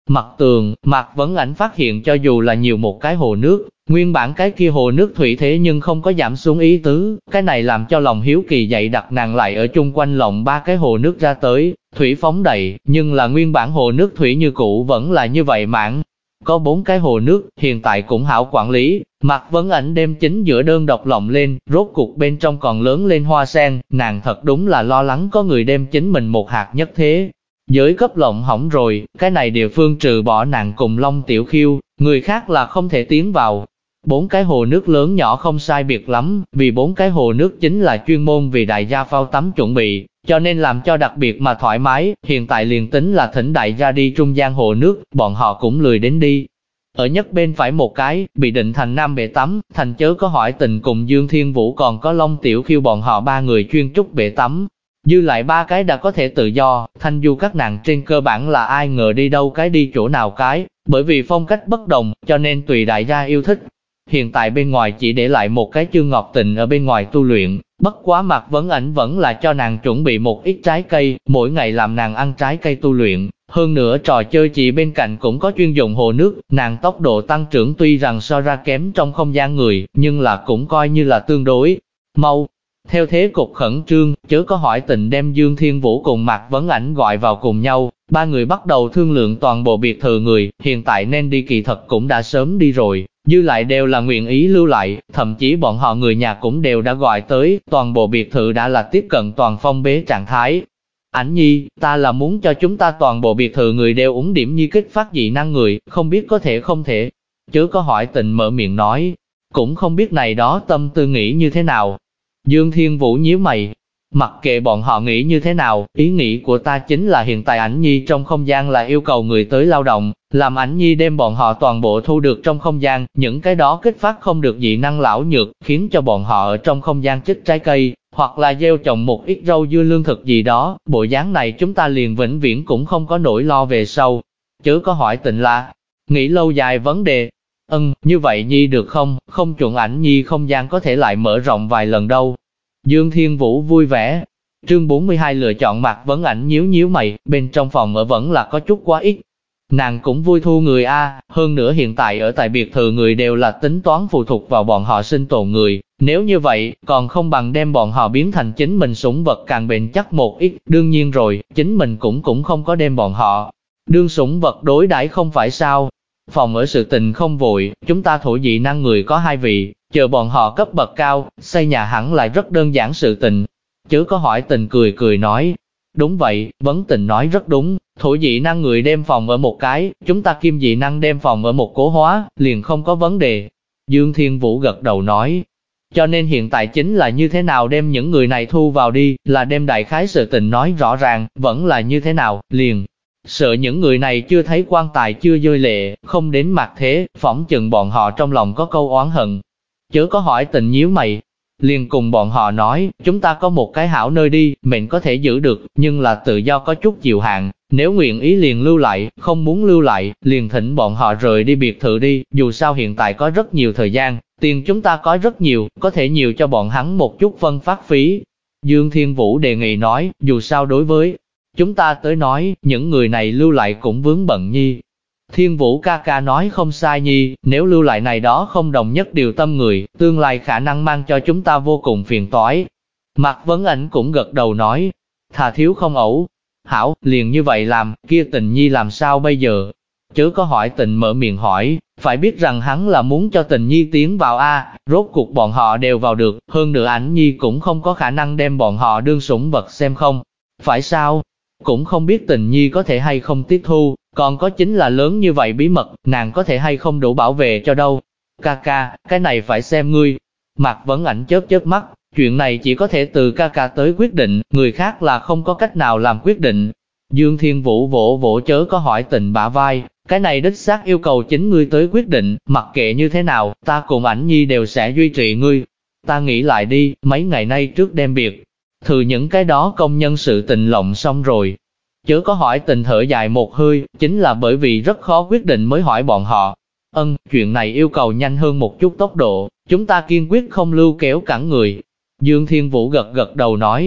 Mặt tường, Mạc Vấn Ảnh phát hiện cho dù là nhiều một cái hồ nước, nguyên bản cái kia hồ nước thủy thế nhưng không có giảm xuống ý tứ, cái này làm cho lòng hiếu kỳ dậy đặt nàng lại ở chung quanh lộng 3 cái hồ nước ra tới, thủy phóng đầy, nhưng là nguyên bản hồ nước thủy như cũ vẫn là như vậy mãn. Có 4 cái hồ nước, hiện tại cũng hảo quản lý, Mạc Vấn Ảnh đem chính giữa đơn độc lộng lên, rốt cuộc bên trong còn lớn lên hoa sen, nàng thật đúng là lo lắng có người đem chính mình một hạt nhất thế giới cấp lộng hỏng rồi, cái này địa phương trừ bỏ nàng cùng Long Tiểu Khiêu, người khác là không thể tiến vào. 4 cái hồ nước lớn nhỏ không sai biệt lắm, vì 4 cái hồ nước chính là chuyên môn vì đại gia phao tắm chuẩn bị, cho nên làm cho đặc biệt mà thoải mái, hiện tại liền tính là thỉnh đại gia đi trung gian hồ nước, bọn họ cũng lười đến đi. Ở nhất bên phải một cái, bị định thành nam bể tắm, thành chớ có hỏi tình cùng Dương Thiên Vũ còn có Long Tiểu Khiêu bọn họ 3 người chuyên trúc bể tắm. Dư lại 3 cái đã có thể tự do, thanh du các nàng trên cơ bản là ai ngờ đi đâu cái đi chỗ nào cái, bởi vì phong cách bất đồng, cho nên tùy đại gia yêu thích. Hiện tại bên ngoài chỉ để lại một cái Chương Ngọc Tình ở bên ngoài tu luyện, bất quá Mạc Vấn Ảnh vẫn là cho nàng chuẩn bị một ít trái cây, mỗi ngày làm nàng ăn trái cây tu luyện. Hơn nữa trò chơi chỉ bên cạnh cũng có chuyên dụng hồ nước, nàng tốc độ tăng trưởng tuy rằng so ra kém trong không gian người, nhưng là cũng coi như là tương đối mau. Theo thế cục khẩn trương, chớ có hỏi tình đem Dương Thiên Vũ cùng Mạc Vấn Ảnh gọi vào cùng nhau, 3 người bắt đầu thương lượng toàn bộ biệt thự người, hiện tại nên đi kỳ thật cũng đã sớm đi rồi, dư lại đều là nguyện ý lưu lại, thậm chí bọn họ người nhà cũng đều đã gọi tới, toàn bộ biệt thự đã là tiếp cận toàn phong bế trạng thái. Ảnh nhi, ta là muốn cho chúng ta toàn bộ biệt thự người đều uống điểm nhi kích phát dị năng người, không biết có thể không thể. Chớ có hỏi tình mở miệng nói, cũng không biết này đó tâm tư nghĩ như thế nào. Dương Thiên Vũ nhíu mày, mặc kệ bọn họ nghĩ như thế nào, ý nghĩ của ta chính là hiện tại Ảnh nhi trong không gian là yêu cầu người tới lao động, làm Ảnh nhi đem bọn họ toàn bộ thu được trong không gian, những cái đó kích phát không được dị năng lão nhược, khiến cho bọn họ ở trong không gian chích trái cây, hoặc là gieo trồng một ít rau dưa lương thực gì đó, bộ dáng này chúng ta liền vĩnh viễn cũng không có nỗi lo về sau. Chớ có hỏi tình là, nghĩ lâu dài vấn đề. Như vậy nhi được không, không chuẩn Ảnh nhi không gian có thể lại mở rộng vài lần đâu. Dương Thiên Vũ vui vẻ. Chương 42 lựa chọn Mạc Vấn Ảnh nhíu mày, bên trong phòng ở vẫn là có chút quá ít. Nàng cũng vui thu người a, hơn nữa hiện tại ở tại biệt thự người đều là tính toán phụ thuộc vào bọn họ sinh tồn người, nếu như vậy, còn không bằng đem bọn họ biến thành chính mình sủng vật càng bền chắc một ít, đương nhiên rồi, chính mình cũng không có đem bọn họ đương sủng vật đối đãi không phải sao. Phòng ở sự tình không vội, chúng ta thổ dị năng người có 2 vị, chờ bọn họ cấp bậc cao, xây nhà hẳn lại rất đơn giản sự tình. Chớ có hỏi tình cười nói, đúng vậy, Vấn Tình nói rất đúng, thổ dị năng người đem phòng ở một cái, chúng ta kim dị năng đem phòng ở một cố hóa, liền không có vấn đề. Dương Thiên Vũ gật đầu nói, cho nên hiện tại chính là như thế nào đem những người này thu vào đi, là đem đại khái sự tình nói rõ ràng, vẫn là như thế nào, liền sợ những người này chưa thấy quan tài chưa rơi lệ, không đến mặt thế, phỏng chừng bọn họ trong lòng có câu oán hận. Chớ có hỏi tình nhíu mày, liền cùng bọn họ nói, chúng ta có một cái hảo nơi đi, mệnh có thể giữ được, nhưng là tự do có chút chịu hạn, nếu nguyện ý liền lưu lại, không muốn lưu lại, liền thỉnh bọn họ rời đi biệt thự đi, dù sao hiện tại có rất nhiều thời gian, tiền chúng ta có rất nhiều, có thể nhiều cho bọn hắn một chút phân phát phí. Dương Thiên Vũ đề nghị nói, dù sao đối với chúng ta tới nói, những người này lưu lại cũng vướng bận nhi. Thiên Vũ ca ca nói không sai nhi, nếu lưu lại này đó không đồng nhất điều tâm người, tương lai khả năng mang cho chúng ta vô cùng phiền toái. Mạc Vấn Ảnh cũng gật đầu nói, thà thiếu không ẩu. Hảo, liền như vậy làm, kia tình nhi làm sao bây giờ? Chớ có hỏi tình mở miệng hỏi, phải biết rằng hắn là muốn cho tình nhi tiến vào a, rốt cuộc bọn họ đều vào được, hơn nữa Ảnh nhi cũng không có khả năng đem bọn họ đương sủng vật xem không. Phải sao? Cũng không biết tình nhi có thể hay không tiếp thu, còn có chính là lớn như vậy bí mật, nàng có thể hay không đủ bảo vệ cho đâu. Ca ca, cái này phải xem ngươi. Mạc Vấn Ảnh chớp mắt, chuyện này chỉ có thể từ ca ca tới quyết định, người khác là không có cách nào làm quyết định. Dương Thiên Vũ vỗ chớ có hỏi tình bả vai, cái này đích xác yêu cầu chính ngươi tới quyết định, mặc kệ như thế nào, ta cùng Ảnh nhi đều sẽ duy trì ngươi. Ta nghĩ lại đi, mấy ngày nay trước đem biệt thử những cái đó công nhân sự tình lộng xong rồi. Chớ có hỏi tình thở dài một hơi, chính là bởi vì rất khó quyết định mới hỏi bọn họ. Chuyện này yêu cầu nhanh hơn một chút tốc độ, chúng ta kiên quyết không lưu kéo cản người. Dương Thiên Vũ gật đầu nói,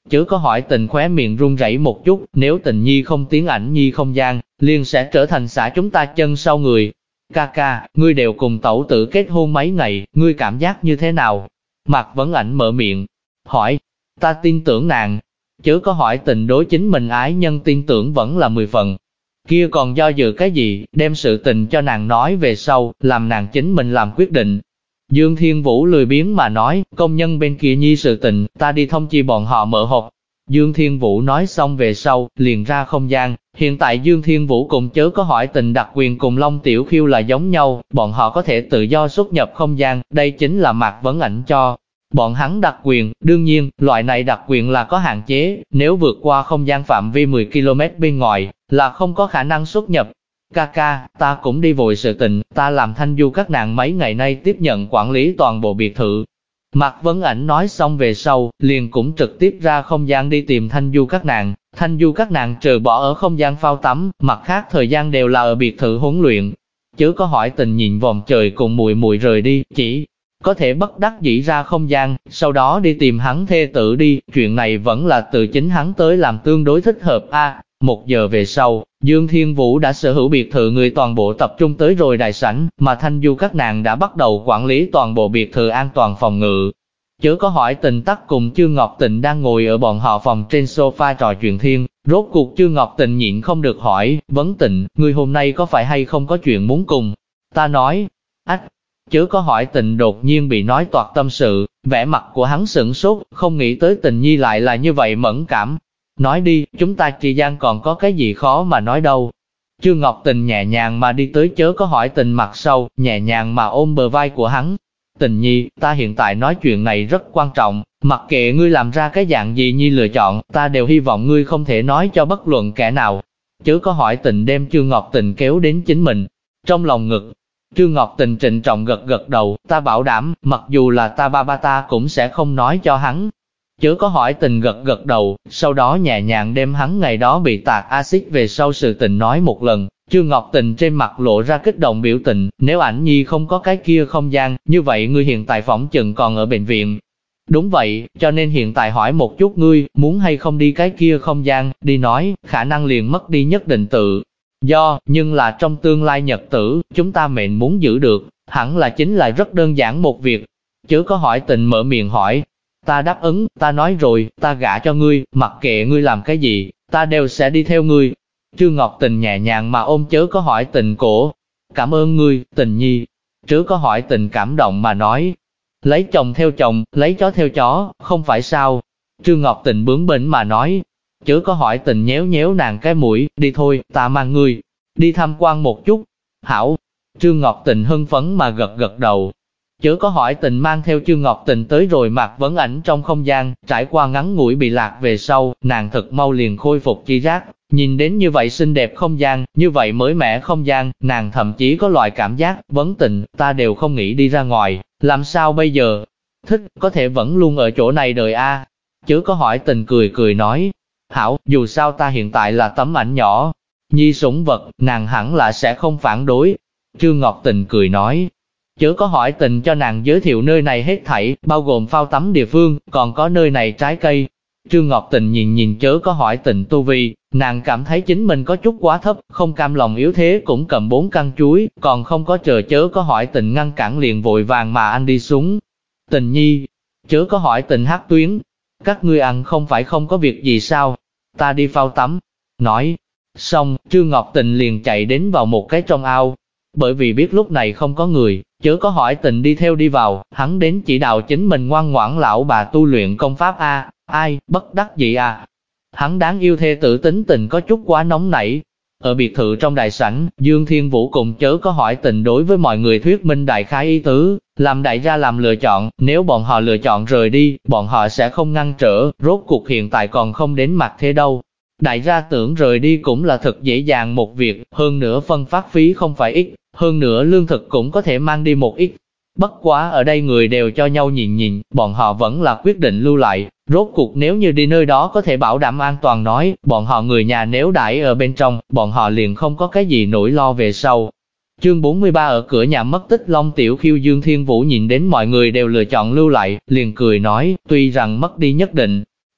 Chớ có hỏi Tình khóe miệng run rẩy một chút, nếu Tình nhi không tiến ảnh nhi không gian, liền sẽ trở thành xả chúng ta chân sau người. Ca ca, ngươi đều cùng tẩu tử kết hôn mấy ngày, ngươi cảm giác như thế nào? Mạc Vấn Ảnh mở miệng, hỏi, ta tin tưởng nàng. Chớ có hỏi Tình đối chính mình ái nhân tin tưởng vẫn là 10 phần. Kia còn do dự cái gì, đem sự tình cho nàng nói về sau, làm nàng chính mình làm quyết định. Dương Thiên Vũ lười biếng mà nói, công nhân bên kia nhi sự tình, ta đi thông chi bọn họ mở họp. Dương Thiên Vũ nói xong về sau, liền ra không gian. Hiện tại Dương Thiên Vũ cùng Chớ có hỏi Tình đặc quyền cùng Long Tiểu Khiêu là giống nhau, bọn họ có thể tự do xuất nhập không gian, đây chính là Mạc Vấn Ảnh cho bọn hắn đặc quyền. Đương nhiên, loại này đặc quyền là có hạn chế, nếu vượt qua không gian phạm vi 10 km bên ngoài, là không có khả năng xuất nhập. Ca ca, ta cũng đi vội sự tình, ta làm Thanh Du các nàng mấy ngày nay tiếp nhận quản lý toàn bộ biệt thự. Mạc Vấn Ảnh nói xong về sau, liền cũng trực tiếp ra không gian đi tìm Thanh Du các nàng. Thanh Du các nàng trừ bỏ ở không gian phao tắm, mặt khác thời gian đều là ở biệt thự huấn luyện. Chớ có hỏi Tình nhìn vòng trời cùng muội muội rời đi, chỉ có thể bất đắc dĩ ra không gian, sau đó đi tìm hắn thê tử đi, chuyện này vẫn là từ chính hắn tới làm tương đối thích hợp a. 1 giờ về sau, Dương Thiên Vũ đã sở hữu biệt thự người toàn bộ tập trung tới rồi đại sảnh, mà Thanh Du các nàng đã bắt đầu quản lý toàn bộ biệt thự an toàn phòng ngự. Chớ có hỏi Tình tắc cùng Chương Ngọc Tịnh đang ngồi ở bọn họ phòng trên sofa trò chuyện thiên, rốt cuộc Chương Ngọc Tịnh nhịn không được hỏi, Vấn Tịnh, ngươi hôm nay có phải hay không có chuyện muốn cùng ta nói? Chớ có hỏi Tình đột nhiên bị nói toạc tâm sự, vẻ mặt của hắn sửng sốt, không nghĩ tới Tình nhi lại là như vậy mẫn cảm. Nói đi, chúng ta tri gian còn có cái gì khó mà nói đâu. Chương Ngọc Tình nhẹ nhàng mà đi tới Chớ có hỏi Tình mặt sau, nhẹ nhàng mà ôm bờ vai của hắn. Tình nhi, ta hiện tại nói chuyện này rất quan trọng, mặc kệ ngươi làm ra cái dạng gì nhi lựa chọn, ta đều hy vọng ngươi không thể nói cho bất luận kẻ nào. Chớ có hỏi Tình đem Chương Ngọc Tình kéo đến chính mình trong lòng ngực. Chương Ngọc Tình trịnh trọng gật gật đầu, ta bảo đảm, mặc dù là ta ba ta cũng sẽ không nói cho hắn. Chớ có hỏi Tình gật gật đầu, sau đó nhẹ nhàng đem hắn ngày đó bị tạt axit về sau sự tình nói một lần. Chương Ngọc Tình trên mặt lộ ra kích động biểu tình, nếu ảnh nhi không có cái kia không gian, như vậy ngươi hiện tại phỏng chừng còn ở bệnh viện. Đúng vậy, cho nên hiện tại hỏi một chút ngươi, muốn hay không đi cái kia không gian, đi nói, khả năng liền mất đi nhất định tự do, nhưng là trong tương lai nhật tử, chúng ta mệnh muốn giữ được, hẳn là chính là rất đơn giản một việc. Chớ có hỏi Tình mở miệng hỏi, ta đáp ứng, ta nói rồi, ta gả cho ngươi, mặc kệ ngươi làm cái gì, ta đều sẽ đi theo ngươi. Chương Ngọc Tình nhẹ nhàng mà ôm Chớ có hỏi Tình cổ, cảm ơn ngươi, Tình nhi. Chớ có hỏi Tình cảm động mà nói, lấy chồng theo chồng, lấy chó theo chó, không phải sao? Trương Ngọc Tình bướng bỉnh mà nói. Chớ có hỏi Tình nhéo nhéo nàng cái mũi, đi thôi, ta mang ngươi đi tham quan một chút. Hảo. Trương Ngọc Tình hưng phấn mà gật gật đầu. Chớ có hỏi Tình mang theo Trương Ngọc Tình tới rồi Mạc Vấn Ảnh trong không gian, trải qua ngắn ngủi bị lạc về sau, nàng thật mau liền khôi phục tri giác. Nhìn đến như vậy xinh đẹp không gian, như vậy mới mẻ không gian, nàng thậm chí có loại cảm giác, Vấn Tịnh, ta đều không nghĩ đi ra ngoài, làm sao bây giờ? Thích, có thể vẫn luôn ở chỗ này đợi a. Chớ có hỏi Tình cười cười nói, hảo, dù sao ta hiện tại là tấm ảnh nhỏ, nhi sủng vật, nàng hẳn là sẽ không phản đối. Trương Ngọc Tình cười nói, chớ có hỏi Tình cho nàng giới thiệu nơi này hết thảy, bao gồm phao tắm địa phương, còn có nơi này trái cây. Trương Ngọc Tình nhìn Chớ có hỏi Tình tu vi, nàng cảm thấy chính mình có chút quá thấp, không cam lòng yếu thế cũng cầm 4 căn chuối, còn không có chờ Chớ có hỏi Tình ngăn cản liền vội vàng mà anh đi xuống. Tình nhi, Chớ có hỏi Tình hát tuyến, các ngươi ăn không phải không có việc gì sao, ta đi phao tắm. Nói xong, Trương Ngọc Tình liền chạy đến vào một cái trong ao. Bởi vì biết lúc này không có người, Chớ có hỏi Tình đi theo đi vào, hắn đến chỉ đạo chính mình ngoan ngoãn lão bà tu luyện công pháp a. Ai, bất đắc dĩ à. Hắn đáng yêu thê tử tính tình có chút quá nóng nảy. Ở biệt thự trong đại sảnh, Dương Thiên Vũ cùng Chớ có hỏi Tình đối với mọi người thuyết minh đại khái ý tứ, làm đại gia làm lựa chọn, nếu bọn họ lựa chọn rời đi, bọn họ sẽ không ngăn trở, rốt cuộc hiện tại còn không đến mặt thế đâu. Đại gia tưởng rời đi cũng là thật dễ dàng một việc, hơn nữa phân phát phí không phải ít, hơn nữa lương thực cũng có thể mang đi một ít. Bất quá ở đây người đều cho nhau nhìn, bọn họ vẫn là quyết định lưu lại. Rốt cuộc nếu như đi nơi đó có thể bảo đảm an toàn nói, bọn họ người nhà nếu đãi ở bên trong, bọn họ liền không có cái gì nỗi lo về sau. Chương 43 ở cửa nhà mất tích Long Tiểu Khiêu. Dương Thiên Vũ nhìn đến mọi người đều lựa chọn lưu lại, liền cười nói, tuy rằng mất đi nhất định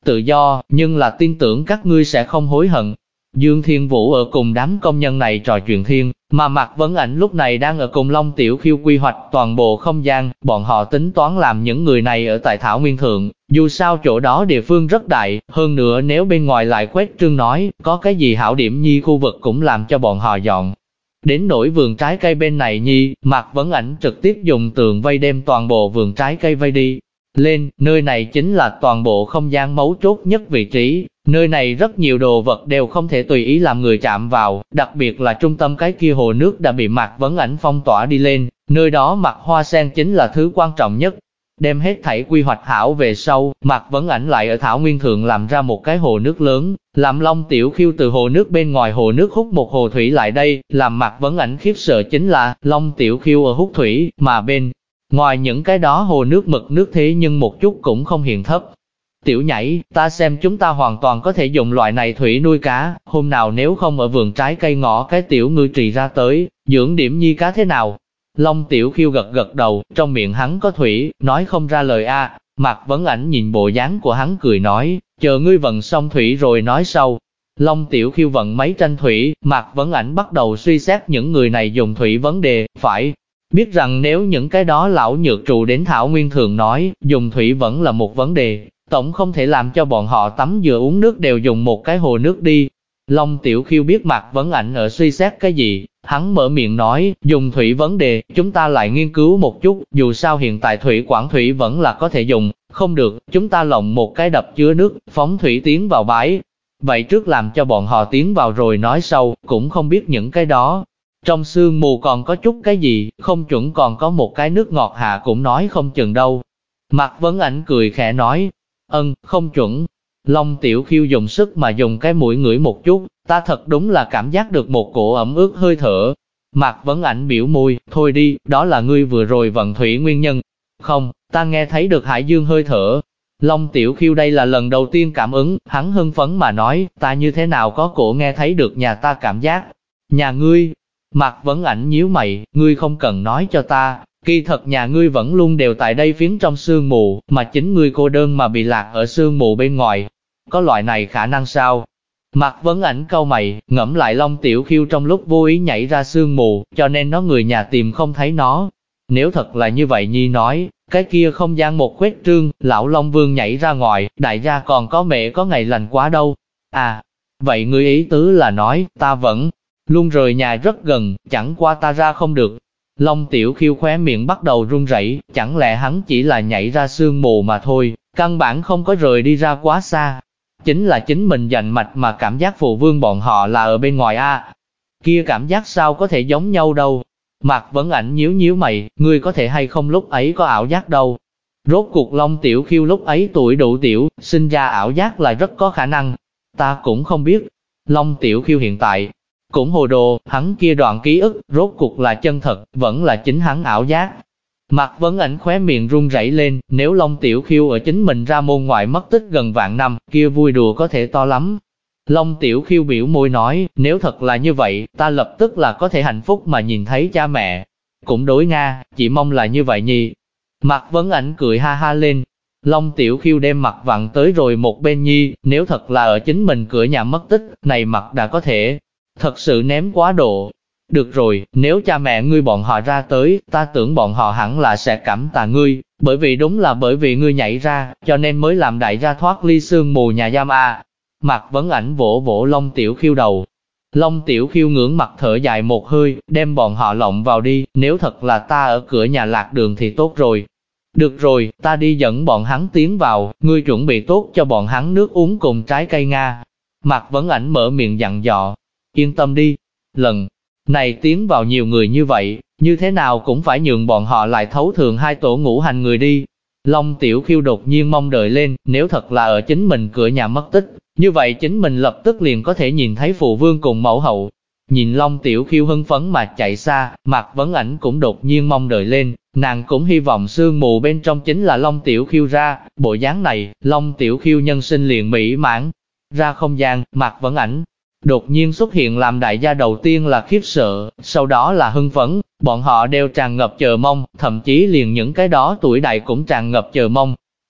tự do, nhưng là tin tưởng các ngươi sẽ không hối hận. Dương Thiên Vũ ở cùng đám công nhân này trò chuyện thiên, mà Mạc Vấn Ảnh lúc này đang ở cùng Long Tiểu Khiêu quy hoạch toàn bộ không gian, bọn họ tính toán làm những người này ở tại Thảo Nguyên Thượng, dù sao chỗ đó địa phương rất đại, hơn nữa nếu bên ngoài lại quét trương nói, có cái gì hảo điểm nhi khu vực cũng làm cho bọn họ dọn. Đến nỗi vườn trái cây bên này nhi, Mạc Vấn Ảnh trực tiếp dùng tường vây đem toàn bộ vườn trái cây vây đi lên, nơi này chính là toàn bộ không gian mấu chốt nhất vị trí, nơi này rất nhiều đồ vật đều không thể tùy ý làm người chạm vào, đặc biệt là trung tâm cái kia hồ nước đã bị Mạc Vấn Ảnh phong tỏa đi lên, nơi đó mặt hoa sen chính là thứ quan trọng nhất. Đem hết thảy quy hoạch hảo về sau, Mạc Vấn Ảnh lại ở Thảo Nguyên Thượng làm ra một cái hồ nước lớn, làm Long Tiểu Khiêu từ hồ nước bên ngoài hồ nước hút một hồ thủy lại đây, làm Mạc Vấn Ảnh khiếp sợ chính là, Long Tiểu Khiêu ở hút thủy, mà bên ngoài những cái đó hồ nước mực nước thế nhưng một chút cũng không hiện thấp. Tiểu Nhảy, ta xem chúng ta hoàn toàn có thể dùng loại này thủy nuôi cá, hôm nào nếu không ở vườn trái cây ngõ cái tiểu ngư trì ra tới, dưỡng điểm nhi cá thế nào? Long Tiểu Khiêu gật gật đầu, trong miệng hắn có thủy, nói không ra lời a. Mạc Vấn Ảnh nhìn bộ dáng của hắn cười nói, chờ ngươi vận xong thủy rồi nói sau. Long Tiểu Khiêu vận mấy tranh thủy, Mạc Vấn Ảnh bắt đầu suy xét những người này dùng thủy vấn đề, phải biết rằng nếu những cái đó lão nhược trụ đến Thảo Nguyên Thượng nói, dùng thủy vẫn là một vấn đề, tổng không thể làm cho bọn họ tắm vừa uống nước đều dùng một cái hồ nước đi. Long Tiểu Khiêu biết Mạc Vấn Ảnh ở suy xét cái gì, hắn mở miệng nói, dùng thủy vấn đề, chúng ta lại nghiên cứu một chút, dù sao hiện tại thủy quản thủy vẫn là có thể dùng, không được, chúng ta lộng một cái đập chứa nước, phóng thủy tiến vào bãi. Vậy trước làm cho bọn họ tiến vào rồi nói sau, cũng không biết những cái đó. Trong sương mù còn có chút cái gì, không chuẩn còn có một cái nước ngọt hạ cũng nói không chừng đâu. Mạc Vấn Ảnh cười khẽ nói, không chuẩn. Long Tiểu Khiêu dùng sức mà dùng cái mũi ngửi một chút, ta thật đúng là cảm giác được một cổ ẩm ướt hơi thở. Mạc Vấn Ảnh biểu môi, thôi đi, đó là ngươi vừa rồi vận thủy nguyên nhân. Không, ta nghe thấy được hải dương hơi thở. Long Tiểu Khiêu đây là lần đầu tiên cảm ứng, hắn hưng phấn mà nói, ta như thế nào có cổ nghe thấy được nhà ta cảm giác. Nhà ngươi? Mạc Vấn Ảnh nhíu mày, ngươi không cần nói cho ta, kỳ thật nhà ngươi vẫn luôn đều tại đây phiến trong sương mù, mà chính ngươi cô đơn mà bị lạc ở sương mù bên ngoài. Có loại này khả năng sao? Mạc Vấn Ảnh cau mày, ngẫm lại Long Tiểu Khiêu trong lúc vô ý nhảy ra sương mù, cho nên nó người nhà tìm không thấy nó. Nếu thật là như vậy nhi nói, cái kia không gian một khuếch trương, lão Long Vương nhảy ra ngoài, đại gia còn có mẹ có ngày lành quá đâu. À, vậy ngươi ý tứ là nói, ta vẫn luôn rời nhà rất gần, chẳng qua ta ra không được. Long Tiểu Khiêu khóe miệng bắt đầu run rẩy, chẳng lẽ hắn chỉ là nhảy ra sương mù mà thôi, căn bản không có rời đi ra quá xa. Chính là chính mình dành mạch mà cảm giác phụ vương bọn họ là ở bên ngoài a. Kia cảm giác sao có thể giống nhau đâu. Mạc Vấn Ảnh nhíu nhíu mày, ngươi có thể hay không lúc ấy có ảo giác đâu. Rốt cuộc Long Tiểu Khiêu lúc ấy tuổi đủ tiểu, sinh ra ảo giác là rất có khả năng. Ta cũng không biết. Long Tiểu Khiêu hiện tại cũng hồ đồ, hắn kia đoạn ký ức, rốt cuộc là chân thật, vẫn là chính hắn ảo giác. Mạc Vấn Ảnh khóe miệng run rẩy lên, nếu Long Tiểu Khiêu ở chính mình ra môn ngoại mất tích gần vạn năm, kia vui đùa có thể to lắm. Long Tiểu Khiêu biểu môi nói, nếu thật là như vậy, ta lập tức là có thể hạnh phúc mà nhìn thấy cha mẹ. Cũng đối Nga, chỉ mong là như vậy nhỉ. Mạc Vấn Ảnh cười ha ha lên. Long Tiểu Khiêu đem mặt vặn tới rồi một bên nhi, nếu thật là ở chính mình cửa nhà mất tích, này mặt đã có thể thật sự ném quá độ. Được rồi, nếu cha mẹ ngươi bọn họ ra tới, ta tưởng bọn họ hẳn là sẽ cảm tạ ngươi, bởi vì đúng là bởi vì ngươi nhảy ra, cho nên mới làm đại gia thoát ly sương mù nhà giam a. Mạc Vấn Ảnh vỗ vỗ Long Tiểu Khiêu đầu. Long Tiểu Khiêu ngưỡng mặt thở dài một hơi, đem bọn họ lộng vào đi, nếu thật là ta ở cửa nhà lạc đường thì tốt rồi. Được rồi, ta đi dẫn bọn hắn tiến vào, ngươi chuẩn bị tốt cho bọn hắn nước uống cùng trái cây Nga. Mạc Vấn Ảnh mở miệng dặn dò. Yên tâm đi, lần này tiến vào nhiều người như vậy, như thế nào cũng phải nhường bọn họ lại thấu thường hai tổ ngũ hành người đi. Long Tiểu Khiêu đột nhiên mong đợi lên, nếu thật là ở chính mình cửa nhà mất tích, như vậy chính mình lập tức liền có thể nhìn thấy phụ vương cùng mẫu hậu. Nhìn Long Tiểu Khiêu hưng phấn mà chạy xa, Mạc Vấn Ảnh cũng đột nhiên mong đợi lên, nàng cũng hy vọng sương mù bên trong chính là Long Tiểu Khiêu ra, bộ dáng này, Long Tiểu Khiêu nhân sinh liền mỹ mãn. Ra không gian, Mạc Vấn Ảnh đột nhiên xuất hiện làm đại gia đầu tiên là khiếp sợ, sau đó là hưng phấn, bọn họ đều tràn ngập chờ mong, thậm chí liền những cái đó tuổi đại cũng tràn ngập chờ mong.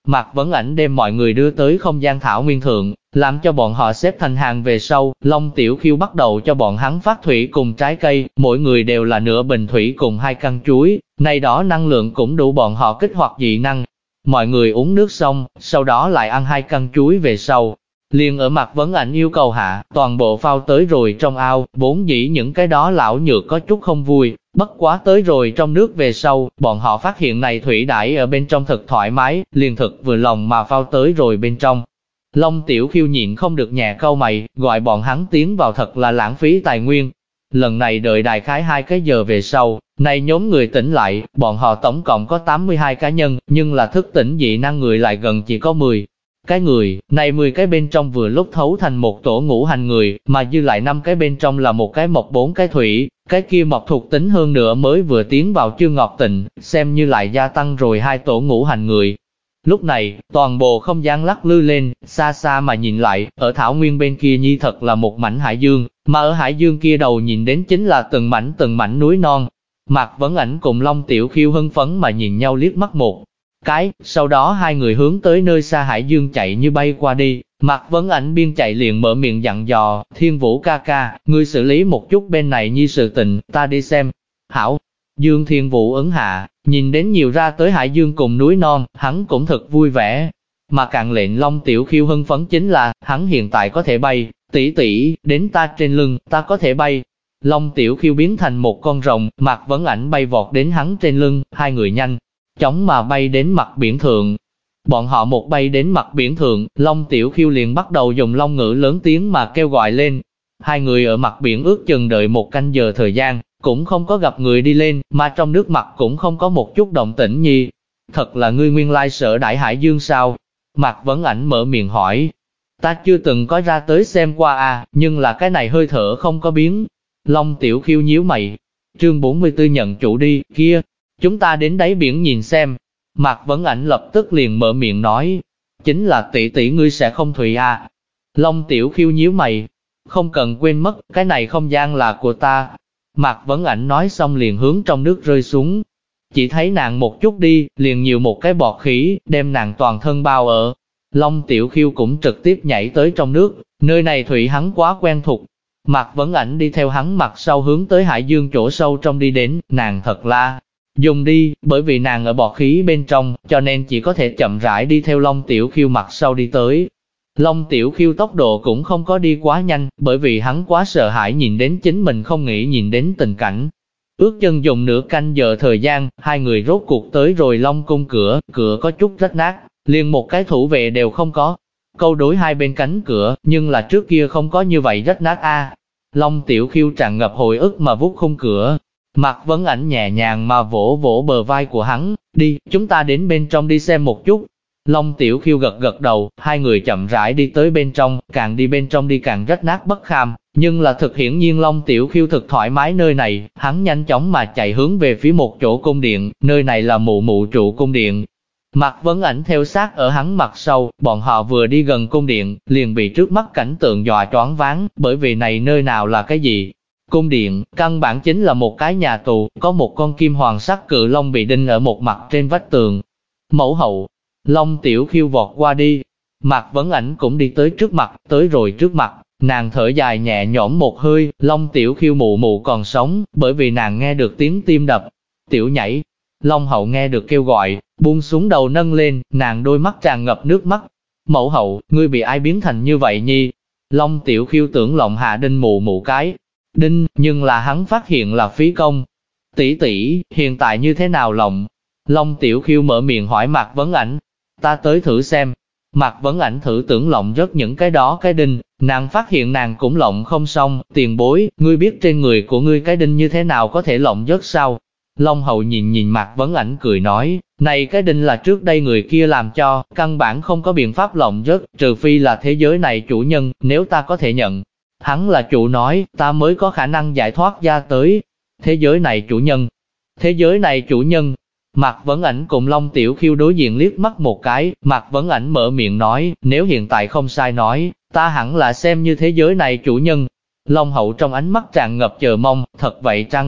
Mạc Vấn Ảnh đem mọi người đưa tới không gian thảo nguyên thượng, làm cho bọn họ xếp thành hàng về sau, Long Tiểu Khiêu bắt đầu cho bọn hắn phát thủy cùng trái cây, mỗi người đều là nửa bình thủy cùng 2 căn chuối, này đó năng lượng cũng đủ bọn họ kích hoạt dị năng. Mọi người uống nước xong, sau đó lại ăn 2 căn chuối về sau. Liền ở Mạc Vấn Ảnh yêu cầu hạ, toàn bộ phao tới rồi trong ao, vốn dĩ những cái đó lão nhược có chút không vui, bất quá tới rồi trong nước về sau, bọn họ phát hiện này thủy đãi ở bên trong thật thoải mái, liền thực vừa lòng mà phao tới rồi bên trong. Long Tiểu Khiêu nhịn không được nhẹ câu mày, gọi bọn hắn tiến vào thật là lãng phí tài nguyên. Lần này đợi đại khái 2 cái giờ về sau, này nhóm người tỉnh lại, bọn họ tổng cộng có 82 cá nhân, nhưng là thức tỉnh dị năng người lại gần chỉ có 10 cái người, này 10 cái bên trong vừa lúc thấu thành một tổ ngũ hành người, mà dư lại 5 cái bên trong là một cái mộc 4 cái thủy, cái kia mộc thuộc tính hơn nữa mới vừa tiến vào Chương Ngọc Tịnh, xem như lại gia tăng rồi 2 tổ ngũ hành người. Lúc này, toàn bộ không gian lắc lư lên, xa xa mà nhìn lại, ở thảo nguyên bên kia nhi thật là một mảnh hải dương, mà ở hải dương kia đầu nhìn đến chính là từng mảnh núi non. Mạc Vấn Ảnh cùng Long Tiểu Khiêu hưng phấn mà nhìn nhau liếc mắt một cái, sau đó hai người hướng tới nơi xa hải dương chạy như bay qua đi. Mạc Vấn Ảnh biên chạy liền mở miệng dặn dò, Thiên Vũ ca ca, ngươi xử lý một chút bên này nhi sự tình, ta đi xem. Hảo. Dương Thiên Vũ ứng hạ, nhìn đến nhiều ra tới hải dương cùng núi non, hắn cũng thật vui vẻ. Mà càng lệnh Long Tiểu Khiêu hưng phấn chính là, hắn hiện tại có thể bay, tỷ tỷ, đến ta trên lưng, ta có thể bay. Long Tiểu Khiêu biến thành một con rồng, Mạc Vấn Ảnh bay vọt đến hắn trên lưng, hai người nhanh chóng mà bay đến mặt biển thượng. Bọn họ một bay đến mặt biển thượng, Long Tiểu Khiêu liền bắt đầu dùng long ngữ lớn tiếng mà kêu gọi lên. Hai người ở mặt biển ước chừng đợi 1 canh giờ thời gian, cũng không có gặp người đi lên, mà trong nước mặt cũng không có một chút động tĩnh nhi. Thật là ngươi nguyên lai sợ đại hải dương sao? Mạc Vấn Ảnh mở miệng hỏi. Ta chưa từng có ra tới xem qua à, nhưng là cái này hơi thở không có biến. Long Tiểu Khiêu nhíu mày. Chương 44 nhận chủ đi, kia, chúng ta đến đáy biển nhìn xem. Mạc Vấn Ảnh lập tức liền mở miệng nói. Chính là tỷ tỷ ngươi sẽ không thủy à. Long Tiểu Khiêu nhíu mày. Không cần quên mất, cái này không gian là của ta. Mạc Vấn Ảnh nói xong liền hướng trong nước rơi xuống. Chỉ thấy nàng một chút đi, liền nhiều một cái bọt khí, đem nàng toàn thân bao ở. Long Tiểu Khiêu cũng trực tiếp nhảy tới trong nước, nơi này thủy hắn quá quen thuộc. Mạc Vấn Ảnh đi theo hắn mặt sau hướng tới hải dương chỗ sâu trong đi đến, nàng thật là dùng đi, bởi vì nàng ở bọt khí bên trong, cho nên chỉ có thể chậm rãi đi theo Long Tiểu Khiêu mặt sau đi tới. Long Tiểu Khiêu tốc độ cũng không có đi quá nhanh, bởi vì hắn quá sợ hãi nhìn đến chính mình không nghĩ nhìn đến tình cảnh. Ước chân dùng nửa canh giờ thời gian, hai người rốt cuộc tới rồi Long cung cửa, cửa có chút rách nát, liền một cái thủ vệ đều không có. Câu đối hai bên cánh cửa, nhưng là trước kia không có như vậy rách nát a. Long Tiểu Khiêu tràn ngập hồi ức mà vuốt khung cửa. Mạc Vấn Ảnh nhẹ nhàng mà vỗ vỗ bờ vai của hắn, đi, chúng ta đến bên trong đi xem một chút. Long Tiểu Khiêu gật gật đầu, hai người chậm rãi đi tới bên trong, càng đi bên trong đi càng rách nát bất kham, nhưng là thực hiển nhiên Long Tiểu Khiêu thực thoải mái nơi này, hắn nhanh chóng mà chạy hướng về phía một chỗ cung điện, nơi này là mụ mụ trụ cung điện. Mạc Vấn Ảnh theo sát ở hắn mặt sau, bọn họ vừa đi gần cung điện, liền bị trước mắt cảnh tượng dọa choáng váng, bởi vì này nơi nào là cái gì? Cung điện, căn bản chính là một cái nhà tù, có một con kim hoàng sắc cự long bị đinh ở một mặt trên vách tường. Mẫu hậu, Long Tiểu Khiêu vọt qua đi, Mạc Vấn Ảnh cũng đi tới trước mặt, tới rồi trước mặt, nàng thở dài nhẹ nhõm một hơi, Long Tiểu Khiêu mụ mụ còn sống, bởi vì nàng nghe được tiếng tim đập. Tiểu nhảy, Long hậu nghe được kêu gọi, buông xuống đầu nâng lên, nàng đôi mắt tràn ngập nước mắt. Mẫu hậu, ngươi bị ai biến thành như vậy nhi? Long Tiểu Khiêu tưởng lộng hạ đinh mụ mụ cái đinh, nhưng là hắn phát hiện là phí công. Tỷ tỷ, hiện tại như thế nào lộng? Long Tiểu Khiêu mở miệng hỏi Mạc Vấn Ảnh. Ta tới thử xem. Mạc Vấn Ảnh thử tưởng lộng rớt những cái đó cái đinh, nàng phát hiện nàng cũng lộng không xong. Tiền bối, ngươi biết trên người của ngươi cái đinh như thế nào có thể lộng rớt sao? Long hậu nhìn Mạc Vấn Ảnh cười nói, này cái đinh là trước đây người kia làm cho, căn bản không có biện pháp lộng rớt, trừ phi là thế giới này chủ nhân, nếu ta có thể nhận. Hắn là chủ nói, ta mới có khả năng giải thoát ra tới. Thế giới này chủ nhân. Thế giới này chủ nhân. Mạc Vấn Ảnh cùng Long Tiểu Khiêu đối diện liếc mắt một cái, Mạc Vấn Ảnh mở miệng nói, nếu hiện tại không sai nói, ta hẳn là xem như thế giới này chủ nhân. Long hậu trong ánh mắt tràn ngập chờ mong, thật vậy chăng?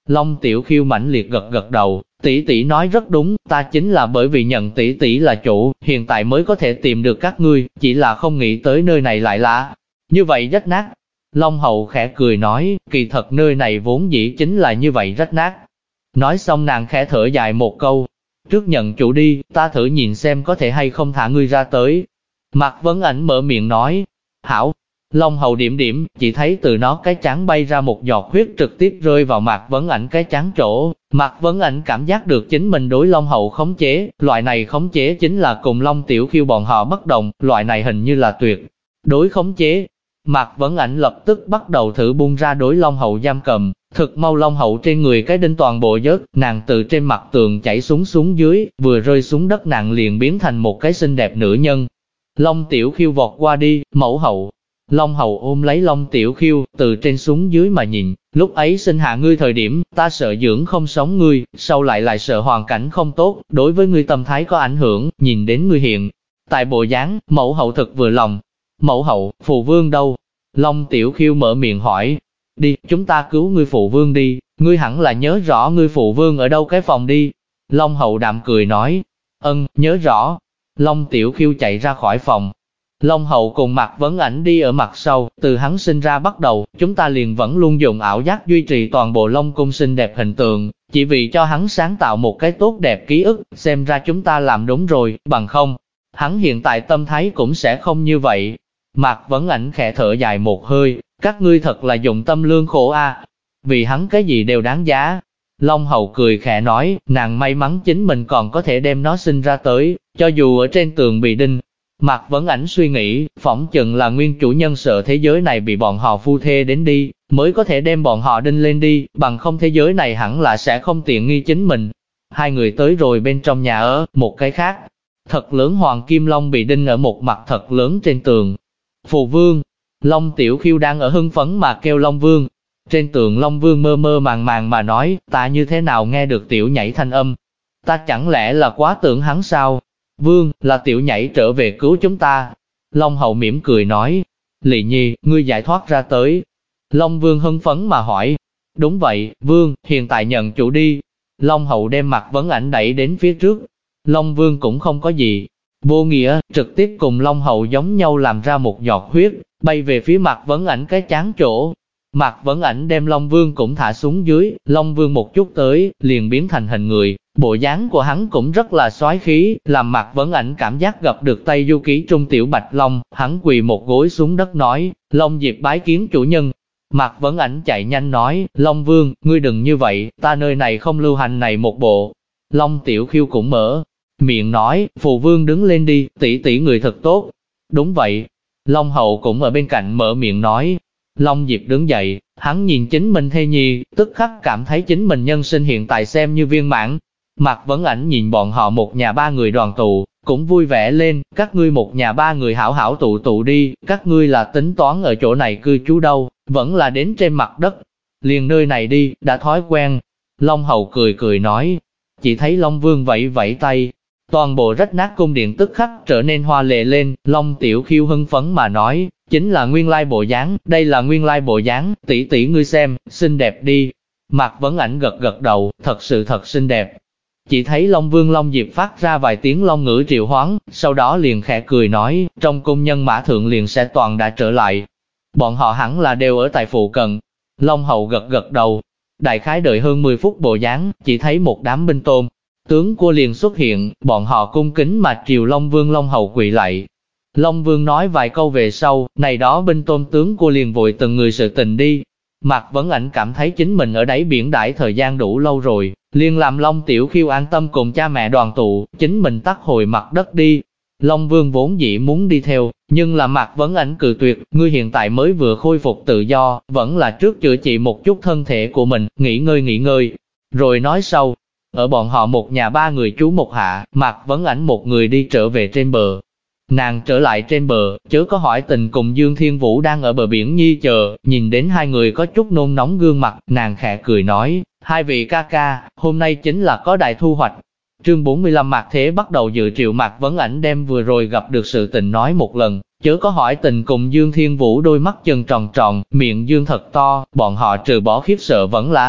Long Tiểu Khiêu mãnh liệt gật gật đầu, tỷ tỷ nói rất đúng, ta chính là bởi vì nhận tỷ tỷ là chủ, hiện tại mới có thể tìm được các ngươi, chỉ là không nghĩ tới nơi này lại là như vậy rách nát. Long Hậu khẽ cười nói, kỳ thật nơi này vốn dĩ chính là như vậy rách nát. Nói xong nàng khẽ thở dài một câu, trước nhận chủ đi, ta thử nhìn xem có thể hay không thả ngươi ra tới. Mạc Vấn Ảnh mở miệng nói, hảo. Long Hậu điểm điểm, chỉ thấy từ nó cái trán bay ra một giọt huyết trực tiếp rơi vào Mạc Vấn Ảnh cái trán chỗ. Mạc Vấn Ảnh cảm giác được chính mình đối Long Hậu khống chế, loại này khống chế chính là cùng Long Tiểu Khiêu bọn họ bất đồng, loại này hình như là tuyệt đối khống chế. Mạc Vấn Ảnh lập tức bắt đầu thử buông ra đối Long Hậu giam cầm, thực mau Long Hậu trên người cái đinh toàn bộ rớt, nàng từ trên mặt tường chảy xuống dưới, vừa rơi xuống đất nàng liền biến thành một cái xinh đẹp nữ nhân. Long Tiểu Khiêu vọt qua đi, mẫu hậu. Long Hậu ôm lấy Long Tiểu Khiêu, từ trên xuống dưới mà nhìn, lúc ấy sinh hạ ngươi thời điểm, ta sợ dưỡng không sống ngươi, sau lại sợ hoàn cảnh không tốt, đối với ngươi tâm thái có ảnh hưởng, nhìn đến ngươi hiện tại bộ dáng, mẫu hậu thật vừa lòng. Mẫu hậu, phụ vương đâu? Long Tiểu Khiêu mở miệng hỏi. Đi, chúng ta cứu ngươi phụ vương đi, ngươi hẳn là nhớ rõ ngươi phụ vương ở đâu cái phòng đi. Long Hậu đạm cười nói. Nhớ rõ. Long Tiểu Khiêu chạy ra khỏi phòng. Long Hậu cùng Mạc Vấn Ảnh đi ở mặt sau, từ hắn sinh ra bắt đầu, chúng ta liền vẫn luôn dùng ảo giác duy trì toàn bộ Long Cung xinh đẹp hình tượng, chỉ vì cho hắn sáng tạo một cái tốt đẹp ký ức, xem ra chúng ta làm đúng rồi, bằng không, hắn hiện tại tâm thái cũng sẽ không như vậy. Mạc Vấn Ảnh khẽ thở dài một hơi, các ngươi thật là dụng tâm lương khổ a, vì hắn cái gì đều đáng giá. Long Hậu cười khẽ nói, nàng may mắn chính mình còn có thể đem nó sinh ra tới, cho dù ở trên tường bị đinh. Mạc Vấn Ảnh suy nghĩ, phỏng chừng là nguyên chủ nhân sợ thế giới này bị bọn họ phu thê đến đi, mới có thể đem bọn họ đinh lên đi, bằng không thế giới này hẳn là sẽ không tiện nghi chính mình. Hai người tới rồi bên trong nhà ở, một cái khác, thật lớn hoàng kim long bị đinh ở một mặt thật lớn trên tường. Phụ vương, Long Tiểu Khiêu đang ở hưng phấn mà kêu Long Vương. Trên tường Long Vương mơ mơ màng màng mà nói, ta như thế nào nghe được tiểu nhảy thanh âm? Ta chẳng lẽ là quá tưởng hắn sao? Vương, là tiểu nhảy trở về cứu chúng ta. Long Hậu mỉm cười nói, Lị Nhi, ngươi giải thoát ra tới. Long Vương hưng phấn mà hỏi, đúng vậy, Vương, hiện tại nhận chủ đi. Long Hậu đem Mạc Vấn Ảnh đẩy đến phía trước. Long Vương cũng không có gì vô nghĩa, trực tiếp cùng Long Hậu giống nhau làm ra một giọt huyết, bay về phía Mạc Vấn Ảnh cái trán chỗ. Mạc Vấn Ảnh đem Long Vương cũng thả xuống dưới, Long Vương một chút tới, liền biến thành hình người, bộ dáng của hắn cũng rất là soái khí, làm Mạc Vấn Ảnh cảm giác gặp được Tây Du Ký trung tiểu Bạch Long, hắn quỳ một gối xuống đất nói, Long Diệp bái kiến chủ nhân. Mạc Vấn Ảnh chạy nhanh nói, Long Vương, ngươi đừng như vậy, ta nơi này không lưu hành này một bộ. Long Tiểu Khiêu cũng mở miệng nói, phụ vương đứng lên đi, tỷ tỷ người thật tốt. Đúng vậy. Long Hậu cũng ở bên cạnh mở miệng nói. Long Diệp đứng dậy, hắn nhìn chính mình thê nhi, tức khắc cảm thấy chính mình nhân sinh hiện tại xem như viên mãn. Mạc Vấn Ảnh nhìn bọn họ một nhà ba người đoàn tụ, cũng vui vẻ lên, các ngươi một nhà ba người hảo hảo tụ tụ đi, các ngươi là tính toán ở chỗ này cư trú đâu, vẫn là đến trên mặt đất. Liền nơi này đi, đã thói quen. Long Hậu cười cười nói, chỉ thấy Long Vương vẫy vẫy tay. Toàn bộ rách nát cung điện tức khắc trở nên hoa lệ lên, Long Tiểu Khiêu hưng phấn mà nói, chính là nguyên lai bộ dáng, đây là nguyên lai bộ dáng, tỷ tỷ ngươi xem, xinh đẹp đi. Mạc Vấn Ảnh gật gật đầu, thật sự thật xinh đẹp. Chỉ thấy Long Vương Long Diệp phát ra vài tiếng long ngữ triệu hoán, sau đó liền khẽ cười nói, trong cung nhân mã thượng liền sẽ toàn đã trở lại. Bọn họ hẳn là đều ở tại phụ cận. Long Hậu gật gật đầu. Đại khái đợi hơn 10 phút bộ dáng, chỉ thấy một đám binh tôn tướng của liền xuất hiện, bọn họ cung kính mà triều Long Vương Long Hậu quỳ lạy. Long Vương nói vài câu về sau, này đó binh tôn tướng của liền vội từng người sự tình đi. Mạc Vấn Ảnh cảm thấy chính mình ở đáy biển đãi thời gian đủ lâu rồi, liền làm Long Tiểu Khiêu an tâm cùng cha mẹ đoàn tụ, chính mình tắt hồi mặt đất đi. Long Vương vốn dĩ muốn đi theo, nhưng là Mạc Vấn Ảnh cự tuyệt, ngươi hiện tại mới vừa khôi phục tự do, vẫn là trước chữa trị một chút thân thể của mình, nghỉ ngơi, rồi nói sau. Ở bọn họ một nhà ba người trú một hạ, Mạc Vấn Ảnh một người đi trở về trên bờ. Nàng trở lại trên bờ, chớ có hỏi tình cùng Dương Thiên Vũ đang ở bờ biển nhi chờ, nhìn đến hai người có chút nôn nóng gương mặt, nàng khẽ cười nói, hai vị ca ca, hôm nay chính là có đại thu hoạch. Chương 45 Mạc Thế bắt đầu dự triệu Mạc Vấn Ảnh đem vừa rồi gặp được sự tình nói một lần, chớ có hỏi tình cùng Dương Thiên Vũ đôi mắt chân tròn tròn, miệng dương thật to, bọn họ trừ bỏ khiếp sợ vẫn là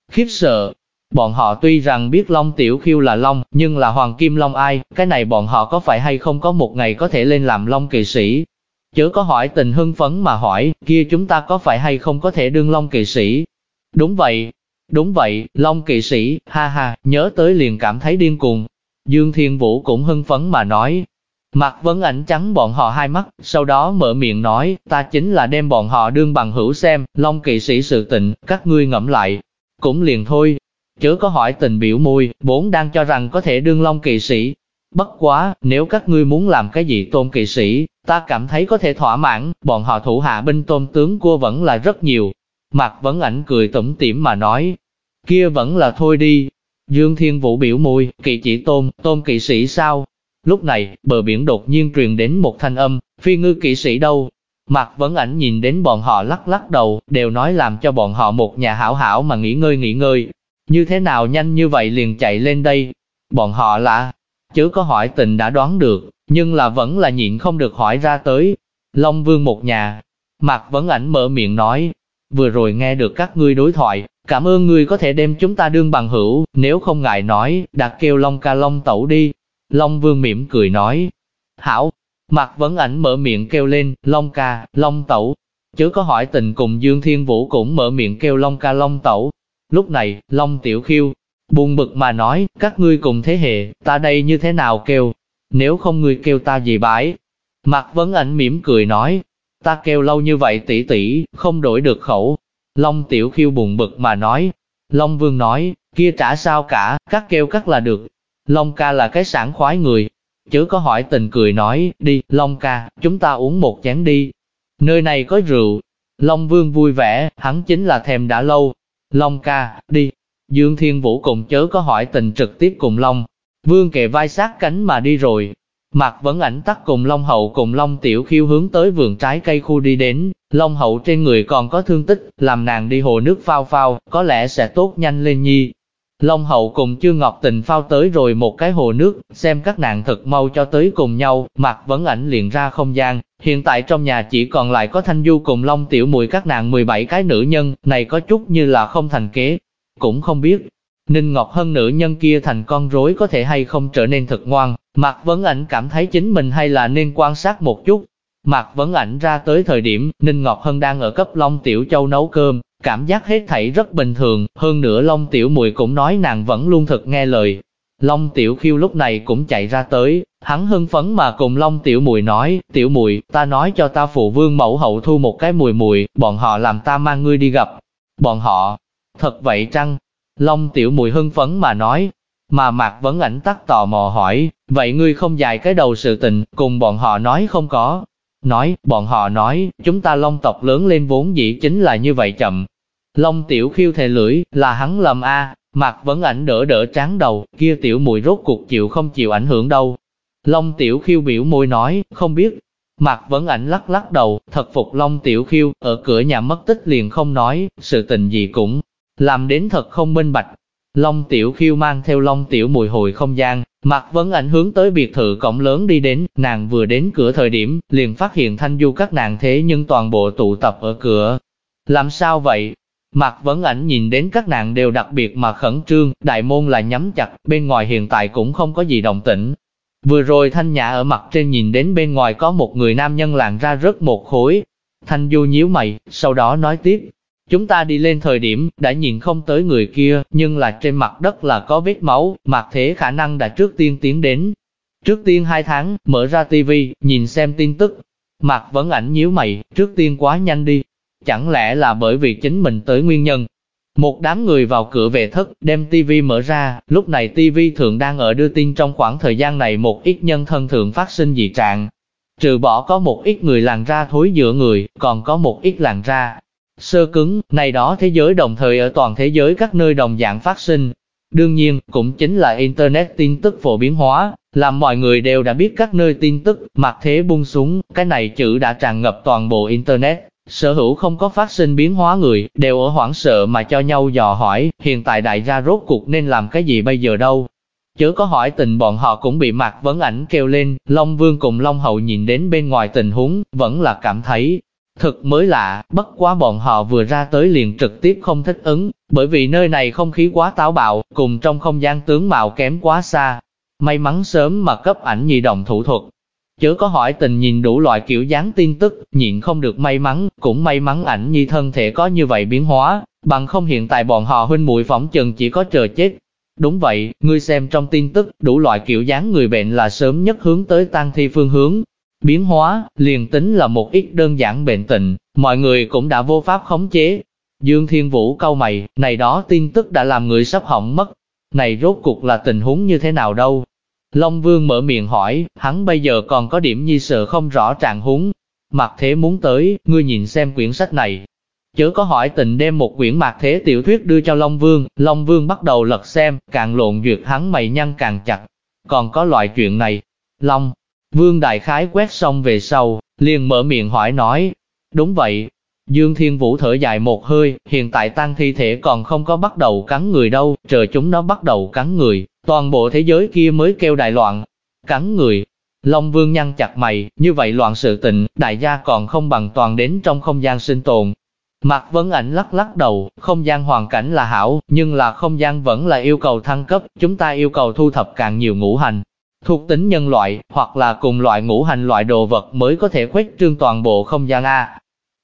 khiếp sợ. Bọn họ tuy rằng biết Long Tiểu Khiêu là Long, nhưng là Hoàng Kim Long ai, cái này bọn họ có phải hay không có một ngày có thể lên làm Long Kỵ Sĩ. Chớ có hỏi Tình hưng phấn mà hỏi, kia chúng ta có phải hay không có thể đương Long Kỵ Sĩ. Đúng vậy, Long Kỵ Sĩ, ha ha, nhớ tới liền cảm thấy điên cuồng. Dương Thiên Vũ cũng hưng phấn mà nói. Mạc Vấn Ảnh trắng bọn họ hai mắt, sau đó mở miệng nói, ta chính là đem bọn họ đương bằng hữu xem, Long Kỵ Sĩ sự tình, các ngươi ngẫm lại. Cũng liền thôi. Chớ có hỏi Tình biểu môi, vốn đang cho rằng có thể đương Long Kỵ Sĩ. Bất quá, nếu các ngươi muốn làm cái gì Tôn Kỵ Sĩ, ta cảm thấy có thể thỏa mãn, bọn họ thủ hạ binh tôn tướng cua vẫn là rất nhiều. Mạc Vấn Ảnh cười tủm tỉm mà nói, kia vẫn là thôi đi. Dương Thiên Vũ biểu môi, kỵ chỉ Tôn Kỵ Sĩ sao? Lúc này, bờ biển đột nhiên truyền đến một thanh âm, Phi Ngư Kỵ Sĩ đâu? Mạc Vấn Ảnh nhìn đến bọn họ lắc lắc đầu, đều nói làm cho bọn họ một nhà hảo hảo mà nghỉ ngơi. Như thế nào nhanh như vậy liền chạy lên đây? Bọn họ là... Chớ có hỏi Tình đã đoán được, nhưng là vẫn là nhịn không được hỏi ra tới. Long Vương một nhà. Mạc Vấn Ảnh mở miệng nói, vừa rồi nghe được các ngươi đối thoại, cảm ơn ngươi có thể đem chúng ta đương bằng hữu, nếu không ngại nói, đặt kêu Long ca Long tẩu đi. Long Vương mỉm cười nói, hảo. Mạc Vấn Ảnh mở miệng kêu lên, Long ca, Long tẩu. Chớ có hỏi Tình cùng Dương Thiên Vũ cũng mở miệng kêu Long ca Long tẩu. Lúc này, Long Tiểu Khiêu buồn bực mà nói, các ngươi cùng thế hệ, ta đây như thế nào kêu? Nếu không ngươi kêu ta gì bái? Mạc Vấn Ảnh mỉm cười nói, ta kêu lâu như vậy tỷ tỷ, không đổi được khẩu. Long Tiểu Khiêu buồn bực mà nói. Long Vương nói, kia trả sao cả, cắt kêu cắt là được. Long ca là cái sảng khoái người. Chớ có hỏi Tình cười nói, đi, Long ca, chúng ta uống một chén đi. Nơi này có rượu. Long Vương vui vẻ, hắn chính là thèm đã lâu. Long ca, đi. Dương Thiên Vũ cùng Chớ có hỏi Tình trực tiếp cùng Long Vương kề vai sát cánh mà đi rồi. Mạc Vấn Ảnh tắt cùng Long Hậu cùng Long Tiểu Khiêu hướng tới vườn trái cây khu đi đến. Long Hậu trên người còn có thương tích, làm nàng đi hồ nước phao phao, có lẽ sẽ tốt nhanh lên nhi. Long Hậu cùng Chương Ngọc Tình phao tới rồi một cái hồ nước, xem các nàng thật mau cho tới cùng nhau, Mạc Vấn Ảnh liền ra không gian. Hiện tại trong nhà chỉ còn lại có Thanh Du cùng Long Tiểu Muội các nàng 17 cái nữ nhân, này có chút như là không thành kế. Cũng không biết, Ninh Ngọc Hân nữ nhân kia thành con rối có thể hay không trở nên thật ngoan. Mạc Vấn Ảnh cảm thấy chính mình hay là nên quan sát một chút. Mạc Vấn Ảnh ra tới thời điểm, Ninh Ngọc Hân đang ở cấp Long Tiểu Châu nấu cơm, cảm giác hết thảy rất bình thường, hơn nữa Long Tiểu Muội cũng nói nàng vẫn luôn thật nghe lời. Long Tiểu Khiêu lúc này cũng chạy ra tới, hắn hưng phấn mà cùng Long Tiểu Muội nói, Tiểu Muội, ta nói cho ta phụ vương mẫu hậu thu một cái mùi mùi, bọn họ làm ta mang ngươi đi gặp. Bọn họ, thật vậy chăng? Long Tiểu Muội hưng phấn mà nói, mà Mạc Vấn Ảnh tắc tò mò hỏi, vậy ngươi không dài cái đầu sự tình, cùng bọn họ nói không có? Nói, bọn họ nói, chúng ta Long tộc lớn lên vốn dĩ chính là như vậy chậm. Long Tiểu Khiêu thề lưỡi, là hắn lầm a. Mạc Vấn Ảnh đỡ trán đầu, kia Tiểu Muội rốt cuộc chịu không chịu ảnh hưởng đâu. Long Tiểu Khiêu biểu môi nói, không biết. Mạc Vấn Ảnh lắc lắc đầu, thật phục Long Tiểu Khiêu, ở cửa nhà mất tích liền không nói, sự tình gì cũng làm đến thật không minh bạch. Long Tiểu Khiêu mang theo Long Tiểu Muội hồi không gian, Mạc Vấn Ảnh hướng tới biệt thự cổng lớn đi đến, nàng vừa đến cửa thời điểm, liền phát hiện Thanh Du các nàng thế nhưng toàn bộ tụ tập ở cửa. Làm sao vậy? Mạc Vấn Ảnh nhìn đến các nàng đều đặc biệt mà khẩn trương, đại môn là nhắm chặt, bên ngoài hiện tại cũng không có gì động tĩnh. Vừa rồi Thanh Nhã ở mặt trên nhìn đến bên ngoài có một người nam nhân làn ra rớt một khối. Thanh Du nhíu mày, sau đó nói tiếp. Chúng ta đi lên thời điểm, đã nhìn không tới người kia, nhưng là trên mặt đất là có vết máu, Mạc Thế khả năng đã trước tiên tiến đến. Trước tiên 2 tháng, mở ra tivi, nhìn xem tin tức. Mạc Vấn Ảnh nhíu mày, trước tiên quá nhanh đi. Chẳng lẽ là bởi vì chính mình tới nguyên nhân? Một đám người vào cửa vệ thất, đem tivi mở ra, lúc này tivi thượng đang ở đưa tin trong khoảng thời gian này một ít nhân thân thượng phát sinh dị trạng. Trừ bỏ có một ít người làn da thối giữa người, còn có một ít làn da sơ cứng, này đó thế giới đồng thời ở toàn thế giới các nơi đồng dạng phát sinh. Đương nhiên, cũng chính là Internet tin tức phổ biến hóa, làm mọi người đều đã biết các nơi tin tức, Mặt thế buông xuống, cái này chữ đã tràn ngập toàn bộ Internet. Sở hữu không có phát sinh biến hóa người, đều ở hoảng sợ mà cho nhau dò hỏi, hiện tại đại gia rốt cuộc nên làm cái gì bây giờ đâu. Chớ có hỏi Tình bọn họ cũng bị Mạc Vấn Ảnh kêu lên, Long Vương cùng Long Hậu nhìn đến bên ngoài tình huống, vẫn là cảm thấy Thực mới lạ, bất quá bọn họ vừa ra tới liền trực tiếp không thích ứng, bởi vì nơi này không khí quá táo bạo, cùng trong không gian tướng mạo kém quá xa. May mắn sớm mà cấp ảnh nhi đồng thủ thuật. Chớ có hỏi tình nhìn đủ loại kiểu dáng tin tức, nhịn không được may mắn, cũng may mắn ảnh nhi thân thể có như vậy biến hóa, bằng không hiện tại bọn họ huynh muội phỏng chừng chỉ có chờ chết. Đúng vậy, ngươi xem trong tin tức, đủ loại kiểu dáng người bệnh là sớm nhất hướng tới tang thi phương hướng. Biến hóa, liền tính là một ít đơn giản bệnh tình, mọi người cũng đã vô pháp khống chế. Dương Thiên Vũ cau mày, này đó tin tức đã làm người sắp hỏng mất. Này rốt cuộc là tình huống như thế nào đâu? Long Vương mở miệng hỏi, hắn bây giờ còn có điểm nhi sợ không rõ trạng huống. Mạc Thế muốn tới, ngươi nhìn xem quyển sách này. Chớ có hỏi tình đem một quyển Mạc Thế tiểu thuyết đưa cho Long Vương bắt đầu lật xem, càng lộn duyệt hắn mày nhăn càng chặt. Còn có loại chuyện này. Long Vương đại khái quét xong về sau, liền mở miệng hỏi nói. Đúng vậy. Dương Thiên Vũ thở dài một hơi, hiện tại tang thi thể còn không có bắt đầu cắn người đâu, chờ chúng nó bắt đầu cắn người, toàn bộ thế giới kia mới kêu đại loạn. Cắn người. Long Vương nhăn chặt mày, như vậy loạn sự tình, đại gia còn không bằng toàn đến trong không gian sinh tồn. Mạc Vấn Ảnh lắc lắc đầu, không gian hoàn cảnh là hảo, nhưng là không gian vẫn là yêu cầu thăng cấp, chúng ta yêu cầu thu thập càng nhiều ngũ hành thuộc tính nhân loại, hoặc là cùng loại ngũ hành loại đồ vật mới có thể khuếch trương toàn bộ không gian A.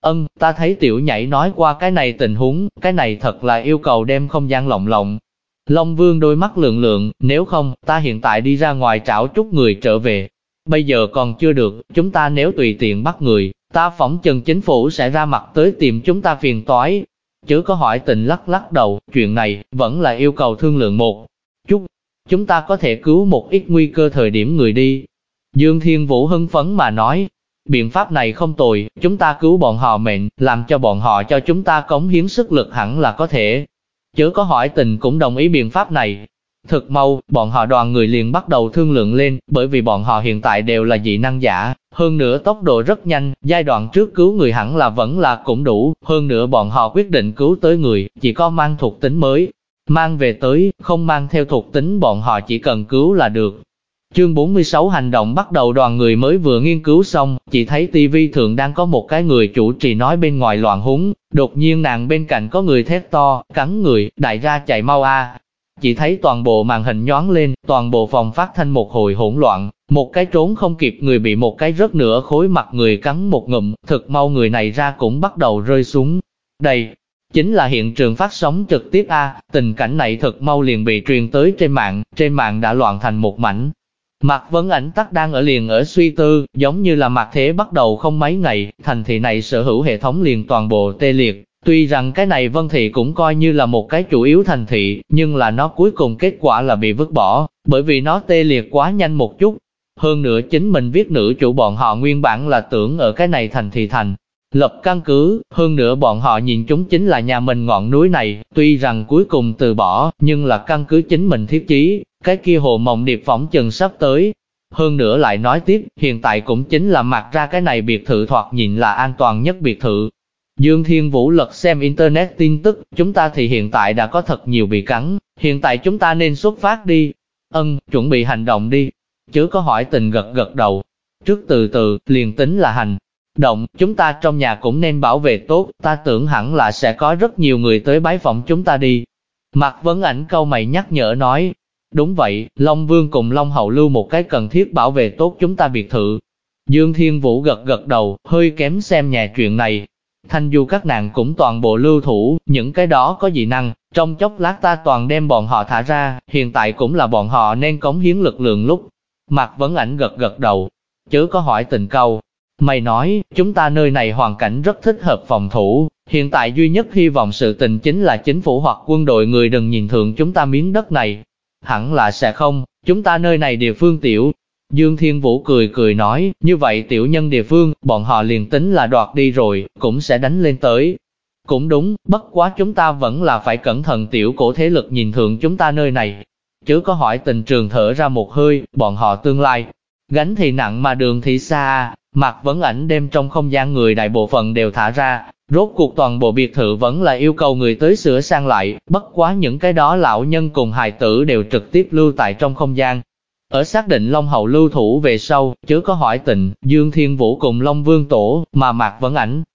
Ta thấy Tiểu Nhảy nói qua cái này tình huống, cái này thật là yêu cầu đem không gian lộng lộng. Long Vương đôi mắt lượng lượng, nếu không, ta hiện tại đi ra ngoài trảo chút người trở về. Bây giờ còn chưa được, chúng ta nếu tùy tiện bắt người, ta phỏng chừng chính phủ sẽ ra mặt tới tìm chúng ta phiền toái. Chứ có hỏi tình lắc lắc đầu, chuyện này, vẫn là yêu cầu thương lượng một chút. Chúng ta có thể cứu một ít nguy cơ thời điểm người đi. Dương Thiên Vũ hưng phấn mà nói, biện pháp này không tồi, chúng ta cứu bọn họ mệnh, làm cho bọn họ cho chúng ta cống hiến sức lực hẳn là có thể. Chớ có hỏi tình cũng đồng ý biện pháp này. Thực mau, bọn họ đoàn người liền bắt đầu thương lượng lên, bởi vì bọn họ hiện tại đều là dị năng giả, hơn nữa tốc độ rất nhanh, giai đoạn trước cứu người hẳn là vẫn là cũng đủ, hơn nữa bọn họ quyết định cứu tới người, chỉ có mang thuộc tính mới. Mang về tới, không mang theo thuộc tính bọn họ chỉ cần cứu là được. Chương 46 hành động bắt đầu đoàn người mới vừa nghiên cứu xong, chỉ thấy TV thượng đang có một cái người chủ trì nói bên ngoài loạn húng, đột nhiên nàng bên cạnh có người thét to, cắn người, đại gia chạy mau a. Chỉ thấy toàn bộ màn hình nhoáng lên, toàn bộ phòng phát thanh một hồi hỗn loạn, một cái trốn không kịp người bị một cái rớt nửa khối mặt người cắn một ngụm, thực mau người này ra cũng bắt đầu rơi xuống. Đây chính là hiện trường phát sóng trực tiếp a, tình cảnh này thật mau liền bị truyền tới trên mạng đã loạn thành một mảnh. Mạc Vấn Ảnh tắc đang liền ở suy tư, giống như là Mạc Thế bắt đầu không mấy ngày, thành thị này sở hữu hệ thống liền toàn bộ tê liệt. Tuy rằng cái này Vân Thị cũng coi như là một cái chủ yếu thành thị, nhưng là nó cuối cùng kết quả là bị vứt bỏ, bởi vì nó tê liệt quá nhanh một chút. Hơn nữa chính mình viết nữ chủ bọn họ nguyên bản là tưởng ở cái này thành thị thành lập căn cứ, hơn nữa bọn họ nhìn chúng chính là nhà mình ngọn núi này, tuy rằng cuối cùng từ bỏ, nhưng là căn cứ chính mình thiết chí, cái kia Hồ Mộng Điệp phỏng chừng sắp tới. Hơn nữa lại nói tiếp, hiện tại cũng chính là mặc ra cái này biệt thự thoạt nhìn là an toàn nhất biệt thự. Dương Thiên Vũ lật xem Internet tin tức, chúng ta thì hiện tại đã có thật nhiều bị cắn, hiện tại chúng ta nên xuất phát đi. Chuẩn bị hành động đi. Chứ có hỏi tình gật gật đầu. Trước từ từ, liền tính là hành động, chúng ta trong nhà cũng nên bảo vệ tốt, ta tưởng hẳn là sẽ có rất nhiều người tới bái phỏng chúng ta đi. Mạc Vấn Ảnh cau mày nhắc nhở nói, đúng vậy, Long Vương cùng Long Hậu lưu một cái cần thiết bảo vệ tốt chúng ta biệt thự. Dương Thiên Vũ gật gật đầu, hơi kém xem nhẹ chuyện này. Thanh Du các nàng cũng toàn bộ lưu thủ, những cái đó có dị năng, trong chốc lát ta toàn đem bọn họ thả ra, hiện tại cũng là bọn họ nên cống hiến lực lượng lúc. Mạc Vấn Ảnh gật gật đầu, chớ có hỏi tình câu. Mày nói, chúng ta nơi này hoàn cảnh rất thích hợp phòng thủ, hiện tại duy nhất hy vọng sự tình chính là chính phủ hoặc quân đội người đừng nhìn thường chúng ta miếng đất này. Hẳn là sẽ không, chúng ta nơi này địa phương tiểu. Dương Thiên Vũ cười cười nói, như vậy tiểu nhân địa phương, bọn họ liền tính là đoạt đi rồi, cũng sẽ đánh lên tới. Cũng đúng, bất quá chúng ta vẫn là phải cẩn thận tiểu cổ thế lực nhìn thường chúng ta nơi này. Chứ có hỏi tình trường thở ra một hơi, bọn họ tương lai. Gánh thì nặng mà đường thì xa, Mạc Vấn Ảnh đem trong không gian người đại bộ phận đều thả ra, rốt cuộc toàn bộ biệt thự vẫn là yêu cầu người tới sửa sang lại, bất quá những cái đó lão nhân cùng hài tử đều trực tiếp lưu tại trong không gian. Ở xác định Long Hậu lưu thủ về sau, chứ có hỏi tình, Dương Thiên Vũ cùng Long Vương tổ, mà Mạc Vấn Ảnh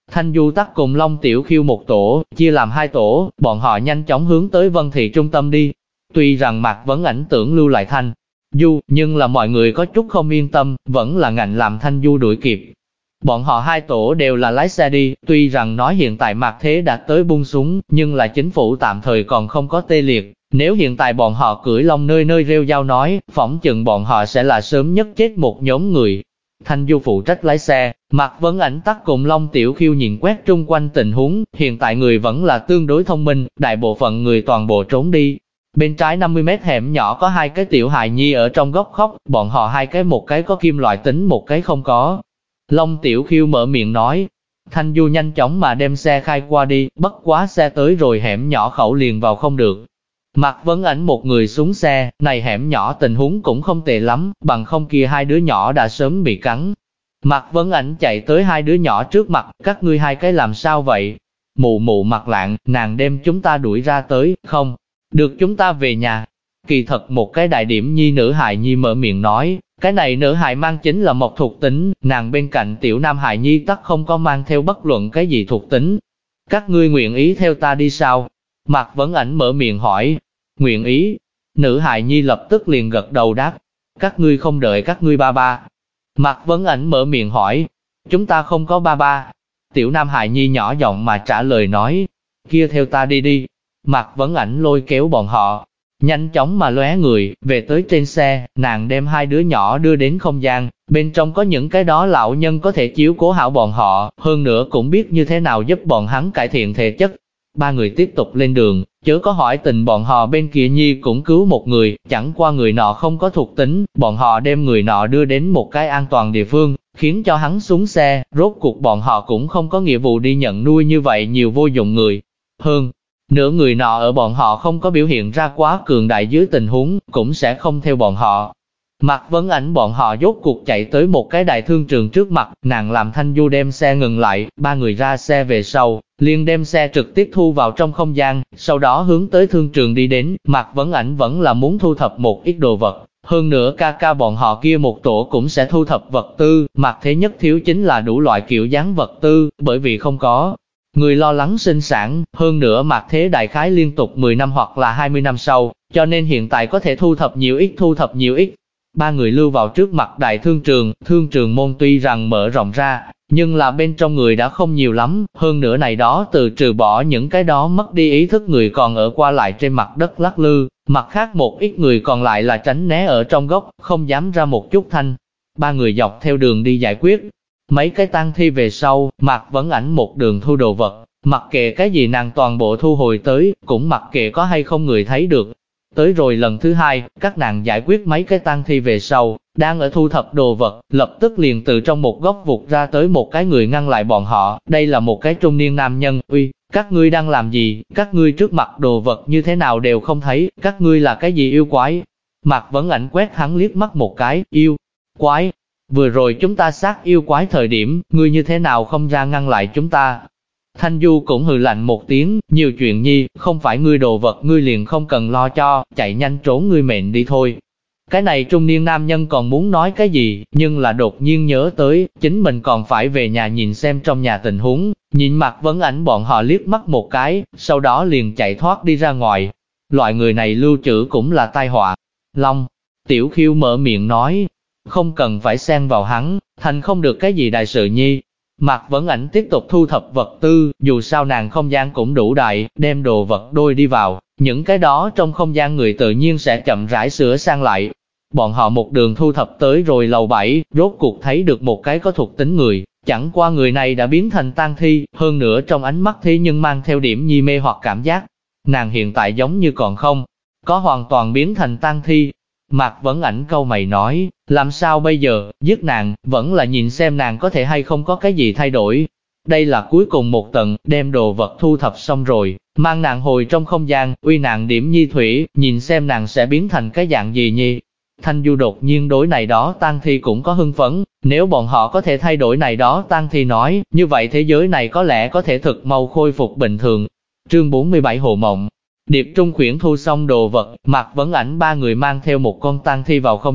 Thanh Du tắc cùng Long Tiểu Khiêu một tổ, chia làm hai tổ, bọn họ nhanh chóng hướng tới Vân Thị trung tâm đi. Tuy rằng Mạc Vấn Ảnh tưởng lưu lại Thanh Du, nhưng là mọi người có chút không yên tâm, vẫn là ngạnh làm Thanh Du đuổi kịp. Bọn họ hai tổ đều là lái xe đi, tuy rằng nói hiện tại Mạc Thế đã tới buông súng, nhưng là chính phủ tạm thời còn không có tê liệt. Nếu hiện tại bọn họ cưỡi long nơi nơi rêu dao nói, phỏng chừng bọn họ sẽ là sớm nhất chết một nhóm người. Thanh Du phụ trách lái xe, Mạc Vấn Ảnh tắc cùng Long Tiểu Khiêu nhìn quét trung quanh tình huống, hiện tại người vẫn là tương đối thông minh, đại bộ phận người toàn bộ trốn đi. Bên trái 50 mét hẻm nhỏ có hai cái tiểu hài nhi ở trong góc khóc, bọn họ hai cái một cái có kim loại tính một cái không có. Long Tiểu Khiêu mở miệng nói, Thanh Du nhanh chóng mà đem xe khai qua đi, bất quá xe tới rồi hẻm nhỏ khẩu liền vào không được. Mạc Vấn Ảnh một người xuống xe, này hẻm nhỏ tình huống cũng không tệ lắm, bằng không kia hai đứa nhỏ đã sớm bị cắn. Mạc Vấn Ảnh chạy tới hai đứa nhỏ trước mặt, các ngươi hai cái làm sao vậy? Mụ mụ Mạc Lạng, nàng đem chúng ta đuổi ra tới, không được chúng ta về nhà. Kỳ thật một cái đại điểm nhi nữ hài nhi mở miệng nói, cái này nữ hài mang chính là một thuộc tính, nàng bên cạnh tiểu nam hài nhi tắc không có mang theo bất luận cái gì thuộc tính. Các ngươi nguyện ý theo ta đi sao? Mạc Vấn Ảnh mở miệng hỏi. Nguyện ý. Nữ hài nhi lập tức liền gật đầu đáp. Các ngươi không đợi các ngươi ba ba. Mạc Vấn Ảnh mở miệng hỏi. Chúng ta không có ba ba. Tiểu nam hài nhi nhỏ giọng mà trả lời nói. Kia theo ta đi đi. Mạc Vấn Ảnh lôi kéo bọn họ. Nhanh chóng mà lóe người, về tới trên xe, nàng đem hai đứa nhỏ đưa đến không gian, bên trong có những cái đó lão nhân có thể chiếu cố hảo bọn họ, hơn nữa cũng biết như thế nào giúp bọn hắn cải thiện thể chất. Ba người tiếp tục lên đường, chớ có hỏi tình bọn họ bên kia nhi cũng cứu một người, chẳng qua người nọ không có thuộc tính, bọn họ đem người nọ đưa đến một cái an toàn địa phương, khiến cho hắn xuống xe, rốt cuộc bọn họ cũng không có nghĩa vụ đi nhận nuôi như vậy nhiều vô dụng người. Hơn nửa người nọ ở bọn họ không có biểu hiện ra quá cường đại dưới tình huống, cũng sẽ không theo bọn họ. Mạc Vấn Ảnh bọn họ rốt cuộc chạy tới một cái đại thương trường trước mặt, nàng làm Thanh Du đem xe ngừng lại, ba người ra xe về sau, liền đem xe trực tiếp thu vào trong không gian, sau đó hướng tới thương trường đi đến. Mạc Vấn Ảnh vẫn là muốn thu thập một ít đồ vật, hơn nữa ca ca bọn họ kia một tổ cũng sẽ thu thập vật tư, Mạc Thế nhất thiếu chính là đủ loại kiểu dáng vật tư, bởi vì không có người lo lắng sinh sản, hơn nữa Mạc Thế đại khái liên tục 10 năm hoặc là 20 năm sau, cho nên hiện tại có thể thu thập nhiều ít. Ba người lưu vào trước mặt đại thương trường môn tuy rằng mở rộng ra, nhưng là bên trong người đã không nhiều lắm, hơn nữa này đó từ trừ bỏ những cái đó mất đi ý thức người còn ở qua lại trên mặt đất lắc lư, mặt khác một ít người còn lại là tránh né ở trong góc, không dám ra một chút thanh. Ba người dọc theo đường đi giải quyết mấy cái tang thi về sau, Mạc Vấn Ảnh một đường thu đồ vật, mặc kệ cái gì nàng toàn bộ thu hồi tới, cũng mặc kệ có hay không người thấy được. Tới rồi lần thứ hai, các nàng giải quyết mấy cái tang thi về sau, đang ở thu thập đồ vật, lập tức liền từ trong một góc vụt ra tới một cái người ngăn lại bọn họ. Đây là một cái trung niên nam nhân. Uy, các ngươi đang làm gì? Các ngươi trước mặt đồ vật như thế nào đều không thấy, các ngươi là cái gì yêu quái? Mạc Vấn Ảnh quét hắn liếc mắt một cái, yêu quái. Vừa rồi chúng ta sát yêu quái thời điểm, ngươi như thế nào không ra ngăn lại chúng ta? Thanh Du cũng hừ lạnh một tiếng, nhiều chuyện nhi, không phải ngươi đồ vật ngươi liền không cần lo cho, chạy nhanh trốn ngươi mệnh đi thôi. Cái này trung niên nam nhân còn muốn nói cái gì, nhưng là đột nhiên nhớ tới, chính mình còn phải về nhà nhìn xem trong nhà tình huống, nhìn Mạc Vấn Ảnh bọn họ liếc mắt một cái, sau đó liền chạy thoát đi ra ngoài. Loại người này lưu trữ cũng là tai họa. Long Tiểu Khiêu mở miệng nói, không cần phải xen vào hắn, thành không được cái gì đại sự nhi. Mạc Vấn Ảnh tiếp tục thu thập vật tư, dù sao nàng không gian cũng đủ đại, đem đồ vật đôi đi vào, những cái đó trong không gian người tự nhiên sẽ chậm rãi sửa sang lại. Bọn họ một đường thu thập tới rồi lầu 7, rốt cuộc thấy được một cái có thuộc tính người, chẳng qua người này đã biến thành tang thi, hơn nữa trong ánh mắt thế nhưng mang theo điểm nhi mê hoặc cảm giác. Nàng hiện tại giống như còn không có hoàn toàn biến thành tang thi. Mạc Vấn Ảnh câu mày nói, làm sao bây giờ, giết nàng, vẫn là nhìn xem nàng có thể hay không có cái gì thay đổi. Đây là cuối cùng một tầng, đem đồ vật thu thập xong rồi, mang nàng hồi trong không gian, uy nàng điểm nhi thủy, nhìn xem nàng sẽ biến thành cái dạng gì nhi. Thanh Du đột nhiên đối này đó tang thi cũng có hưng phấn, nếu bọn họ có thể thay đổi này đó tang thi nói, như vậy thế giới này có lẽ có thể thực mau khôi phục bình thường. Chương 47 Hồ Mộng. Điệp Trung Khuyển thu xong đồ vật, Mạc Vấn Ảnh ba người mang theo một con tang thi vào không gian,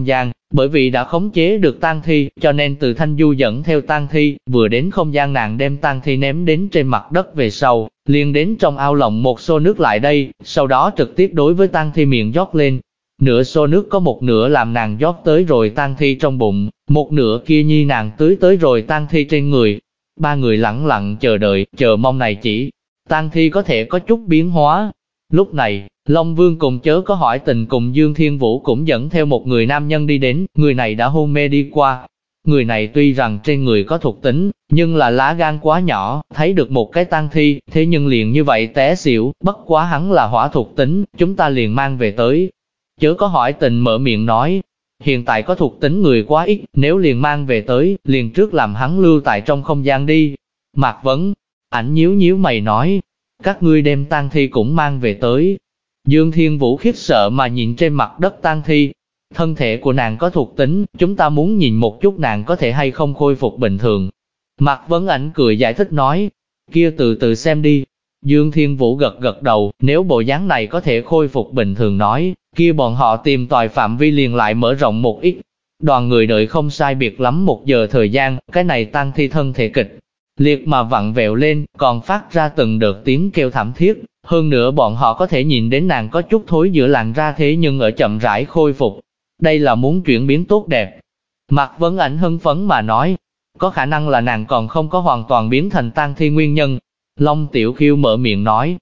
Bởi vì đã khống chế được tang thi, cho nên Từ Thanh Du dẫn theo tang thi, vừa đến không gian nàng đem tang thi ném đến trên mặt đất về sau, liền đến trong ao lộng một xô nước lại đây, sau đó trực tiếp đối với tang thi miệng rót lên. Nửa xô nước có một nửa làm nàng rót tới rồi tang thi trong bụng, một nửa kia nhi nàng tưới tới rồi tang thi trên người. Ba người lẳng lặng chờ đợi, chờ mong này chỉ tang thi có thể có chút biến hóa. Lúc này, Long Vương cùng Chớ Có Hỏi Tình cùng Dương Thiên Vũ cũng dẫn theo một người nam nhân đi đến, người này đã hôn mê đi qua. Người này tuy rằng trên người có thuộc tính, nhưng là lá gan quá nhỏ, thấy được một cái tang thi, thế nhưng liền như vậy té xỉu, bất quá hắn là hỏa thuộc tính, chúng ta liền mang về tới. Chớ Có Hỏi Tình mở miệng nói, hiện tại có thuộc tính người quá ít, nếu liền mang về tới, liền trước làm hắn lưu tại trong không gian đi. Mạc Vấn, ảnh nhíu nhíu mày nói, các ngươi đem tang thi cũng mang về tới. Dương Thiên Vũ khiếp sợ mà nhìn trên mặt đất tang thi. Thân thể của nàng có thuộc tính, chúng ta muốn nhìn một chút nàng có thể hay không khôi phục bình thường. Mạc Vấn Ảnh cười giải thích nói, kia từ từ xem đi. Dương Thiên Vũ gật gật đầu, nếu bộ dáng này có thể khôi phục bình thường nói, kia bọn họ tìm tòi phạm vi liền lại mở rộng một ít. Đoàn người đợi không sai biệt lắm 1 giờ thời gian, cái này tang thi thân thể kịch liệt mà vặn vẹo lên, còn phát ra từng đợt tiếng kêu thảm thiết. Hơn nữa bọn họ có thể nhìn đến nàng có chút thối giữa làn ra thế nhưng ở chậm rãi khôi phục. Đây là muốn chuyển biến tốt đẹp. Mạc Vấn Ảnh hưng phấn mà nói, có khả năng là nàng còn không có hoàn toàn biến thành tang thi nguyên nhân. Long Tiểu Khiêu mở miệng nói,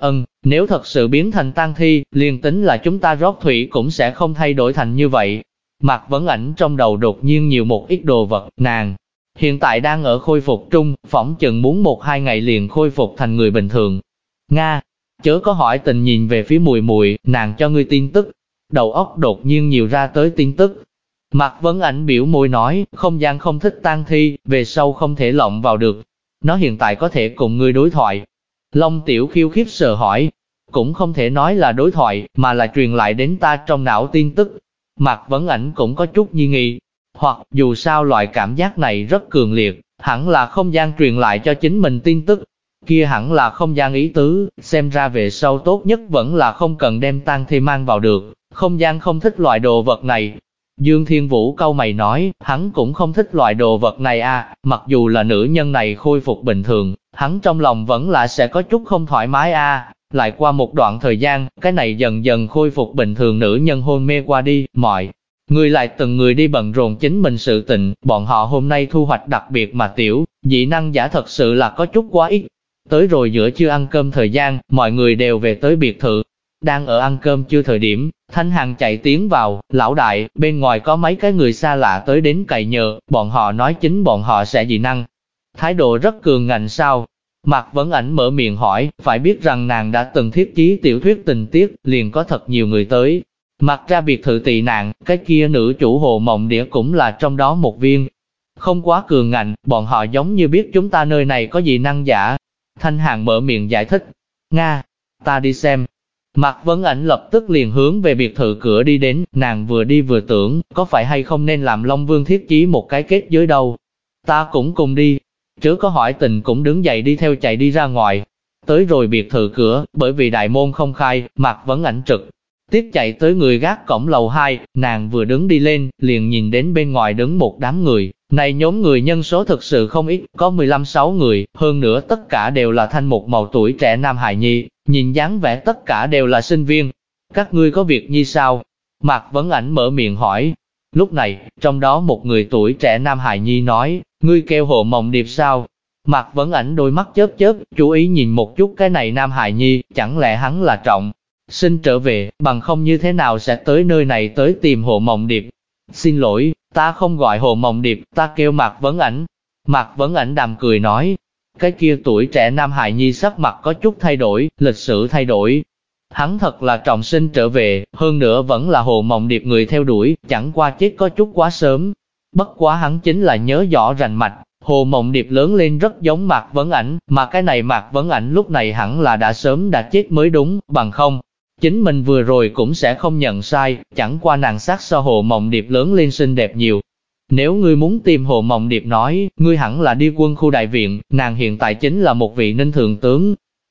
nếu thật sự biến thành tang thi, liền tính là chúng ta rót thủy cũng sẽ không thay đổi thành như vậy. Mạc Vấn Ảnh trong đầu đột nhiên nhiều một ít đồ vật, nàng hiện tại đang ở khôi phục trung, phỏng chừng muốn 1-2 ngày liền khôi phục thành người bình thường. Nga, Chớ Có Hỏi Tình nhìn về phía Mùi Mùi, nàng cho ngươi tin tức. Đầu óc đột nhiên nhiều ra tới tin tức. Mạc Vấn Ảnh biểu môi nói, không gian không thích tang thi, về sau không thể lộng vào được. Nó hiện tại có thể cùng ngươi đối thoại. Long Tiểu Khiêu khiếp sợ hỏi, cũng không thể nói là đối thoại, mà là truyền lại đến ta trong não tin tức. Mạc Vấn Ảnh cũng có chút nghi nghi, hoặc dù sao loại cảm giác này rất cường liệt, hẳn là không gian truyền lại cho chính mình tin tức. Kia hẳn là không gian ý tứ, xem ra về sau tốt nhất vẫn là không cần đem tang thi mang vào được, không gian không thích loại đồ vật này. Dương Thiên Vũ cau mày nói, hắn cũng không thích loại đồ vật này à, mặc dù là nữ nhân này khôi phục bình thường, hắn trong lòng vẫn là sẽ có chút không thoải mái à. Lại qua một đoạn thời gian, cái này dần dần khôi phục bình thường nữ nhân hôn mê qua đi, mọi người lại từng người đi bận rộn chính mình sự tình, bọn họ hôm nay thu hoạch đặc biệt mà tiểu, dị năng giả thật sự là có chút quá ít. Tới rồi giữa trưa ăn cơm thời gian, mọi người đều về tới biệt thự. Đang ở ăn cơm trưa thời điểm, Thanh Hằng chạy tiến vào, lão đại, bên ngoài có mấy cái người xa lạ tới đến cày nhờ, bọn họ nói chính bọn họ sẽ dị năng. Thái độ rất cường ngạnh sao? Mạc Vấn Ảnh mở miệng hỏi, phải biết rằng nàng đã từng thiết chí tiểu thuyết tình tiết, liền có thật nhiều người tới. Mặc ra biệt thự tị nạn, cái kia nữ chủ Hồ Mộng Đĩa cũng là trong đó một viên. Không quá cường ngạnh, bọn họ giống như biết chúng ta nơi này có dị năng giả. Thanh Hằng mở miệng giải thích, Nga, ta đi xem. Mạc Vấn Ảnh lập tức liền hướng về biệt thự cửa đi đến, nàng vừa đi vừa tưởng, có phải hay không nên làm Long Vương thiết chí một cái kết giới đâu. Ta cũng cùng đi. Chớ Có Hỏi Tình cũng đứng dậy đi theo chạy đi ra ngoài. Tới rồi biệt thự cửa, bởi vì đại môn không khai, Mạc Vấn Ảnh trực tiếp chạy tới người gác cổng lầu 2, nàng vừa đứng đi lên, liền nhìn đến bên ngoài đứng một đám người. Này nhóm người nhân số thực sự không ít, có 15-16 người, hơn nữa tất cả đều là thanh một màu tuổi trẻ nam hài nhi, nhìn dáng vẻ tất cả đều là sinh viên. Các ngươi có việc nhi sao? Mạc Vấn Ảnh mở miệng hỏi. Lúc này, trong đó một người tuổi trẻ nam hài nhi nói, ngươi kêu Hồ Mộng Điệp sao? Mạc Vấn Ảnh đôi mắt chớp chớp, chú ý nhìn một chút cái này nam hài nhi, chẳng lẽ hắn là trọng sinh trở về, bằng không như thế nào sẽ tới nơi này tới tìm Hồ Mộng Điệp? Xin lỗi, ta không gọi Hồ Mộng Điệp, ta kêu Mạc Vấn Ảnh. Mạc Vấn Ảnh đàm cười nói, cái kia tuổi trẻ nam hài nhi sắc mặt có chút thay đổi, lịch sử thay đổi. Hắn thật là trọng sinh trở về, hơn nữa vẫn là Hồ Mộng Điệp người theo đuổi, chẳng qua chết có chút quá sớm. Bất quá hắn chính là nhớ rõ rành mạch, Hồ Mộng Điệp lớn lên rất giống Mạc Vấn Ảnh, mà cái này Mạc Vấn Ảnh lúc này hẳn là đã sớm đã chết mới đúng, bằng không. Chính mình vừa rồi cũng sẽ không nhận sai, chẳng qua nàng sắc so Hồ Mộng Điệp lớn lên xinh đẹp nhiều. Nếu ngươi muốn tìm Hồ Mộng Điệp nói, ngươi hẳn là đi quân khu đại viện, nàng hiện tại chính là một vị ninh thượng tướng.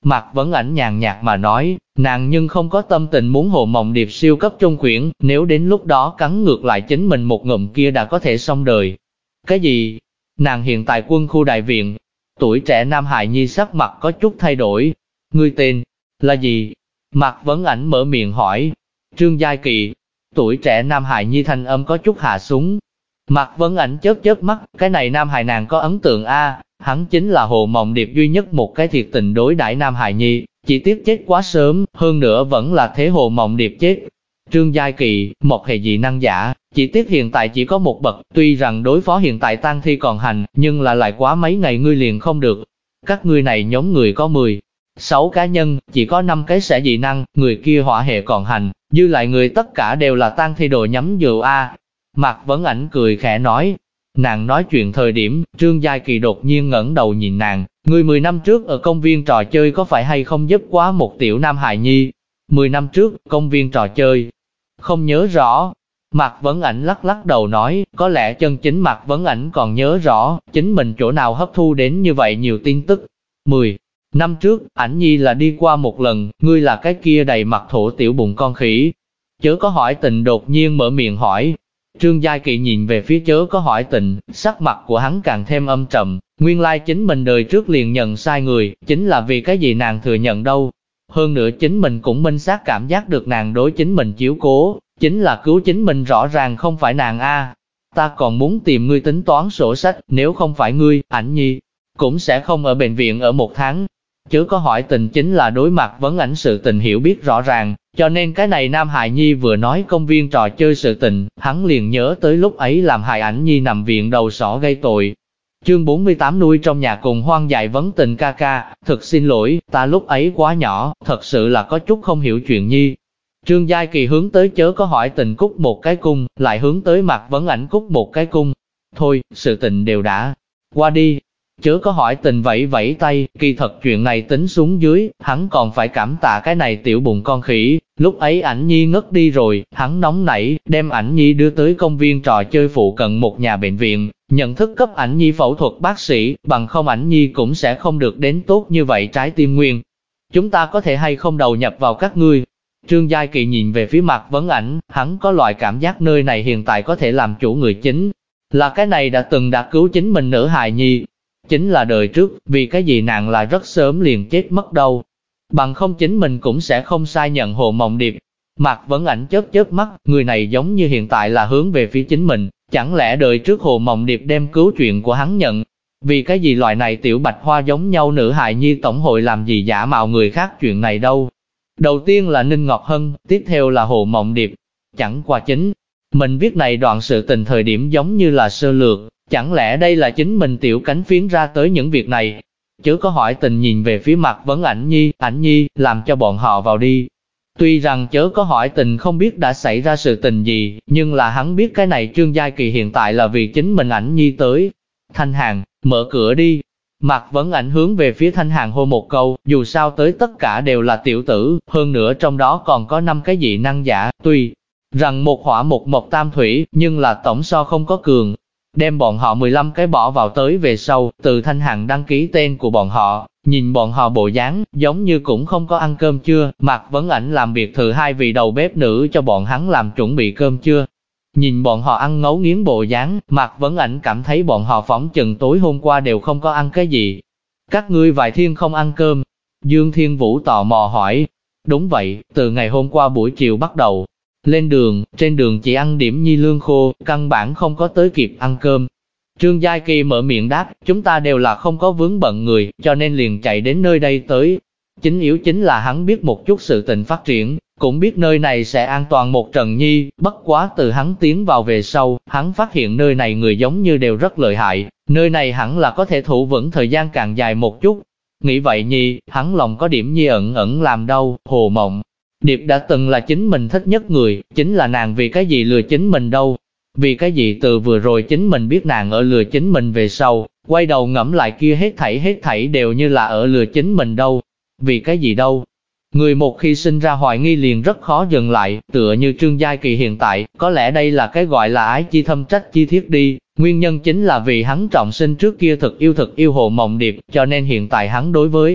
Mạc Vấn Ảnh nhàn nhạt mà nói, nàng nhưng không có tâm tình muốn Hồ Mộng Điệp siêu cấp trung quyển, nếu đến lúc đó cắn ngược lại chính mình một ngụm kia đã có thể xong đời. Cái gì? Nàng hiện tại quân khu đại viện, tuổi trẻ nam hài nhi sắc mặt có chút thay đổi. Ngươi tên là gì? Mạc Vấn Ảnh mở miệng hỏi. Trương Giai Kỳ. Tuổi trẻ nam hài nhi thanh âm có chút hạ xuống. Mạc Vấn Ảnh chớp chớp mắt, cái này nam hài nàng có ấn tượng a, hắn chính là Hồ Mộng Điệp duy nhất một cái thiệt tình đối đãi nam hài nhi, chỉ tiếc chết quá sớm, hơn nữa vẫn là thế Hồ Mộng Điệp chết. Trương Giai Kỳ, một hệ dị năng giả, chỉ tiếc hiện tại chỉ có một bậc, tuy rằng đối phó hiện tại tang thi còn hành, nhưng là lại quá mấy ngày ngươi liền không được. Các ngươi này nhóm người có 16 cá nhân, chỉ có 5 cái sẽ dị năng, người kia hỏa hệ còn hành, dư lại người tất cả đều là tang thi đồ nhắm dầu a. Mạc Vấn Ảnh cười khẽ nói. Nàng nói chuyện thời điểm, Trương Giai Kỳ đột nhiên ngẩng đầu nhìn nàng, người 10 năm trước ở công viên trò chơi có phải hay không giúp quá một tiểu nam hài nhi? 10 năm trước, công viên trò chơi, không nhớ rõ. Mạc Vấn Ảnh lắc lắc đầu nói, có lẽ chân chính Mạc Vấn Ảnh còn nhớ rõ, chính mình chỗ nào hấp thu đến như vậy nhiều tin tức. 10 năm trước, Ảnh nhi là đi qua một lần, ngươi là cái kia đầy mặt thổ tiểu bụng con khỉ. Chớ có hỏi tình đột nhiên mở miệng hỏi. Trương Giai Kỳ nhìn về phía chớ có hỏi tình, sắc mặt của hắn càng thêm âm trầm, nguyên lai chính mình đời trước liền nhận sai người, chính là vì cái gì nàng thừa nhận đâu. Hơn nữa chính mình cũng minh xác cảm giác được nàng đối chính mình chiếu cố, chính là cứu chính mình rõ ràng không phải nàng a. Ta còn muốn tìm ngươi tính toán sổ sách, nếu không phải ngươi, Ảnh nhi, cũng sẽ không ở bệnh viện ở 1 tháng. Chớ có hỏi tình chính là đối mặt Vấn Ảnh sự tình hiểu biết rõ ràng, cho nên cái này nam hài nhi vừa nói công viên trò chơi sự tình, hắn liền nhớ tới lúc ấy làm hài Ảnh nhi nằm viện đầu sỏ gây tội. Chương 48 nuôi trong nhà cùng hoang dại vấn tình ca ca, thực xin lỗi, ta lúc ấy quá nhỏ, thật sự là có chút không hiểu chuyện nhi. Trương Giai Kỳ hướng tới chớ có hỏi tình cúc một cái cung, lại hướng tới Mạc Vấn Ảnh cúc một cái cung. Thôi, sự tình đều đã qua đi. Chớ có hỏi tình vẫy vẫy tay, kỳ thật chuyện này tính xuống dưới, hắn còn phải cảm tạ cái này tiểu bụng con khỉ. Lúc ấy Ảnh nhi ngất đi rồi, hắn nóng nảy, đem Ảnh nhi đưa tới công viên trò chơi phụ cận một nhà bệnh viện, nhận thức cấp Ảnh nhi phẫu thuật bác sĩ, bằng không Ảnh nhi cũng sẽ không được đến tốt như vậy trái tim nguyên. Chúng ta có thể hay không đầu nhập vào các ngươi? Trương Giai Kỳ nhìn về phía Mạc Vấn Ảnh, hắn có loại cảm giác nơi này hiện tại có thể làm chủ người chính, là cái này đã cứu chính mình nữ hài nhi. Chính là đời trước, vì cái gì nàng là rất sớm liền chết mất đâu. Bằng không chính mình cũng sẽ không sai nhận Hồ Mộng Điệp. Mạc Vấn Ảnh chớp chớp mắt, người này giống như hiện tại là hướng về phía chính mình, chẳng lẽ đời trước Hồ Mộng Điệp đem cứu chuyện của hắn nhận. Vì cái gì loại này tiểu bạch hoa giống nhau nữ hài nhi tổng hội làm gì giả mạo người khác chuyện này đâu. Đầu tiên là Ninh Ngọc Hân, tiếp theo là Hồ Mộng Điệp. Chẳng qua chính mình viết này đoạn sự tình thời điểm giống như là sơ lược, chẳng lẽ đây là chính mình tiểu cánh phiến ra tới những việc này? Chớ có hỏi tình nhìn về phía Mạc Vấn Ảnh nhi, làm cho bọn họ vào đi. Tuy rằng chớ có hỏi tình không biết đã xảy ra sự tình gì, nhưng là hắn biết cái này Trương Giai Kỳ hiện tại là vì chính mình Ảnh nhi tới. Thanh Hàn, mở cửa đi. Mạc Vấn Ảnh hướng về phía Thanh Hàn hô một câu, dù sao tới tất cả đều là tiểu tử, hơn nữa trong đó còn có 5 cái dị năng giả, tuy rằng một hỏa một mộc tam thủy, nhưng là tổng so không có cường. Đem bọn họ 15 cái bỏ vào tới về sau, từ Thanh Hàn đăng ký tên của bọn họ, nhìn bọn họ bộ dáng, giống như cũng không có ăn cơm trưa, Mạc Vấn Ảnh làm việc thử 2 vị đầu bếp nữ cho bọn hắn làm chuẩn bị cơm trưa. Nhìn bọn họ ăn ngấu nghiến bộ dáng, Mạc Vấn Ảnh cảm thấy bọn họ phỏng chừng tối hôm qua đều không có ăn cái gì. Các ngươi vài thiên không ăn cơm? Dương Thiên Vũ tò mò hỏi. Đúng vậy, từ ngày hôm qua buổi chiều bắt đầu. Lên đường, trên đường chỉ ăn điểm nhi lương khô, căn bản không có tới kịp ăn cơm. Trương Giai Kỳ mở miệng đáp, chúng ta đều là không có vướng bận người, cho nên liền chạy đến nơi đây tới. Chính yếu chính là hắn biết một chút sự tình phát triển, cũng biết nơi này sẽ an toàn một trận nhi, bất quá từ hắn tiến vào về sau, hắn phát hiện nơi này người giống như đều rất lợi hại, nơi này hẳn là có thể thủ vững thời gian càng dài một chút. Nghĩ vậy nhi, hắn lòng có điểm nhi ẩn ẩn làm đau, Hồ Mộng Điệp đã từng là chính mình thích nhất người, chính là nàng vì cái gì lừa chính mình đâu. Vì cái gì từ vừa rồi chính mình biết nàng ở lừa chính mình về sau, quay đầu ngẫm lại kia hết thảy đều như là ở lừa chính mình đâu. Vì cái gì đâu? Người một khi sinh ra hoài nghi liền rất khó dừng lại, tựa như Trương Giai Kỳ hiện tại, có lẽ đây là cái gọi là ái chi thâm trách chi thiết đi. Nguyên nhân chính là vì hắn trọng sinh trước kia thực yêu Hồ Mộng Điệp, cho nên hiện tại hắn đối với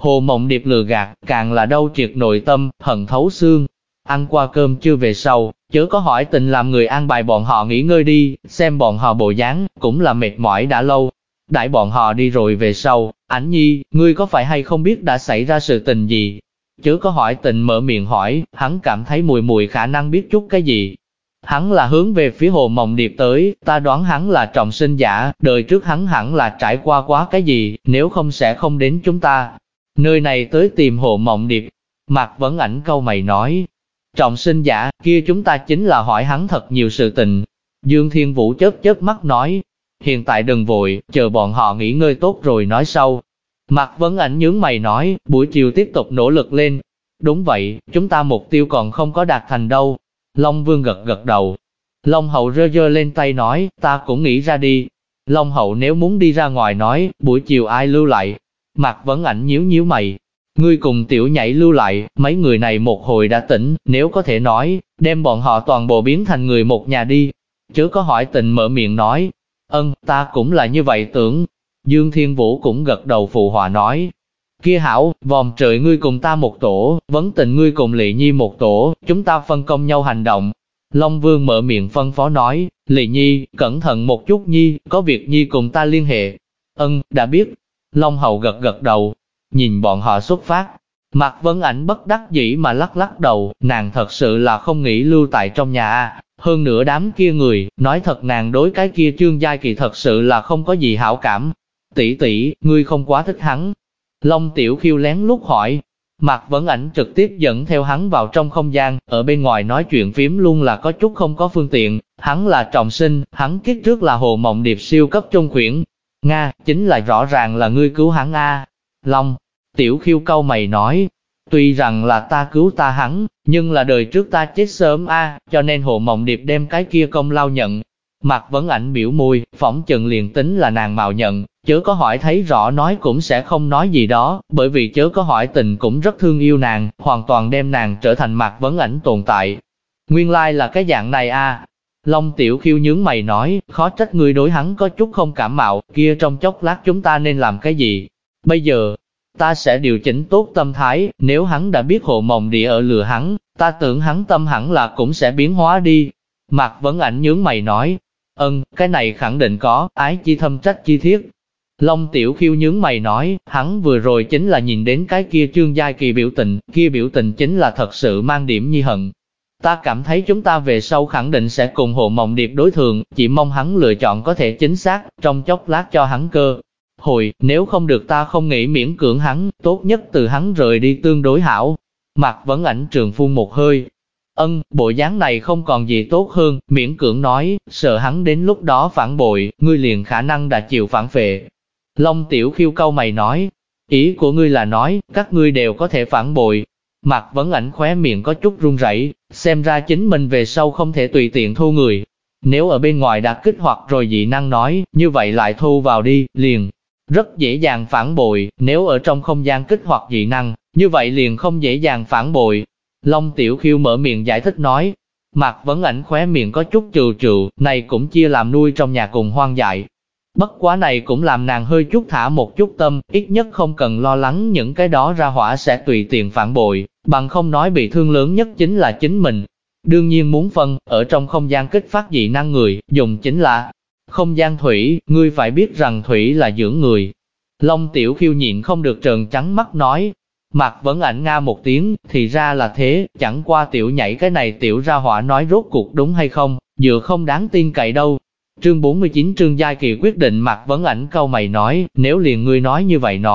Hồ Mộng Điệp lừa gạt, càng là đau triệt nội tâm, hận thấu xương. Ăn qua cơm trưa về sau, chớ có hỏi Tình làm người an bài bọn họ nghỉ ngơi đi, xem bọn họ bộ dáng, cũng là mệt mỏi đã lâu. Đãi bọn họ đi rồi về sau, Ảnh Nhi, ngươi có phải hay không biết đã xảy ra sự tình gì? Chớ có hỏi Tình mở miệng hỏi, hắn cảm thấy mùi mùi khả năng biết chút cái gì. Hắn là hướng về phía Hồ Mộng Điệp tới, ta đoán hắn là trọng sinh giả, đời trước hắn hẳn là trải qua quá cái gì, nếu không sẽ không đến chúng ta. Nơi này tới tìm Hồ Mộng Điệp. Mạc Vấn Ảnh câu mày nói, trọng sinh giả, kia chúng ta chính là hỏi hắn thật nhiều sự tình. Dương Thiên Vũ chớp chớp mắt nói, hiện tại đừng vội, chờ bọn họ nghỉ ngơi tốt rồi nói sau. Mạc Vấn Ảnh nhướng mày nói, buổi chiều tiếp tục nỗ lực lên. Đúng vậy, chúng ta mục tiêu còn không có đạt thành đâu. Long Vương gật gật đầu. Long Hậu giơ giơ lên tay nói, ta cũng nghĩ ra đi. Long Hậu nếu muốn đi ra ngoài nói, buổi chiều ai lưu lại? Mạc Vấn Ảnh nhíu nhíu mày. Ngươi cùng Tiểu Nhảy lưu lại, mấy người này một hồi đã tỉnh, nếu có thể nói, đem bọn họ toàn bộ biến thành người một nhà đi. Chớ có hỏi Tình mở miệng nói, ta cũng là như vậy tưởng. Dương Thiên Vũ cũng gật đầu phụ họa nói, kia hảo, vòm trời ngươi cùng ta một tổ, Vấn Tình ngươi cùng Lệ Nhi một tổ, chúng ta phân công nhau hành động. Long Vương mở miệng phân phó nói, Lệ Nhi, cẩn thận một chút Nhi, có việc Nhi cùng ta liên hệ. Đã biết. Long Hậu gật gật đầu, nhìn bọn họ xuất phát. Mạc Vấn Ảnh bất đắc dĩ mà lắc lắc đầu, nàng thật sự là không nghĩ lưu tại trong nhà. Hơn nữa đám kia người, nói thật nàng đối cái kia Trương Giai Kỳ thật sự là không có gì hảo cảm. Tỷ tỷ, ngươi không quá thích hắn. Long Tiểu Khiêu lén lút hỏi. Mạc Vấn Ảnh trực tiếp dẫn theo hắn vào trong không gian, ở bên ngoài nói chuyện phím luôn là có chút không có phương tiện. Hắn là trọng sinh, hắn kiếp trước là Hồ Mộng Điệp siêu cấp trung khuyển. Nga, chính là rõ ràng là ngươi cứu hắn a. Long Tiểu Khiêu câu mày nói, tuy rằng là ta cứu ta hắn, nhưng là đời trước ta chết sớm a, cho nên Hồ Mộng Điệp đem cái kia công lao nhận. Mạc Vấn Ảnh biểu môi, phỏng chừng liền tính là nàng mạo nhận, chớ có hỏi thấy rõ nói cũng sẽ không nói gì đó, bởi vì chớ có hỏi Tình cũng rất thương yêu nàng, hoàn toàn đem nàng trở thành Mạc Vấn Ảnh tồn tại. Nguyên lai là cái dạng này a. Long Tiểu Khiêu nhướng mày nói, khó trách ngươi đối hắn có chút không cảm mạo, kia trong chốc lát chúng ta nên làm cái gì? Bây giờ, ta sẽ điều chỉnh tốt tâm thái, nếu hắn đã biết Hồ Mộng Điệp ở lừa hắn, ta tưởng hắn tâm hẳn là cũng sẽ biến hóa đi. Mạc Vấn Ảnh nhướng mày nói, cái này khẳng định có, ái chi thâm trách chi thiết. Long Tiểu Khiêu nhướng mày nói, hắn vừa rồi chính là nhìn đến cái kia Trương Giai Kỳ biểu tình, kia biểu tình chính là thật sự mang điểm nhi hận. Ta cảm thấy chúng ta về sau khẳng định sẽ cùng Hồ Mộng Điệp đối thường, chỉ mong hắn lựa chọn có thể chính xác, trong chốc lát cho hắn cơ hội, nếu không được ta không nghĩ miễn cưỡng hắn, tốt nhất từ hắn rời đi tương đối hảo. Mạc Vấn Ảnh trường phun một hơi. Bộ dáng này không còn gì tốt hơn, miễn cưỡng nói, sợ hắn đến lúc đó phản bội, ngươi liền khả năng đã chịu phản phệ. Long Tiểu Khiêu câu mày nói, ý của ngươi là nói, các ngươi đều có thể phản bội. Mạc Vấn Ảnh khóe miệng có chút run rẩy, xem ra chính mình về sau không thể tùy tiện thu người. Nếu ở bên ngoài đã kích hoạt rồi dị năng nói, như vậy lại thu vào đi, liền rất dễ dàng phản bội, nếu ở trong không gian kích hoạt dị năng, như vậy liền không dễ dàng phản bội. Long Tiểu Khiêu mở miệng giải thích nói, Mạc Vấn Ảnh khóe miệng có chút trừ trừ, này cũng chia làm nuôi trong nhà cùng hoang dại. Bất quá này cũng làm nàng hơi chút thả một chút tâm, ít nhất không cần lo lắng những cái đó ra hỏa sẽ tùy tiện phản bội, bằng không nói bị thương lớn nhất chính là chính mình. Đương nhiên muốn phân, ở trong không gian kích phát dị năng người, dùng chính là không gian thủy, ngươi phải biết rằng thủy là dưỡng người. Long Tiểu Khiêu nhịn không được trợn trắng mắt nói. Mạc Vấn Ảnh nga một tiếng, thì ra là thế, chẳng qua Tiểu Nhảy cái này tiểu ra hỏa nói rốt cuộc đúng hay không, dựa không đáng tin cậy đâu. Chương 49 Trương Giai Kỳ quyết định. Mạc Vấn Ảnh câu mày nói, nếu liền ngươi nói,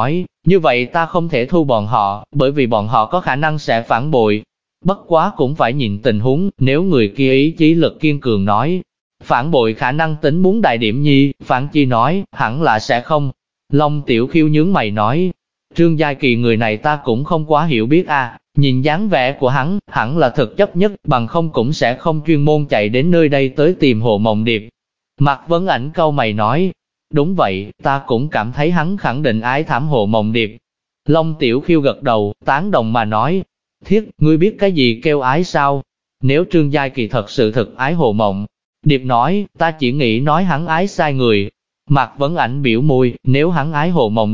như vậy ta không thể thu bọn họ, bởi vì bọn họ có khả năng sẽ phản bội. Bất quá cũng phải nhìn tình huống, nếu người kia ý chí lực kiên cường nói, phản bội khả năng tính muốn đại điểm nhi, Phản Chi nói, hẳn là sẽ không. Long Tiểu Khiêu nhướng mày nói, Trương Giai Kỳ người này ta cũng không quá hiểu biết nhìn dáng vẻ của hắn, hẳn là thực chấp nhất, bằng không cũng sẽ không chuyên môn chạy đến nơi đây tới tìm Hồ Mộng Điệp. Mạc Vấn Ảnh câu mày nói, đúng vậy, ta cũng cảm thấy hắn khẳng định ái thảm Hồ Mộng Điệp. Long Tiểu Khiêu gật đầu, tán đồng mà nói, thiết, ngươi biết cái gì kêu ái sao? Nếu Trương Giai Kỳ thật sự thực ái Hồ Mộng Điệp nói, ta chỉ nghĩ nói hắn ái sai người. Mạc Vấn Ảnh biểu môi, nếu hắn ái Hồ Mộng Điệp,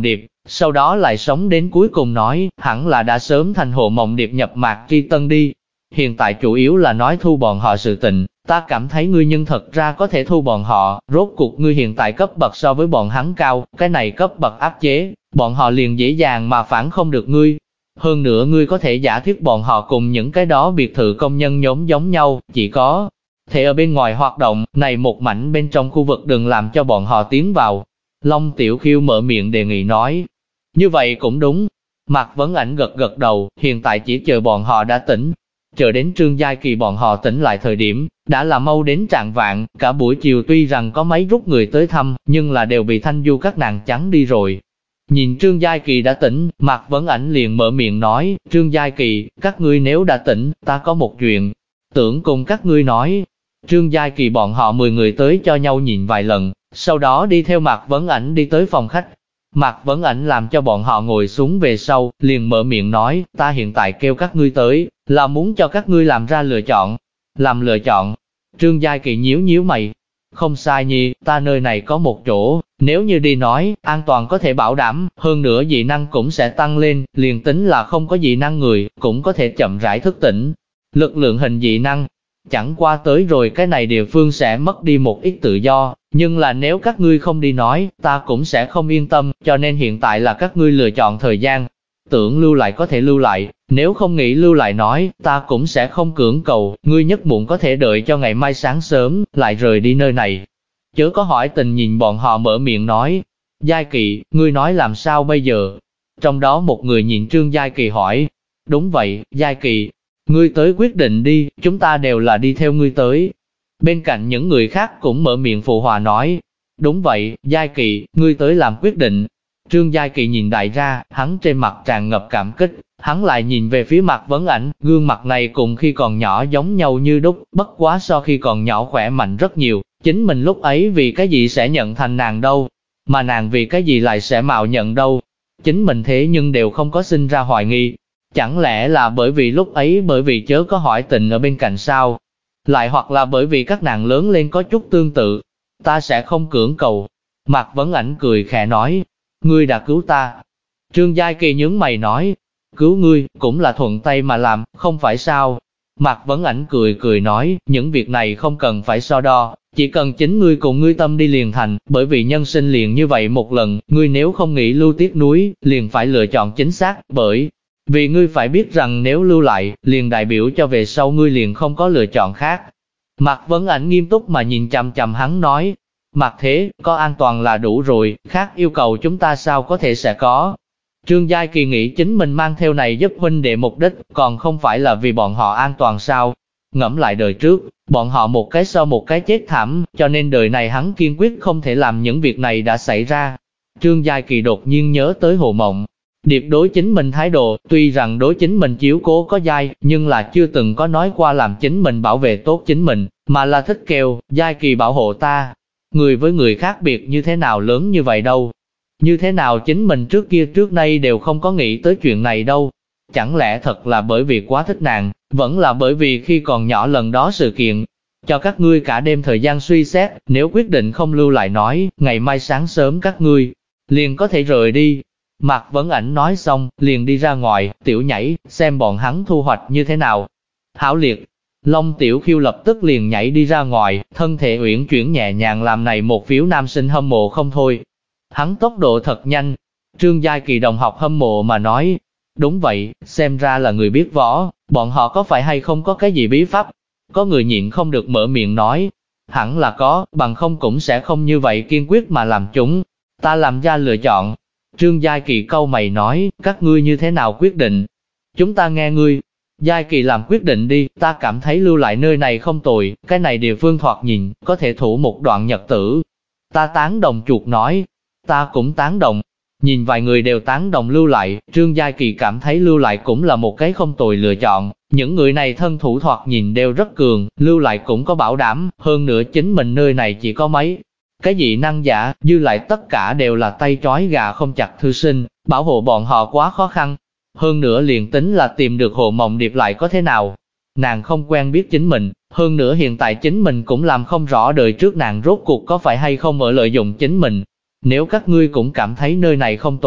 sau đó lại sống đến cuối cùng nói, hẳn là đã sớm thành Hồ Mộng Điệp nhập Mạc Tri Tân đi. Hiện tại chủ yếu là nói thu bọn họ sự tình, ta cảm thấy ngươi nhưng thật ra có thể thu bọn họ, rốt cuộc ngươi hiện tại cấp bậc so với bọn hắn cao, cái này cấp bậc áp chế, bọn họ liền dễ dàng mà phản không được ngươi. Hơn nữa ngươi có thể giả thuyết bọn họ cùng những cái đó biệt thự công nhân nhóm giống nhau, chỉ có thể ở bên ngoài hoạt động, này một mảnh bên trong khu vực đừng làm cho bọn họ tiến vào. Long Tiểu Khiêu mở miệng đề nghị nói, như vậy cũng đúng. Mạc Vấn Ảnh gật gật đầu, hiện tại chỉ chờ bọn họ đã tỉnh. Chờ đến Trương Giai Kỳ bọn họ tỉnh lại thời điểm, đã là mau đến trạng vạng, cả buổi chiều tuy rằng có mấy rút người tới thăm, nhưng là đều bị Thanh Du các nàng chắn đi rồi. Nhìn Trương Giai Kỳ đã tỉnh, Mạc Vấn Ảnh liền mở miệng nói, Trương Giai Kỳ, các ngươi nếu đã tỉnh, ta có một chuyện, tưởng cùng các ngươi nói. Trương Giai Kỳ bọn họ 10 người tới cho nhau nhìn vài lần, sau đó đi theo Mạc Vấn Ảnh đi tới phòng khách. Mạc Vấn Ảnh làm cho bọn họ ngồi xuống về sau, liền mở miệng nói, ta hiện tại kêu các ngươi tới, là muốn cho các ngươi làm ra lựa chọn. Làm lựa chọn. Trương Giai Kỳ nhíu nhíu mày. Không sai nhi, ta nơi này có một chỗ, nếu như đi nói, an toàn có thể bảo đảm, hơn nữa dị năng cũng sẽ tăng lên, liền tính là không có dị năng người, cũng có thể chậm rãi thức tỉnh. Lực lượng hình dị năng, chẳng qua tới rồi cái này địa phương sẽ mất đi một ít tự do, nhưng là nếu các ngươi không đi nói, ta cũng sẽ không yên tâm, cho nên hiện tại là các ngươi lựa chọn thời gian. Tưởng lưu lại có thể lưu lại, nếu không nghĩ lưu lại nói, ta cũng sẽ không cưỡng cầu, ngươi nhất muộn có thể đợi cho ngày mai sáng sớm, lại rời đi nơi này. Chớ có hỏi tình nhìn bọn họ mở miệng nói, Giai Kỳ, ngươi nói làm sao bây giờ? Trong đó một người nhìn Trương Giai Kỳ hỏi, đúng vậy, Giai Kỳ, ngươi tới quyết định đi, chúng ta đều là đi theo ngươi tới. Bên cạnh những người khác cũng mở miệng phụ hòa nói, đúng vậy, Giai Kỳ, ngươi tới làm quyết định. Trương Giai Kỳ nhìn đại ra, hắn trên mặt tràn ngập cảm kích, hắn lại nhìn về phía Mạc Vấn Ảnh, gương mặt này cùng khi còn nhỏ giống nhau như đúc, bất quá so khi còn nhỏ khỏe mạnh rất nhiều, chính mình lúc ấy vì cái gì sẽ nhận thành nàng đâu, mà nàng vì cái gì lại sẽ mạo nhận đâu, chính mình thế nhưng đều không có sinh ra hoài nghi, chẳng lẽ là bởi vì lúc ấy bởi vì chớ có hỏi tình ở bên cạnh sao, lại hoặc là bởi vì các nàng lớn lên có chút tương tự, ta sẽ không cưỡng cầu. Mạc Vấn Ảnh cười khẽ nói, ngươi đã cứu ta. Trương Giai Kỳ nhướng mày nói, cứu ngươi, cũng là thuận tay mà làm, không phải sao. Mạc Vấn Ảnh cười cười nói, những việc này không cần phải so đo, chỉ cần chính ngươi cùng ngươi tâm đi liền thành, bởi vì nhân sinh liền như vậy một lần, ngươi nếu không nghĩ lưu tiếc núi, liền phải lựa chọn chính xác, bởi vì ngươi phải biết rằng nếu lưu lại, liền đại biểu cho về sau ngươi liền không có lựa chọn khác. Mạc Vấn Ảnh nghiêm túc mà nhìn chằm chằm hắn nói, Mặc thế, có an toàn là đủ rồi, khác yêu cầu chúng ta sao có thể sẽ có. Trương Giai Kỳ nghĩ chính mình mang theo này giúp huynh đệ mục đích, còn không phải là vì bọn họ an toàn sao. Ngẫm lại đời trước, bọn họ một cái sau một cái chết thảm, cho nên đời này hắn kiên quyết không thể làm những việc này đã xảy ra. Trương Giai Kỳ đột nhiên nhớ tới Hồ Mộng Điệp đối chính mình thái độ, tuy rằng đối chính mình chiếu cố có dai, nhưng là chưa từng có nói qua làm chính mình bảo vệ tốt chính mình, mà là thích kêu, Giai Kỳ bảo hộ ta. Người với người khác biệt như thế nào lớn như vậy đâu. Như thế nào chính mình trước kia trước nay đều không có nghĩ tới chuyện này đâu. Chẳng lẽ thật là bởi vì quá thích nàng, vẫn là bởi vì khi còn nhỏ lần đó sự kiện. Cho các ngươi cả đêm thời gian suy xét, nếu quyết định không lưu lại nói, ngày mai sáng sớm các ngươi liền có thể rời đi. Mạc Vấn Ảnh nói xong, liền đi ra ngoài, tiểu nhảy, xem bọn hắn thu hoạch như thế nào. Hảo liệt. Long Tiểu Khiêu lập tức liền nhảy đi ra ngoài, thân thể uyển chuyển nhẹ nhàng làm này một phiếu nam sinh hâm mộ không thôi. Hắn tốc độ thật nhanh. Trương Giai Kỳ đồng học hâm mộ mà nói, đúng vậy, xem ra là người biết võ, bọn họ có phải hay không có cái gì bí pháp? Có người nhịn không được mở miệng nói, hẳn là có, bằng không cũng sẽ không như vậy kiên quyết mà làm chúng. Ta làm ra lựa chọn. Trương Giai Kỳ câu mày nói, các ngươi như thế nào quyết định? Chúng ta nghe ngươi. Giai Kỳ làm quyết định đi, ta cảm thấy lưu lại nơi này không tồi, cái này địa phương thoạt nhìn, có thể thủ một đoạn nhật tử. Ta tán đồng chuột nói, ta cũng tán đồng. Nhìn vài người đều tán đồng lưu lại, Trương Giai Kỳ cảm thấy lưu lại cũng là một cái không tồi lựa chọn. Những người này thân thủ thoạt nhìn đều rất cường, lưu lại cũng có bảo đảm, hơn nữa chính mình nơi này chỉ có mấy cái dị năng giả, dư lại tất cả đều là tay trói gà không chặt thư sinh, bảo hộ bọn họ quá khó khăn. Hơn nữa liền tính là tìm được Hồ Mộng Điệp lại có thế nào. Nàng không quen biết chính mình, hơn nữa hiện tại chính mình cũng làm không rõ đời trước nàng rốt cuộc có phải hay không ở lợi dụng chính mình. Nếu các ngươi cũng cảm thấy nơi này không tồi,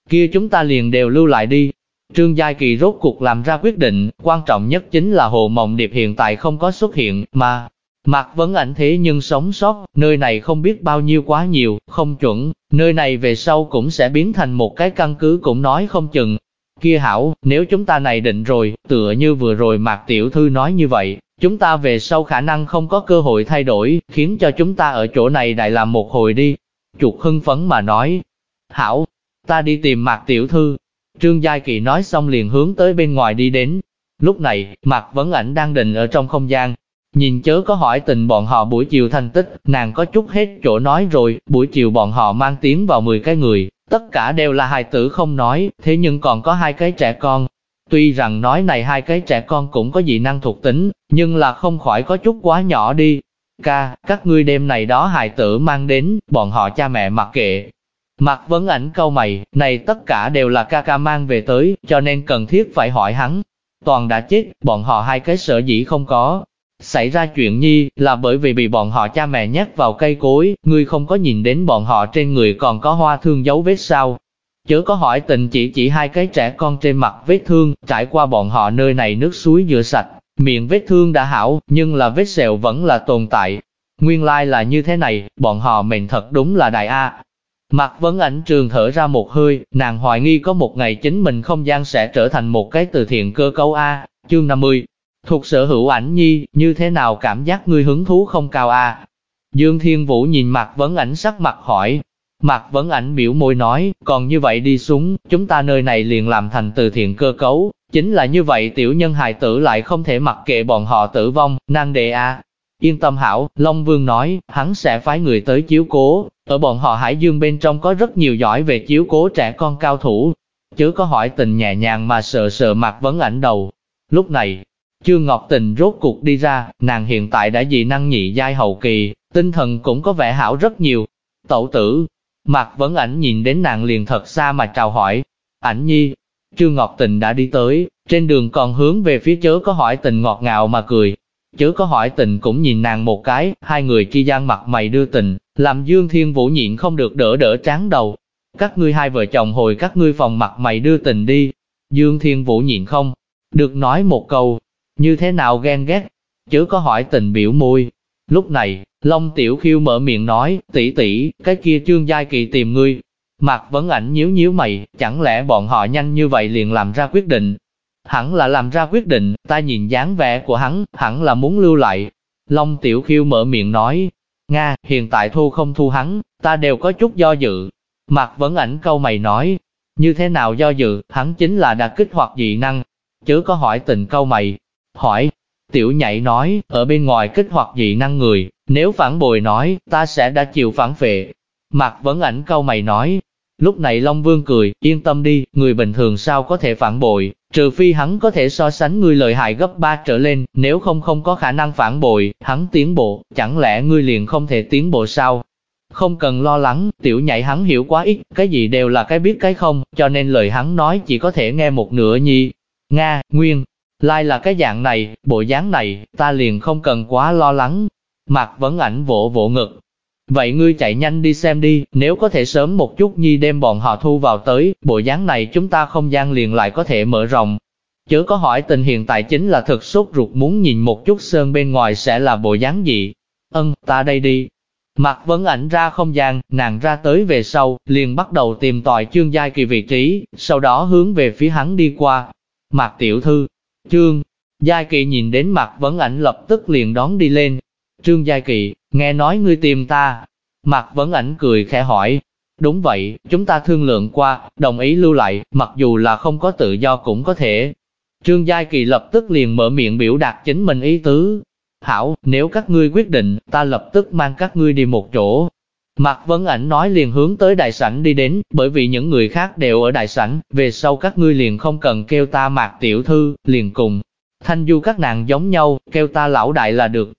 kia chúng ta liền đều lưu lại đi. Trương Giai Kỳ rốt cuộc làm ra quyết định, quan trọng nhất chính là Hồ Mộng Điệp hiện tại không có xuất hiện, mà Mạc Vấn Ảnh thế nhưng sống sót, nơi này không biết bao nhiêu quá nhiều, không chuẩn, nơi này về sau cũng sẽ biến thành một cái căn cứ cũng nói không chừng. Kia hảo, nếu chúng ta này định rồi, tựa như vừa rồi Mạc Tiểu Thư nói như vậy, chúng ta về sau khả năng không có cơ hội thay đổi, khiến cho chúng ta ở chỗ này đại làm một hồi đi. Chuột hưng phấn mà nói, hảo, ta đi tìm Mạc Tiểu Thư. Trương Giai Kỳ nói xong liền hướng tới bên ngoài đi đến. Lúc này, Mạc Vấn Ảnh đang định ở trong không gian. Nhìn chớ có hỏi tình bọn họ buổi chiều thành tích, nàng có chút hết chỗ nói rồi, buổi chiều bọn họ mang tiếng vào 10 cái người, tất cả đều là hài tử không nói, thế nhưng còn có 2 cái trẻ con. Tuy rằng nói này 2 cái trẻ con cũng có dị năng thuộc tính, nhưng là không khỏi có chút quá nhỏ đi. Ca, các ngươi đêm này đó hài tử mang đến, bọn họ cha mẹ mặc kệ. Mạc Vấn Ảnh cau mày, này tất cả đều là ca ca mang về tới, cho nên cần thiết phải hỏi hắn. Toàn đã chết, bọn họ 2 cái sở dĩ không có xảy ra chuyện nhi, là bởi vì bị bọn họ cha mẹ nhét vào cây cối, ngươi không có nhìn đến bọn họ trên người còn có hoa thương dấu vết sao. Chớ có hỏi tình chỉ 2 cái trẻ con trên mặt vết thương, trải qua bọn họ nơi này nước suối rửa sạch, miệng vết thương đã hảo, nhưng là vết sẹo vẫn là tồn tại. Nguyên lai là như thế này, bọn họ mệnh thật đúng là đại A. Mạc Vấn Ảnh trường thở ra một hơi, nàng hoài nghi có một ngày chính mình không gian sẽ trở thành một cái từ thiện cơ cấu A. Chương 50. Thuộc sở hữu Ảnh nhi, như thế nào cảm giác ngươi hứng thú không cao A? Dương Thiên Vũ nhìn Mạc Vấn Ảnh sắc mặt hỏi. Mạc Vấn Ảnh biểu môi nói, còn như vậy đi xuống, chúng ta nơi này liền làm thành từ thiện cơ cấu, chính là như vậy tiểu nhân hài tử lại không thể mặc kệ bọn họ tử vong, nan đề A. Yên tâm hảo, Long Vương nói, hắn sẽ phái người tới chiếu cố, ở bọn họ Hải Dương bên trong có rất nhiều giỏi về chiếu cố trẻ con cao thủ. Chớ có hỏi tình nhẹ nhàng mà sờ sờ Mạc Vấn Ảnh đầu. Lúc này, Trương Ngọc Tình rốt cuộc đi ra, nàng hiện tại đã dị năng nhị giai hậu kỳ, tinh thần cũng có vẻ hảo rất nhiều. Tẩu tử, Mạc Vấn Ảnh nhìn đến nàng liền thật xa mà chào hỏi. Ảnh nhi, Trương Ngọc Tình đã đi tới, trên đường còn hướng về phía Chớ có hỏi tình ngọt ngào mà cười. Chớ có hỏi tình cũng nhìn nàng một cái, 2 người chi gian mặt mày đưa tình, làm Dương Thiên Vũ nhịn không được đỡ trán đầu. Các ngươi 2 vợ chồng hồi các ngươi phòng mặt mày đưa tình đi. Dương Thiên Vũ nhịn không được nói một câu, như thế nào ghen ghét. Chớ có hỏi tình biểu môi. Lúc này, Long Tiểu Khiêu mở miệng nói, tỷ tỷ, cái kia Trương Giai Kỳ tìm ngươi. Mạc Vấn Ảnh nhíu mày, chẳng lẽ bọn họ nhanh như vậy liền làm ra quyết định? Hẳn là làm ra quyết định, ta nhìn dáng vẻ của hắn, hẳn là muốn lưu lại. Long Tiểu Khiêu mở miệng nói, Nga, hiện tại thu không thu hắn, ta đều có chút do dự. Mạc Vấn Ảnh câu mày nói, như thế nào do dự, hắn chính là đã kích hoạt dị năng. Chớ có hỏi tình câu mày, hỏi. Tiểu Nhảy nói, ở bên ngoài kích hoạt dị năng người, nếu phản bội nói, ta sẽ đã chịu phản phệ. Mạc Vấn Ảnh câu mày nói. Lúc này Long Vương cười, yên tâm đi, người bình thường sao có thể phản bội, trừ phi hắn có thể so sánh ngươi lợi hại gấp 3 trở lên, nếu không có khả năng phản bội, hắn tiến bộ, chẳng lẽ ngươi liền không thể tiến bộ sao? Không cần lo lắng, Tiểu Nhảy hắn hiểu quá ít, cái gì đều là cái biết cái không, cho nên lời hắn nói chỉ có thể nghe một nửa nhi. Nga, nguyên lai là cái dạng này, bộ dáng này, ta liền không cần quá lo lắng. Mạc Vấn Ảnh vỗ vỗ ngực. Vậy ngươi chạy nhanh đi xem đi, nếu có thể sớm một chút nhi đem bọn họ thu vào tới, bộ dáng này chúng ta không gian liền lại có thể mở rộng. Chớ có hỏi tình hiện tại chính là thực sốt ruột muốn nhìn một chút sơn bên ngoài sẽ là bộ dáng gì. Ta đây đi. Mạc Vấn Ảnh ra không gian, nàng ra tới về sau, liền bắt đầu tìm tòi Trương Giai Kỳ vị trí, sau đó hướng về phía hắn đi qua. Mạc Tiểu Thư, Trương Giai Kỳ nhìn đến Mạc Vấn Ảnh lập tức liền đón đi lên. Trương Giai Kỳ, nghe nói ngươi tìm ta. Mạc Vấn Ảnh cười khẽ hỏi. Đúng vậy, chúng ta thương lượng qua, đồng ý lưu lại, mặc dù là không có tự do cũng có thể. Trương Giai Kỳ lập tức liền mở miệng biểu đạt chính mình ý tứ. Hảo, nếu các ngươi quyết định, ta lập tức mang các ngươi đi một chỗ. Mạc Vấn Ảnh nói liền hướng tới đại sảnh đi đến, bởi vì những người khác đều ở đại sảnh, về sau các ngươi liền không cần kêu ta Mạc Tiểu Thư, liền cùng Thanh Du các nàng giống nhau, kêu ta lão đại là được.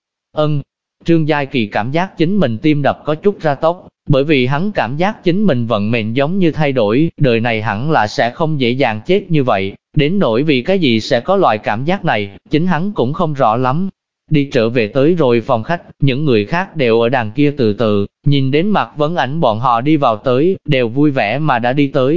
Trương Giai Kỳ cảm giác chính mình tim đập có chút ra tốc, bởi vì hắn cảm giác chính mình vận mệnh giống như thay đổi, đời này hẳn là sẽ không dễ dàng chết như vậy, đến nỗi vì cái gì sẽ có loại cảm giác này, chính hắn cũng không rõ lắm. Đi trở về tới rồi phòng khách, những người khác đều ở đằng kia từ từ, nhìn đến Mạc Vấn Ảnh bọn họ đi vào tới, đều vui vẻ mà đã đi tới.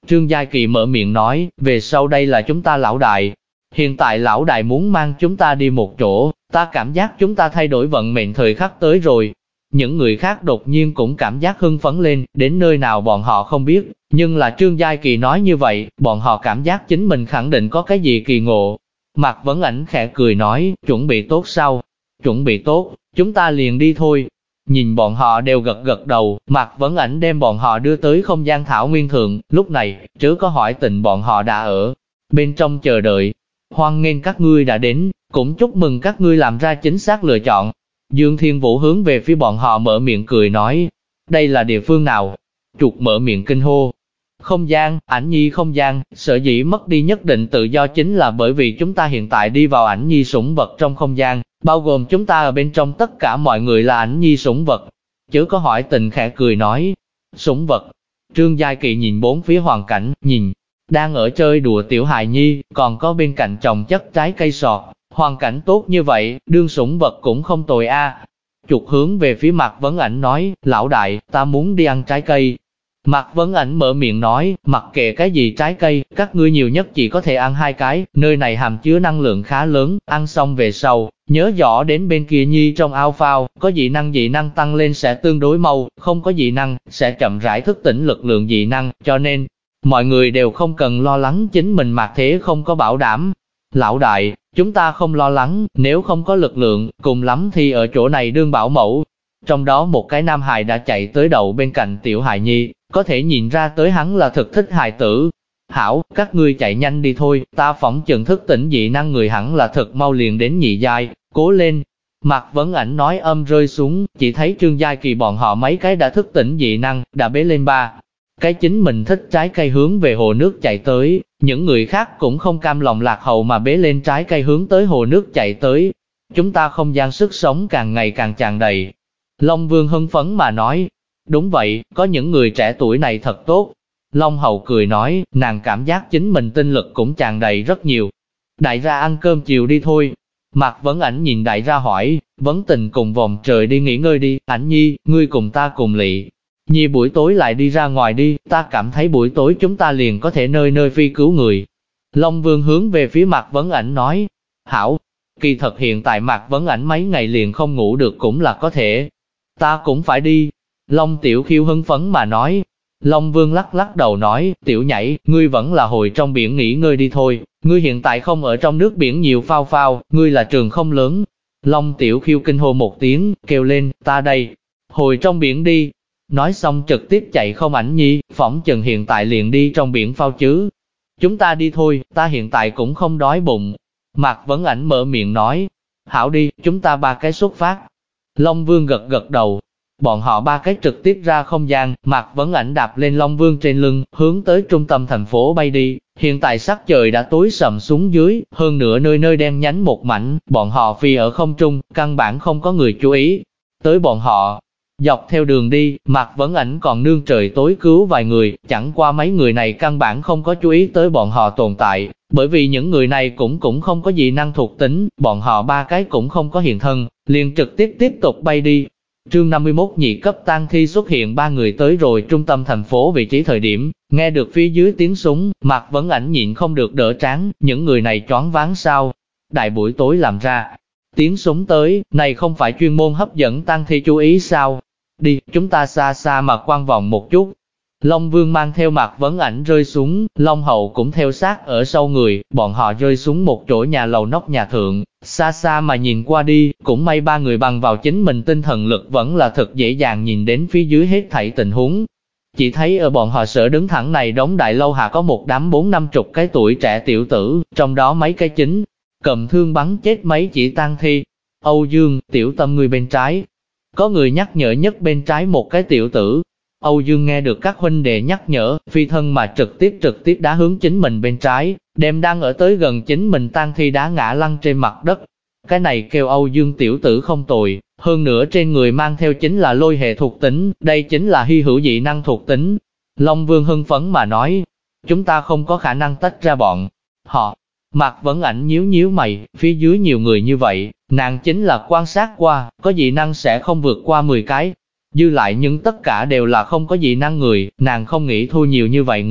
Trương Giai Kỳ mở miệng nói, về sau đây là chúng ta lão đại. Hiện tại lão đại muốn mang chúng ta đi một chỗ, ta cảm giác chúng ta thay đổi vận mệnh thời khắc tới rồi. Những người khác đột nhiên cũng cảm giác hưng phấn lên, đến nơi nào bọn họ không biết, nhưng là Trương Giai Kỳ nói như vậy, bọn họ cảm giác chính mình khẳng định có cái gì kỳ ngộ. Mạc Vấn Ảnh khẽ cười nói, chuẩn bị tốt sao? Chuẩn bị tốt, chúng ta liền đi thôi. Nhìn bọn họ đều gật gật đầu, Mạc Vấn Ảnh đem bọn họ đưa tới không gian thảo nguyên thượng, lúc này, Trứ có hỏi tình bọn họ đã ở bên trong chờ đợi. Hoan nghênh các ngươi đã đến, cũng chúc mừng các ngươi làm ra chính xác lựa chọn. Dương Thiên Vũ hướng về phía bọn họ mở miệng cười nói, đây là địa phương nào? Chuột mở miệng kinh hô. Không gian, Ảnh Nhi không gian, sở dĩ mất đi nhất định tự do chính là bởi vì chúng ta hiện tại đi vào Ảnh Nhi sủng vật trong không gian, bao gồm chúng ta ở bên trong tất cả mọi người là Ảnh Nhi sủng vật. Chớ có hỏi tình khẽ cười nói, sủng vật. Trương Giai Kỳ nhìn bốn phía hoàn cảnh, nhìn, đang ở chơi đùa tiểu hài nhi, còn có bên cạnh trồng chất trái cây sọt, hoàn cảnh tốt như vậy, đương sủng vật cũng không tồi a. Chuột hướng về phía Mạc Vấn Ảnh nói, lão đại, ta muốn đi ăn trái cây. Mạc Vấn Ảnh mở miệng nói, mặc kệ cái gì trái cây, các ngươi nhiều nhất chỉ có thể ăn 2 cái, nơi này hàm chứa năng lượng khá lớn, ăn xong về sau, nhớ rõ đến bên kia nhi trong ao phao, có dị năng tăng lên sẽ tương đối mau, không có dị năng, sẽ chậm rãi thức tỉnh lực lượng dị năng, cho nên, mọi người đều không cần lo lắng chính mình mạc thế không có bảo đảm. Lão đại, chúng ta không lo lắng, nếu không có lực lượng, cùng lắm thì ở chỗ này đương bảo mẫu. Trong đó một cái nam hài đã chạy tới đầu bên cạnh tiểu hài nhi, có thể nhìn ra tới hắn là thực thích hài tử. Hảo, các ngươi chạy nhanh đi thôi, ta phỏng chừng thức tỉnh dị năng người hẳn là thật mau liền đến nhị giai, cố lên. Mạc Vấn Ảnh nói âm rơi xuống, chỉ thấy Trương Giai Kỳ bọn họ mấy cái đã thức tỉnh dị năng, đã bế lên 3 cái chính mình thích trái cây hướng về hồ nước chạy tới, những người khác cũng không cam lòng lạc hậu mà bế lên trái cây hướng tới hồ nước chạy tới. Chúng ta không gian sức sống càng ngày càng tràn đầy. Long Vương hưng phấn mà nói, đúng vậy, có những người trẻ tuổi này thật tốt. Long Hậu cười nói, nàng cảm giác chính mình tinh lực cũng tràn đầy rất nhiều. Đại gia ăn cơm chiều đi thôi. Mạc Vấn Ảnh nhìn đại gia hỏi, Vấn Tình cùng vòng trời đi nghỉ ngơi đi, Ảnh Nhi, ngươi cùng ta cùng Lị Nhi buổi tối lại đi ra ngoài đi, ta cảm thấy buổi tối chúng ta liền có thể nơi nơi phi cứu người. Long Vương hướng về phía Mạc Vấn Ảnh nói, hảo, kỳ thật hiện tại Mạc Vấn Ảnh mấy ngày liền không ngủ được cũng là có thể. Ta cũng phải đi. Long Tiểu Khiêu hưng phấn mà nói. Long Vương lắc lắc đầu nói, Tiểu Nhảy, ngươi vẫn là hồi trong biển nghỉ ngơi đi thôi, ngươi hiện tại không ở trong nước biển nhiều phao phao, ngươi là trường không lớn. Long Tiểu Khiêu kinh hô một tiếng, kêu lên, ta đây, hồi trong biển đi. Nói xong trực tiếp chạy không Ảnh Nhi, phỏng chừng hiện tại liền đi trong biển phao chứ. Chúng ta đi thôi, ta hiện tại cũng không đói bụng. Mạc Vấn Ảnh mở miệng nói, hảo đi, chúng ta 3 cái xuất phát. Long Vương gật gật đầu. Bọn họ 3 cái trực tiếp ra không gian, Mạc Vấn Ảnh đạp lên Long Vương trên lưng, hướng tới trung tâm thành phố bay đi. Hiện tại sắc trời đã tối sầm xuống dưới, hơn nữa nơi nơi đen nhánh một mảnh, bọn họ phi ở không trung, căn bản không có người chú ý tới bọn họ. Dọc theo đường đi, Mạc Vấn Ảnh còn nương trời tối cứu vài người, chẳng qua mấy người này căn bản không có chú ý tới bọn họ tồn tại, bởi vì những người này cũng không có gì năng thuộc tính, bọn họ 3 cái cũng không có hiện thân, liền trực tiếp tục bay đi. Chương 51 nhị cấp tang thi xuất hiện 3 người tới rồi trung tâm thành phố vị trí thời điểm, nghe được phía dưới tiếng súng, Mạc Vấn Ảnh nhịn không được đỡ trán, những người này choáng váng sao? Đại buổi tối làm ra tiếng súng tới, này không phải chuyên môn hấp dẫn tang thi chú ý sao? Đi, chúng ta xa xa mà quan vọng một chút. Long Vương mang theo Mạc Vấn Ảnh rơi xuống, Long Hậu cũng theo sát ở sau người, bọn họ rơi xuống một chỗ nhà lầu nóc nhà thượng, xa xa mà nhìn qua đi, cũng may 3 người bằng vào chính mình tinh thần lực vẫn là thật dễ dàng nhìn đến phía dưới hết thảy tình huống. Chỉ thấy ở bọn họ sở đứng thẳng này đống đại lâu hạ có một đám 4-50 cái tuổi trẻ tiểu tử, trong đó mấy cái chính cầm thương bắn chết mấy chỉ tang thi. Âu Dương, tiểu tâm người bên trái. Có người nhắc nhở nhất bên trái một cái tiểu tử. Âu Dương nghe được các huynh đệ nhắc nhở, phi thân mà trực tiếp đá hướng chính mình bên trái, đem đang ở tới gần chính mình tang thi đá ngã lăn trên mặt đất. Cái này kêu Âu Dương tiểu tử không tồi, hơn nữa trên người mang theo chính là lôi hệ thuộc tính, đây chính là hy hữu dị năng thuộc tính. Long Vương hưng phấn mà nói, chúng ta không có khả năng tách ra bọn họ. Mạc Vấn Ảnh nhíu mày, phía dưới nhiều người như vậy, nàng chính là quan sát qua, có dị năng sẽ không vượt qua 10 cái. Dư lại nhưng tất cả đều là không có dị năng người, nàng không nghĩ thu nhiều như vậy người,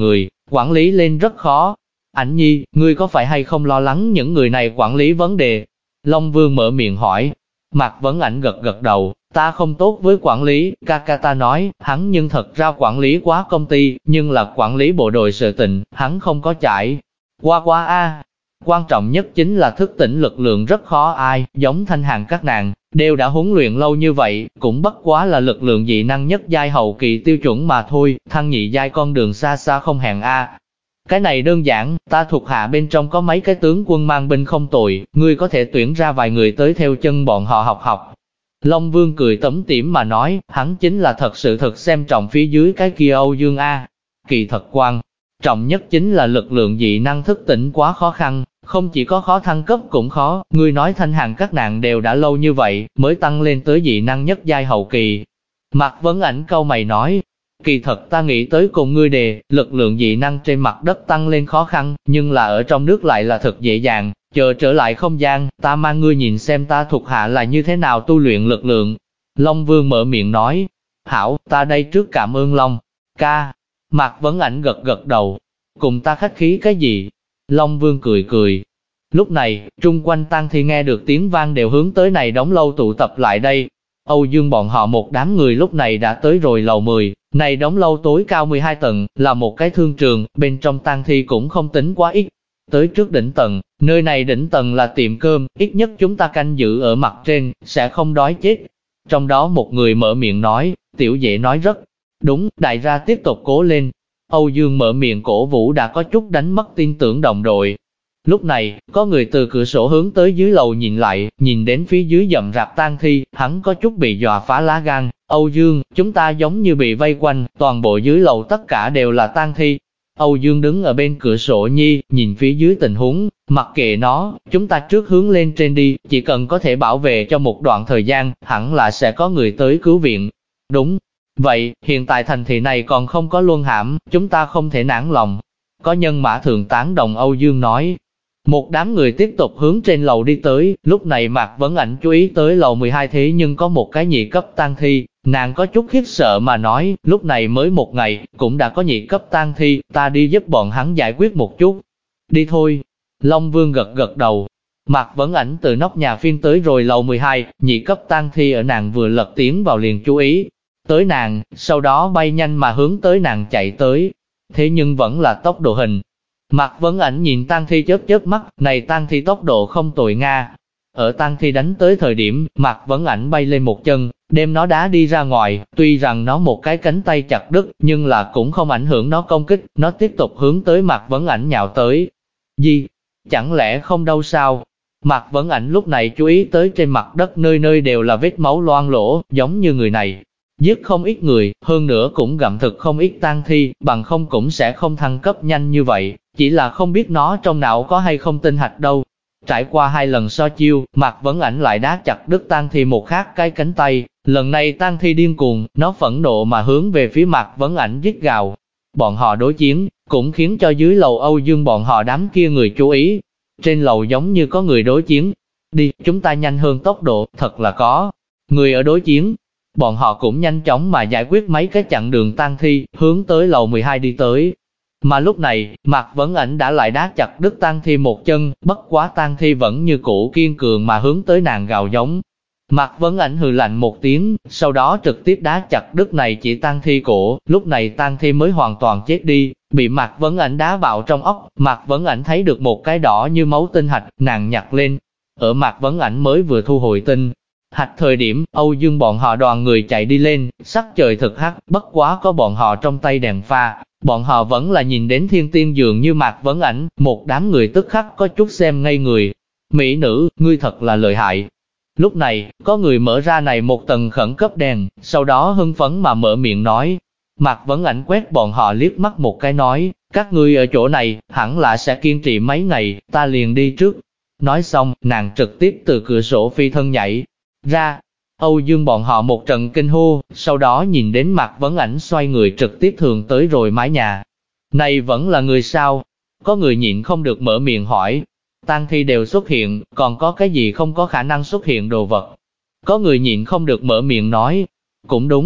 quản lý lên rất khó. Ảnh Nhi, ngươi có phải hay không lo lắng những người này quản lý vấn đề? Long Vương mở miệng hỏi. Mạc Vấn Ảnh gật gật đầu, ta không tốt với quản lý, ca ca ta nói, hắn nhưng thật ra quản lý quá công ty, nhưng là quản lý bộ đội sự tình, hắn không có trải qua a. Quan trọng nhất chính là thức tỉnh lực lượng rất khó ai, giống Thanh Hàn các nàng, đều đã huấn luyện lâu như vậy, cũng bất quá là lực lượng dị năng nhất giai hậu kỳ tiêu chuẩn mà thôi, thăng nhị giai con đường xa xa không hẹn a. Cái này đơn giản, ta thuộc hạ bên trong có mấy cái tướng quân mang binh không tồi, ngươi có thể tuyển ra vài người tới theo chân bọn họ học. Long Vương cười tủm tỉm mà nói, hắn chính là thật sự thật xem trọng phía dưới cái kia Âu Dương A. Kỳ thật quan trọng nhất chính là lực lượng dị năng thức tỉnh quá khó khăn, không chỉ có khó thăng cấp cũng khó, ngươi nói Thanh Hàn các nàng đều đã lâu như vậy, mới tăng lên tới dị năng nhất giai hậu kỳ. Mạc Vấn Ảnh câu mày nói, kỳ thật ta nghĩ tới cùng ngươi đề, lực lượng dị năng trên mặt đất tăng lên khó khăn, nhưng là ở trong nước lại là thật dễ dàng, chờ trở lại không gian, ta mang ngươi nhìn xem ta thuộc hạ là như thế nào tu luyện lực lượng. Long Vương mở miệng nói, hảo, ta đây trước cảm ơn Long ca. Mạc Vấn Ảnh gật gật đầu, cùng ta khách khí cái gì? Long Vương cười cười. Lúc này, trung quanh tang thi nghe được tiếng vang đều hướng tới này đống lâu tụ tập lại đây. Âu Dương bọn họ một đám người lúc này đã tới rồi lầu 10, này đống lâu tối cao 12 tầng, là một cái thương trường, bên trong tang thi cũng không tính quá ít. Tới trước đỉnh tầng, nơi này đỉnh tầng là tiệm cơm, ít nhất chúng ta canh giữ ở mặt trên, sẽ không đói chết. Trong đó một người mở miệng nói, tiểu vệ nói rất đúng, đại gia tiếp tục cố lên. Âu Dương mở miệng cổ vũ đã có chút đánh mất tin tưởng đồng đội. Lúc này, có người từ cửa sổ hướng tới dưới lầu nhìn lại, nhìn đến phía dưới dậm rạp tang thi, hắn có chút bị dọa phá lá gan. Âu Dương, chúng ta giống như bị vây quanh, toàn bộ dưới lầu tất cả đều là tang thi. Âu Dương đứng ở bên cửa sổ nhi, nhìn phía dưới tình huống, mặc kệ nó, chúng ta trước hướng lên trên đi, chỉ cần có thể bảo vệ cho một đoạn thời gian, hẳn là sẽ có người tới cứu viện. Đúng vậy, hiện tại thành thị này còn không có luân hãm, chúng ta không thể nản lòng. Có nhân mã thượng tán đồng Âu Dương nói. Một đám người tiếp tục hướng trên lầu đi tới, lúc này Mạc Vấn Ảnh chú ý tới lầu 12 thế nhưng có một cái nhị cấp tang thi, nàng có chút khiếp sợ mà nói, lúc này mới một ngày, cũng đã có nhị cấp tang thi, ta đi giúp bọn hắn giải quyết một chút. Đi thôi. Long Vương gật gật đầu. Mạc Vấn Ảnh từ nóc nhà phiên tới rồi lầu 12, nhị cấp tang thi ở nàng vừa lật tiến vào liền chú ý tới nàng, sau đó bay nhanh mà hướng tới nàng chạy tới. Thế nhưng vẫn là tốc độ hình. Mạc Vấn Ảnh nhìn tang thi chớp chớp mắt, này tang thi tốc độ không tồi nga. Ở tang thi đánh tới thời điểm, Mạc Vấn Ảnh bay lên một chân, đem nó đá đi ra ngoài, tuy rằng nó một cái cánh tay chặt đứt, nhưng là cũng không ảnh hưởng nó công kích, nó tiếp tục hướng tới Mạc Vấn Ảnh nhào tới. Gì? Chẳng lẽ không đau sao? Mạc Vấn Ảnh lúc này chú ý tới trên mặt đất nơi nơi đều là vết máu loang lỗ, giống như người này giết không ít người, hơn nữa cũng gặm thực không ít tang thi, bằng không cũng sẽ không thăng cấp nhanh như vậy, chỉ là không biết nó trong não có hay không tinh hạch đâu. Trải qua 2 lần so chiêu, Mạc Vấn Ảnh lại đá chặt đứt tang thi một khác cái cánh tay, lần này tang thi điên cuồng, nó phẫn nộ mà hướng về phía Mạc Vấn Ảnh rít gào. Bọn họ đối chiến, cũng khiến cho dưới lầu Âu Dương bọn họ đám kia người chú ý. Trên lầu giống như có người đối chiến. Đi, chúng ta nhanh hơn tốc độ, thật là có người ở đối chiến. Bọn họ cũng nhanh chóng mà giải quyết mấy cái chặn đường tang thi, hướng tới lầu 12 đi tới. Mà lúc này, Mạc Vấn Ảnh đã lại đá chặt đứt tang thi một chân, bất quá tang thi vẫn như cũ kiên cường mà hướng tới nàng gào giống. Mạc Vấn Ảnh hừ lạnh một tiếng, sau đó trực tiếp đá chặt đứt này chỉ tang thi cổ, lúc này tang thi mới hoàn toàn chết đi, bị Mạc Vấn Ảnh đá vào trong óc. Mạc Vấn Ảnh thấy được một cái đỏ như máu tinh hạch, nàng nhặt lên. Ở Mạc Vấn Ảnh mới vừa thu hồi tinh hạch thời điểm, Âu Dương bọn họ đoàn người chạy đi lên, sắc trời thực hắc, bất quá có bọn họ trong tay đèn pha, bọn họ vẫn là nhìn đến thiên tiên dường như Mạc Vấn Ảnh, một đám người tức khắc có chút xem ngây người. Mỹ nữ, ngươi thật là lợi hại. Lúc này, có người mở ra này một tầng khẩn cấp đèn, sau đó hưng phấn mà mở miệng nói. Mạc Vấn Ảnh quét bọn họ liếc mắt một cái nói, các ngươi ở chỗ này, hẳn là sẽ kiên trì mấy ngày, ta liền đi trước. Nói xong, nàng trực tiếp từ cửa sổ phi thân nhảy ra. Âu Dương bọn họ một trận kinh hô, sau đó nhìn đến Mạc Vấn Ảnh xoay người trực tiếp thường tới rồi mái nhà. Này vẫn là người sao? Có người nhịn không được mở miệng hỏi. Tang thi đều xuất hiện, còn có cái gì không có khả năng xuất hiện đồ vật? Có người nhịn không được mở miệng nói. Cũng đúng.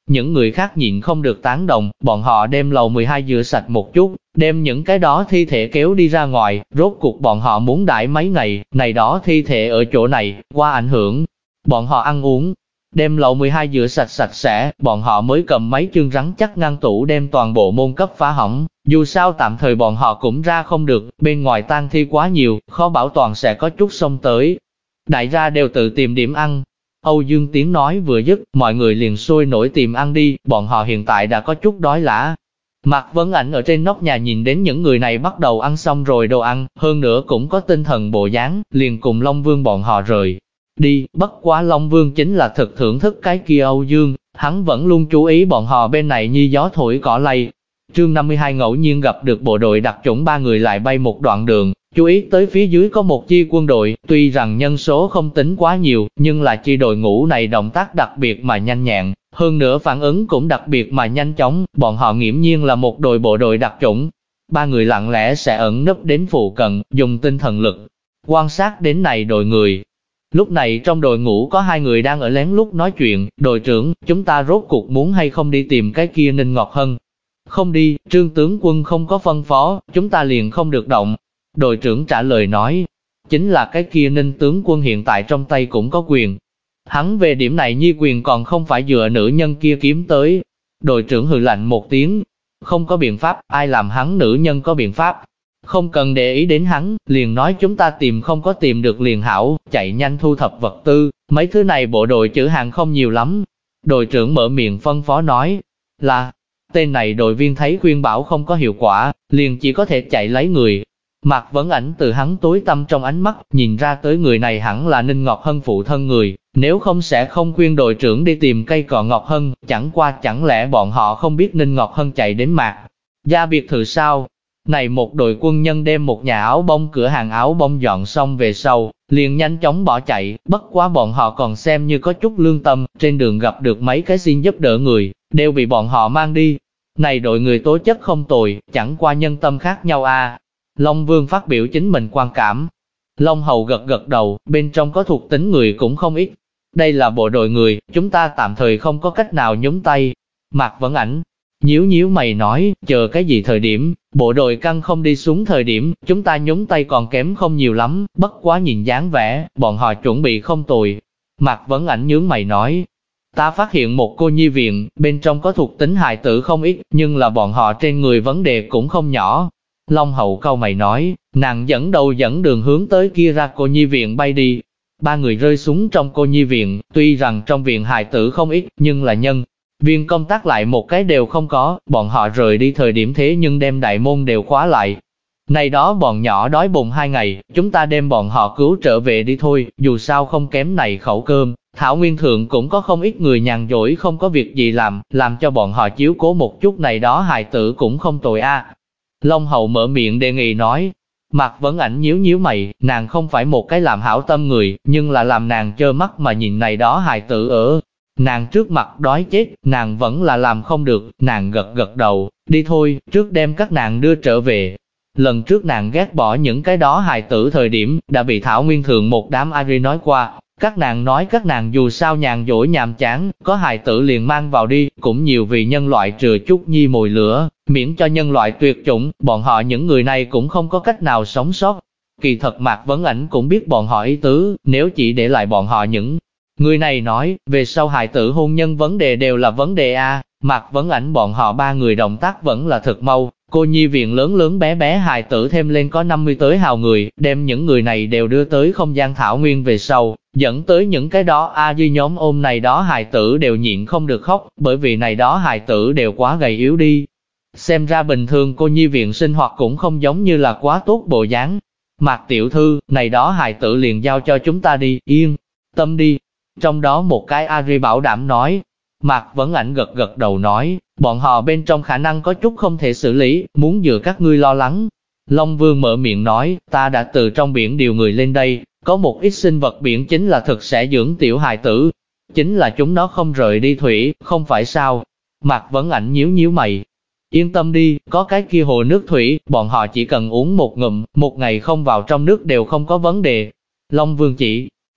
Những người khác nhịn không được tán đồng, bọn họ đem lầu 12 rửa sạch một chút, đem những cái đó thi thể kéo đi ra ngoài, rốt cuộc bọn họ muốn đãi mấy ngày, này đó thi thể ở chỗ này, qua ảnh hưởng, bọn họ ăn uống. Đem lầu 12 rửa sạch sạch sẽ, bọn họ mới cầm mấy chương rắn chắc ngăn tủ đem toàn bộ môn cấp phá hỏng. Dù sao tạm thời bọn họ cũng ra không được, bên ngoài tang thi quá nhiều, khó bảo toàn sẽ có chút xông tới. Đại gia đều tự tìm điểm ăn. Âu Dương tiếng nói vừa dứt, mọi người liền sôi nổi tìm ăn đi, bọn họ hiện tại đã có chút đói lả. Mạc Vấn Ảnh ở trên nóc nhà nhìn đến những người này bắt đầu ăn xong rồi đồ ăn, hơn nữa cũng có tinh thần bộ dáng, liền cùng Long Vương bọn họ rời đi. Bất quá Long Vương chính là thực thưởng thức cái kia Âu Dương, hắn vẫn luôn chú ý bọn họ bên này như gió thổi cỏ lay. Chương 52 ngẫu nhiên gặp được bộ đội đặc chủng 3 người lại bay một đoạn đường, chú ý tới phía dưới có một chi quân đội, tuy rằng nhân số không tính quá nhiều, nhưng là chi đội ngũ này động tác đặc biệt mà nhanh nhẹn, hơn nữa phản ứng cũng đặc biệt mà nhanh chóng, bọn họ nghiễm nhiên là một đội bộ đội đặc chủng. 3 người lặng lẽ sẽ ẩn nấp đến phụ cận, dùng tinh thần lực quan sát đến này đội người. Lúc này trong đội ngũ có 2 người đang ở lén lút nói chuyện, đội trưởng, chúng ta rốt cuộc muốn hay không đi tìm cái kia Ninh Ngọc Hân? Không đi, Trương tướng quân không có phân phó, chúng ta liền không được động. Đội trưởng trả lời nói, chính là cái kia Ninh tướng quân hiện tại trong tay cũng có quyền. Hắn về điểm này nhi quyền còn không phải dựa nữ nhân kia kiếm tới. Đội trưởng hừ lạnh một tiếng, không có biện pháp, ai làm hắn nữ nhân có biện pháp. Không cần để ý đến hắn, liền nói chúng ta tìm không có tìm được liền hảo, chạy nhanh thu thập vật tư, mấy thứ này bộ đội chữ hàng không nhiều lắm. Đội trưởng mở miệng phân phó nói, là, tên này đội viên thấy khuyên bảo không có hiệu quả, liền chỉ có thể chạy lấy người. Mạc Vấn Ảnh từ hắn tối tăm trong ánh mắt, nhìn ra tới người này hẳn là Ninh Ngọc Hân phụ thân người, nếu không sẽ không khuyên đội trưởng đi tìm cây cọ Ngọc Hân, chẳng lẽ bọn họ không biết Ninh Ngọc Hân chạy đến Mạc gia biệt thự sao? Này một đội quân nhân đem một nhà áo bông cửa hàng áo bông dọn xong về sau, liền nhanh chóng bỏ chạy, bất quá bọn họ còn xem như có chút lương tâm, trên đường gặp được mấy cái xin giúp đỡ người, đều bị bọn họ mang đi. Này đội người tố chất không tồi, chẳng qua nhân tâm khác nhau a. Long Vương phát biểu chính mình quan cảm. Long Hầu gật gật đầu, bên trong có thuộc tính người cũng không ít. Đây là bộ đội người, chúng ta tạm thời không có cách nào nhúng tay. Mạc Vấn Ảnh nhíu mày nói, chờ cái gì thời điểm, bộ đội căng không đi xuống thời điểm, chúng ta nhúng tay còn kém không nhiều lắm, bất quá nhìn dáng vẻ, bọn họ chuẩn bị không tồi. Mạc Vấn Ảnh nhướng mày nói, ta phát hiện một cô nhi viện, bên trong có thuộc tính hài tử không ít, nhưng là bọn họ trên người vấn đề cũng không nhỏ. Long Hậu cau mày nói, nàng dẫn đầu dẫn đường hướng tới kia ra cô nhi viện bay đi. 3 người rơi xuống trong cô nhi viện, tuy rằng trong viện hài tử không ít, nhưng là nhân viên công tác lại một cái đều không có, bọn họ rời đi thời điểm thế nhưng đem đại môn đều khóa lại. Này đó bọn nhỏ đói bụng 2 ngày, chúng ta đem bọn họ cứu trở về đi thôi, dù sao không kém này khẩu cơm. Thảo Nguyên Thượng cũng có không ít người nhàn rỗi không có việc gì làm cho bọn họ chiếu cố một chút này đó hài tử cũng không tồi a. Long Hậu mở miệng đề nghị nói, Mạc Vấn Ảnh nhíu mày, nàng không phải một cái làm hảo tâm người, nhưng là làm nàng trơ mắt mà nhìn này đó hài tử ở nàng trước mặt đói chết, nàng vẫn là làm không được, nàng gật đầu, đi thôi, trước đem các nàng đưa trở về. Lần trước nàng ghét bỏ những cái đó hài tử thời điểm, đã bị Thảo Nguyên Thượng một đám Ari nói qua, các nàng nói các nàng dù sao nhàn dỗi nhàm chán, có hài tử liền mang vào đi, cũng nhiều vì nhân loại trừ chút nhi mồi lửa, miễn cho nhân loại tuyệt chủng, bọn họ những người này cũng không có cách nào sống sót. Kỳ thật Mạc Vấn Ảnh cũng biết bọn họ ý tứ, nếu chỉ để lại bọn họ những người này nói, về sau hài tử hôn nhân vấn đề đều là vấn đề a. Mạc Vấn Ảnh bọn họ 3 người động tác vẫn là thật mau, cô nhi viện lớn bé hài tử thêm lên có 50 tới hào người, đem những người này đều đưa tới không gian thảo nguyên về sau, dẫn tới những cái đó A-di nhóm ôm này đó hài tử đều nhịn không được khóc, bởi vì này đó hài tử đều quá gầy yếu đi. Xem ra bình thường cô nhi viện sinh hoạt cũng không giống như là quá tốt bộ dáng. Mạc tiểu thư, này đó hài tử liền giao cho chúng ta đi, yên tâm đi. Trong đó một cái Ari bảo đảm nói. Mạc Vấn Ảnh gật đầu nói, bọn họ bên trong khả năng có chút không thể xử lý, muốn dựa các ngươi lo lắng. Long Vương mở miệng nói, ta đã từ trong biển điều người lên đây, có một ít sinh vật biển chính là thực sẽ dưỡng tiểu hài tử. Chính là chúng nó không rời đi thủy, không phải sao? Mạc Vấn Ảnh nhíu mày. Yên tâm đi, có cái kia hồ nước thủy, bọn họ chỉ cần uống một ngụm, một ngày không vào trong nước đều không có vấn đề. Long Vương chỉ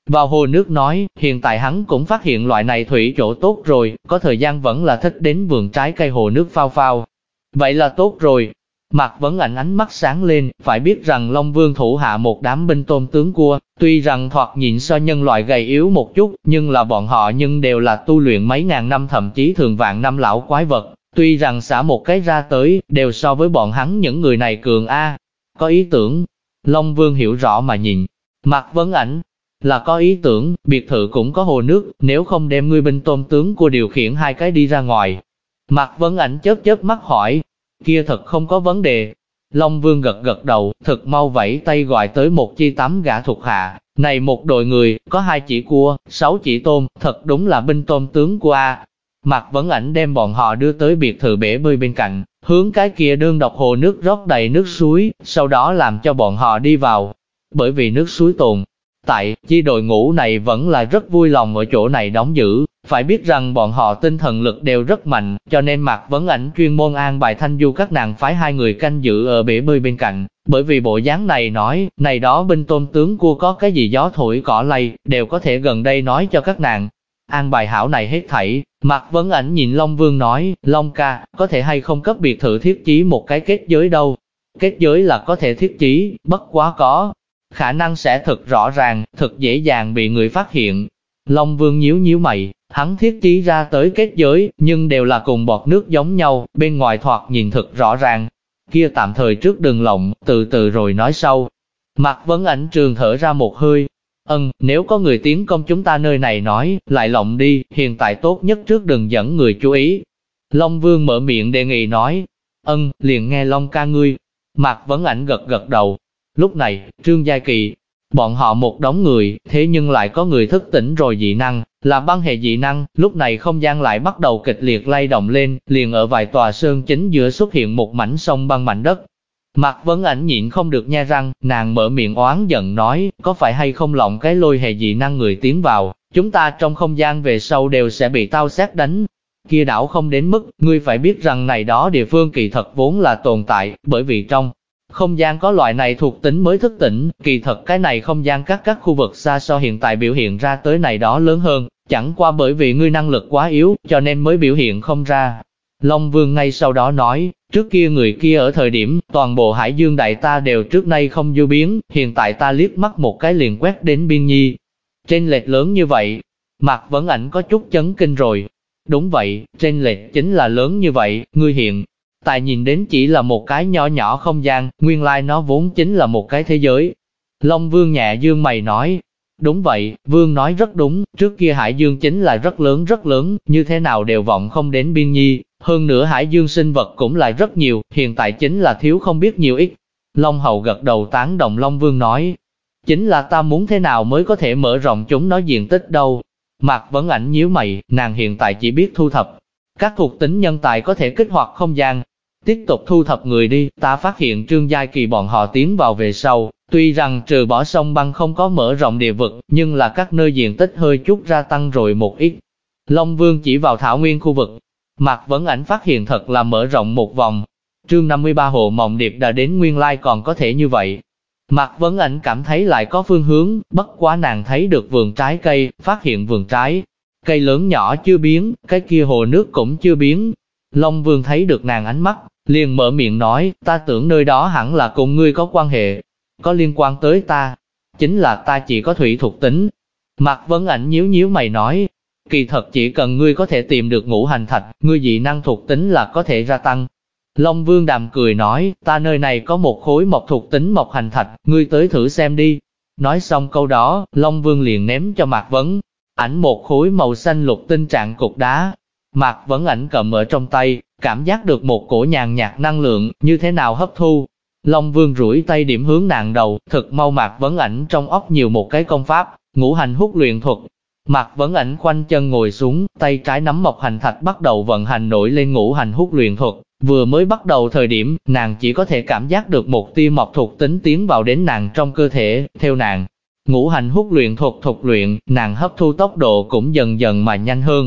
vào hồ nước nói, hiện tại hắn cũng phát hiện loại này thủy chỗ tốt rồi, có thời gian vẫn là thích đến vườn trái cây hồ nước phao phao. Vậy là tốt rồi. Mạc Vấn Ảnh ánh mắt sáng lên, phải biết rằng Long Vương thủ hạ một đám binh tôm tướng cua, tuy rằng thoạt nhìn so nhân loại gầy yếu một chút, nhưng là bọn họ nhưng đều là tu luyện mấy ngàn năm thậm chí thường vạn năm lão quái vật, tuy rằng xả một cái ra tới, đều so với bọn hắn những người này cường a. Có ý tưởng. Long Vương hiểu rõ mà nhìn. Mạc Vấn Ảnh là có ý tưởng, biệt thự cũng có hồ nước, nếu không đem ngươi binh tôm tướng cua điều khiển hai cái đi ra ngoài. Mạc Vấn Ảnh chớp chớp mắt hỏi, kia thật không có vấn đề. Long Vương gật gật đầu, thật mau vẫy tay gọi tới một chi 8 gã thuộc hạ. Này một đội người, có 2 chỉ cua, 6 chỉ tôm, thật đúng là binh tôm tướng cua a. Mạc Vấn Ảnh đem bọn họ đưa tới biệt thự bể bơi bên cạnh, hướng cái kia đơn độc hồ nước rót đầy nước suối, sau đó làm cho bọn họ đi vào. Bởi vì nước suối tồn tại, chi đội ngũ này vẫn là rất vui lòng ở chỗ này đóng giữ. Phải biết rằng bọn họ tinh thần lực đều rất mạnh, cho nên Mạc Vấn Ảnh chuyên môn an bài Thanh Du các nàng phái 2 người canh giữ ở bể bơi bên cạnh. Bởi vì bộ dáng này nói, này đó binh tôm tướng cua có cái gì gió thổi cỏ lay, đều có thể gần đây nói cho các nàng. An bài hảo này hết thảy, Mạc Vấn Ảnh nhìn Long Vương nói, Long ca, có thể hay không cấp biệt thự thiết chí một cái kết giới đâu. Kết giới là có thể thiết chí, bất quá có khả năng sẽ thật rõ ràng, thật dễ dàng bị người phát hiện. Long Vương nhíu nhíu mày, hắn thiết trí ra tới kết giới, nhưng đều là cùng bọt nước giống nhau, bên ngoài thoạt nhìn thật rõ ràng. Kia tạm thời trước đừng lộng, từ từ rồi nói sau. Mạc Vấn Ảnh trường thở ra một hơi. Nếu có người tiến công chúng ta nơi này nói, lại lộng đi, hiện tại tốt nhất trước đừng dẫn người chú ý. Long Vương mở miệng đề nghị nói. Liền nghe Long ca ngươi. Mạc Vấn Ảnh gật gật đầu. Lúc này, Trương Giai Kỳ, bọn họ một đống người, thế nhưng lại có người thức tỉnh rồi dị năng, là băng hệ dị năng, lúc này không gian lại bắt đầu kịch liệt lay động lên, liền ở vài tòa sơn chính giữa xuất hiện một mảnh sông băng mảnh đất. Mạc Vấn Ảnh nhịn không được nha răng, nàng mở miệng oán giận nói, có phải hay không lộng cái lôi hệ dị năng người tiến vào, chúng ta trong không gian về sau đều sẽ bị tao xét đánh. Kia đảo không đến mức, ngươi phải biết rằng này đó địa phương kỳ thật vốn là tồn tại, bởi vì trong không gian có loại này thuộc tính mới thức tỉnh, kỳ thật cái này không gian các khu vực xa so hiện tại biểu hiện ra tới này đó lớn hơn, chẳng qua bởi vì ngươi năng lực quá yếu, cho nên mới biểu hiện không ra. Long Vương ngay sau đó nói, trước kia người kia ở thời điểm, toàn bộ Hải Dương đại ta đều trước nay không du biến, hiện tại ta liếc mắt một cái liền quét đến biên nhi. Trên lệch lớn như vậy, Mạc Vấn Ảnh có chút chấn kinh rồi. Đúng vậy, trên lệch chính là lớn như vậy, ngươi hiện tại nhìn đến chỉ là một cái nhỏ nhỏ không gian, nguyên lai nó vốn chính là một cái thế giới. Long Vương nhẹ dương mày nói, đúng vậy, Vương nói rất đúng, trước kia Hải Dương chính là rất lớn, như thế nào đều vọng không đến biên nhi, hơn nữa Hải Dương sinh vật cũng là rất nhiều, hiện tại chính là thiếu không biết nhiều ít. Long Hậu gật đầu tán đồng Long Vương nói, chính là ta muốn thế nào mới có thể mở rộng chúng nó diện tích đâu. Mạc Vấn Ảnh nhíu mày, nàng hiện tại chỉ biết thu thập các thuộc tính nhân tài có thể kích hoạt không gian. Tiếp tục thu thập người đi, ta phát hiện Trương Giai Kỳ bọn họ tiến vào về sau, tuy rằng trừ bỏ sông băng không có mở rộng địa vực, nhưng là các nơi diện tích hơi chút gia tăng rồi một ít. Long Vương chỉ vào thảo nguyên khu vực. Mạc Vấn Ảnh phát hiện thật là mở rộng một vòng. Chương 53 Hồ Mộng Điệp đã đến nguyên lai còn có thể như vậy. Mạc Vấn Ảnh cảm thấy lại có phương hướng, bất quá nàng thấy được vườn trái cây, phát hiện vườn trái cây lớn nhỏ chưa biến, cái kia hồ nước cũng chưa biến. Long Vương thấy được nàng ánh mắt, liền mở miệng nói, ta tưởng nơi đó hẳn là cùng ngươi có quan hệ, có liên quan tới ta, chính là ta chỉ có thủy thuộc tính. Mạc Vấn Ảnh nhíu nhíu mày nói, kỳ thật chỉ cần ngươi có thể tìm được ngũ hành thạch, ngươi dị năng thuộc tính là có thể gia tăng. Long Vương đạm cười nói, ta nơi này có một khối mộc thuộc tính mộc hành thạch, ngươi tới thử xem đi. Nói xong câu đó, Long Vương liền ném cho Mạc Vấn Ảnh một khối màu xanh lục tinh trạng cục đá. Mạc Vấn Ảnh cầm ở trong tay, cảm giác được một cổ nhàn nhạt năng lượng, như thế nào hấp thu. Long Vương duỗi tay điểm hướng nàng đầu, thực mau Mạc Vấn Ảnh trong óc nhiều một cái công pháp, ngũ hành hút luyện thuật. Mạc Vấn Ảnh khoanh chân ngồi xuống, tay trái nắm mộc hành thạch bắt đầu vận hành nổi lên ngũ hành hút luyện thuật. Vừa mới bắt đầu thời điểm, nàng chỉ có thể cảm giác được một tia mộc thuộc tính tiến vào đến nàng trong cơ thể, theo nàng ngũ hành hút luyện thuật luyện, nàng hấp thu tốc độ cũng dần dần mà nhanh hơn.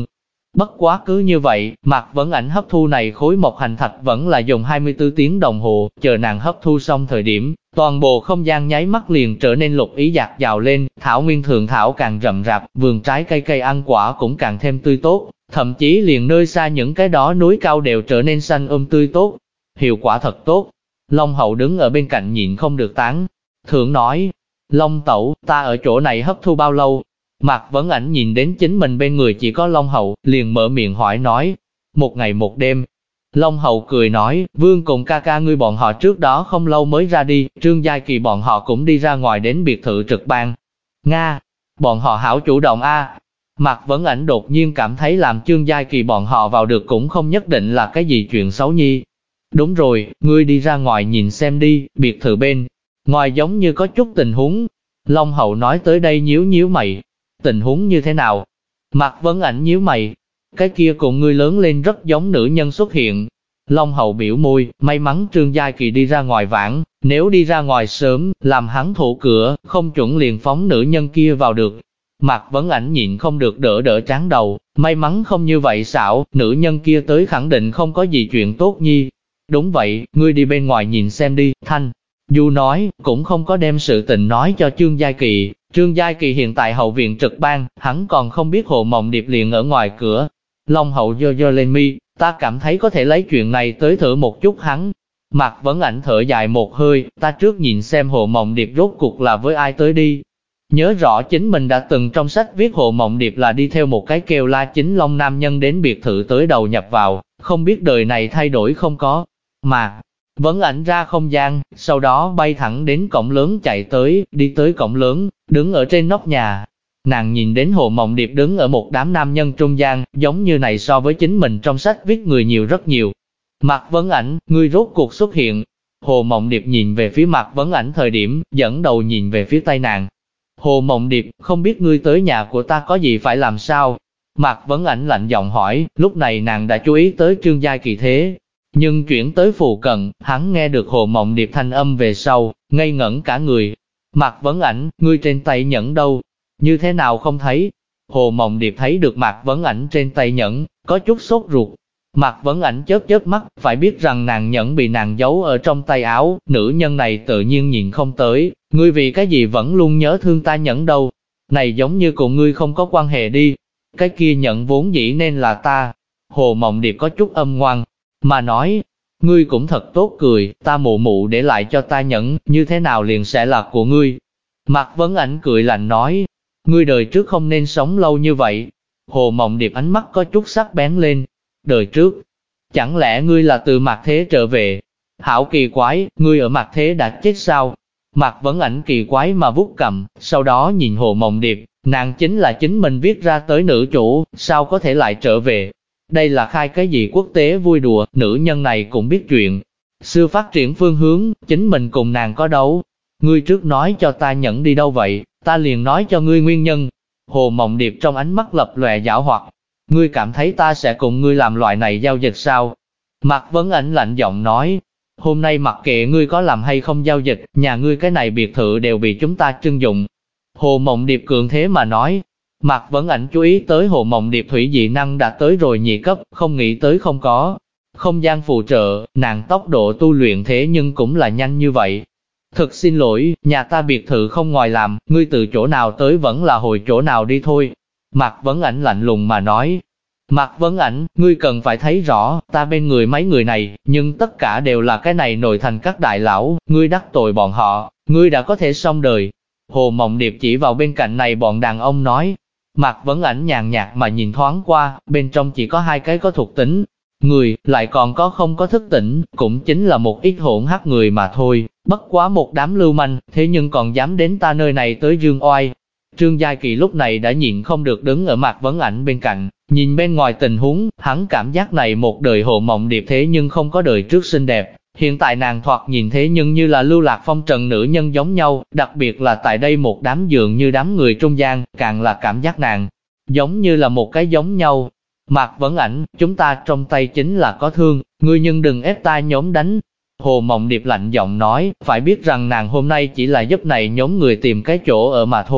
Bất quá cứ như vậy, Mạc Vấn Ảnh hấp thu này khối mộc hành thạch vẫn là dùng 24 tiếng đồng hồ, chờ nàng hấp thu xong thời điểm, toàn bộ không gian nháy mắt liền trở nên lục ý dạt dào lên, thảo nguyên thượng thảo càng rậm rạp, vườn trái cây ăn quả cũng càng thêm tươi tốt, thậm chí liền nơi xa những cái đó núi cao đều trở nên xanh tươi tốt. Hiệu quả thật tốt. Long Hậu đứng ở bên cạnh nhịn không được tán thưởng nói, Long tẩu, ta ở chỗ này hấp thu bao lâu? Mạc Vấn Ảnh nhìn đến chính mình bên người chỉ có Long Hậu, liền mở miệng hỏi nói, 1 ngày 1 đêm. Long Hậu cười nói, Vương cùng ca ca ngươi bọn họ trước đó không lâu mới ra đi, Trương Giai Kỳ bọn họ cũng đi ra ngoài đến biệt thự trực ban. Nga, bọn họ hảo chủ động a. Mạc Vấn Ảnh đột nhiên cảm thấy làm Trương Giai Kỳ bọn họ vào được cũng không nhất định là cái gì chuyện xấu nhi. Đúng rồi, ngươi đi ra ngoài nhìn xem đi, biệt thự bên ngoài giống như có chút tình huống. Long Hậu nói tới đây nhíu nhíu mày. Tình huống như thế nào? Mạc Vấn Ảnh nhíu mày. Cái kia cùng ngươi lớn lên rất giống nữ nhân xuất hiện. Long Hậu biểu môi, may mắn Trương Giai Kỳ đi ra ngoài vãn, nếu đi ra ngoài sớm, làm hắn thủ cửa, không chuẩn liền phóng nữ nhân kia vào được. Mạc Vấn Ảnh nhịn không được đỡ trán đầu, may mắn không như vậy xảo, nữ nhân kia tới khẳng định không có gì chuyện tốt nhi. Đúng vậy, ngươi đi bên ngoài nhìn xem đi, Thanh Du nói, cũng không có đem sự tình nói cho Trương Giai Kỳ. Trương Giai Kỳ hiện tại hậu viện trực ban, hắn còn không biết Hồ Mộng Điệp liền ở ngoài cửa. Long Hậu giơ lên mi, ta cảm thấy có thể lấy chuyện này tới thử một chút hắn. Mạc Vấn Ảnh thở dài một hơi, ta trước nhìn xem Hồ Mộng Điệp rốt cuộc là với ai tới đi. Nhớ rõ chính mình đã từng trong sách viết Hồ Mộng Điệp là đi theo một cái kêu la chính long nam nhân đến biệt thự tới đầu nhập vào, không biết đời này thay đổi không có. Mạc Vấn Ảnh ra không gian, sau đó bay thẳng đến cổng lớn chạy tới, đi tới cổng lớn, đứng ở trên nóc nhà. Nàng nhìn đến Hồ Mộng Điệp đứng ở một đám nam nhân trung gian, giống như này so với chính mình trong sách viết người nhiều rất nhiều. Mạc Vấn Ảnh, ngươi rốt cuộc xuất hiện. Hồ Mộng Điệp nhìn về phía Mạc Vấn Ảnh thời điểm, dẫn đầu nhìn về phía tay nàng. Hồ Mộng Điệp, không biết ngươi tới nhà của ta có gì phải làm sao? Mạc Vấn Ảnh lạnh giọng hỏi, lúc này nàng đã chú ý tới Trương Giai Kỳ thế. Nhưng chuyển tới phụ cận, hắn nghe được Hồ Mộng Điệp thanh âm về sau, ngây ngẩn cả người. Mạc Vấn Ảnh, ngươi trên tay nhẫn đâu? Như thế nào không thấy? Hồ Mộng Điệp thấy được Mạc Vấn Ảnh trên tay nhẫn, có chút sốt ruột. Mạc Vấn Ảnh chớp mắt, phải biết rằng nàng nhẫn bị nàng giấu ở trong tay áo, nữ nhân này tự nhiên nhìn không tới, ngươi vì cái gì vẫn luôn nhớ thương ta nhẫn đâu? Này giống như cùng ngươi không có quan hệ đi. Cái kia nhẫn vốn dĩ nên là ta. Hồ Mộng Điệp có chút âm ngoan, mà nói, ngươi cũng thật tốt cười, ta mụ mụ để lại cho ta nhẫn, như thế nào liền sẽ là của ngươi? Mạc Vấn Ảnh cười lạnh nói, ngươi đời trước không nên sống lâu như vậy. Hồ Mộng Điệp ánh mắt có chút sắc bén lên, đời trước, chẳng lẽ ngươi là từ Mạc Thế trở về? Hảo kỳ quái, ngươi ở Mạc Thế đã chết sao? Mạc Vấn Ảnh kỳ quái mà vuốt cầm, sau đó nhìn Hồ Mộng Điệp, nàng chính là chính mình viết ra tới nữ chủ, sao có thể lại trở về? Đây là khai cái gì quốc tế vui đùa, nữ nhân này cũng biết chuyện. Xưa phát triển phương hướng, chính mình cùng nàng có đấu. Ngươi trước nói cho ta nhẫn đi đâu vậy, ta liền nói cho ngươi nguyên nhân. Hồ Mộng Điệp trong ánh mắt lập lòe giảo hoạt. Ngươi cảm thấy ta sẽ cùng ngươi làm loại này giao dịch sao? Mạc Vấn Ảnh lạnh giọng nói, hôm nay mặc kệ ngươi có làm hay không giao dịch, nhà ngươi cái này biệt thự đều bị chúng ta trưng dụng. Hồ Mộng Điệp cường thế mà nói. Mạc Vấn Ảnh chú ý tới Hồ Mộng Điệp thủy dị năng đã tới rồi nhị cấp, không nghĩ tới không có không gian phụ trợ, nàng tốc độ tu luyện thế nhưng cũng là nhanh như vậy. Thực xin lỗi, nhà ta biệt thự không ngoài làm, ngươi từ chỗ nào tới vẫn là hồi chỗ nào đi thôi. Mạc Vấn Ảnh lạnh lùng mà nói. Mạc Vấn Ảnh, ngươi cần phải thấy rõ, ta bên người mấy người này, nhưng tất cả đều là cái này nội thành các đại lão, ngươi đắc tội bọn họ, ngươi đã có thể xong đời. Hồ Mộng Điệp chỉ vào bên cạnh này bọn đàn ông nói. Mạc Vấn Ảnh nhàn nhạt mà nhìn thoáng qua, bên trong chỉ có 2 cái có thuộc tính người, lại còn có không có thức tỉnh, cũng chính là một ít hỗn hắc người mà thôi, bất quá một đám lưu manh, thế nhưng còn dám đến ta nơi này tới dương oai. Trương Giai Kỳ lúc này đã nhịn không được đứng ở Mạc Vấn Ảnh bên cạnh, nhìn bên ngoài tình huống, hắn cảm giác này một đời Hồ Mộng Điệp thế nhưng không có đời trước xinh đẹp. Hiện tại nàng thoạt nhìn thế nhưng như là lưu lạc phong trần nữ nhân giống nhau, đặc biệt là tại đây một đám dường như đám người trung gian, càng là cảm giác nàng giống như là một cái giống nhau. Mạc Vấn Ảnh, chúng ta trong tay chính là có thương, ngươi nhưng đừng ép ta nhóm đánh. Hồ Mộng Điệp lạnh giọng nói, phải biết rằng nàng hôm nay chỉ là giúp này nhóm người tìm cái chỗ ở mà thôi,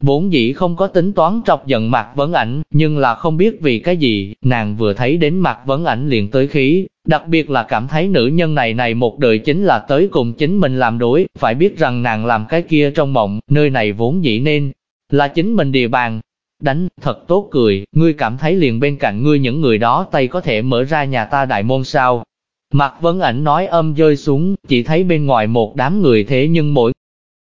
Vốn dĩ không có tính toán trọc giận Mạc Vấn Ảnh, nhưng là không biết vì cái gì, nàng vừa thấy đến Mạc Vấn Ảnh liền tới khí, đặc biệt là cảm thấy nữ nhân này một đời chính là tới cùng chính mình làm đối, phải biết rằng nàng làm cái kia trong mộng, nơi này vốn dĩ nên là chính mình địa bàn. Đánh, thật tốt cười, ngươi cảm thấy liền bên cạnh ngươi những người đó tay có thể mở ra nhà ta đại môn sao? Mạc Vấn Ảnh nói âm rơi xuống, chỉ thấy bên ngoài một đám người thế nhưng mỗi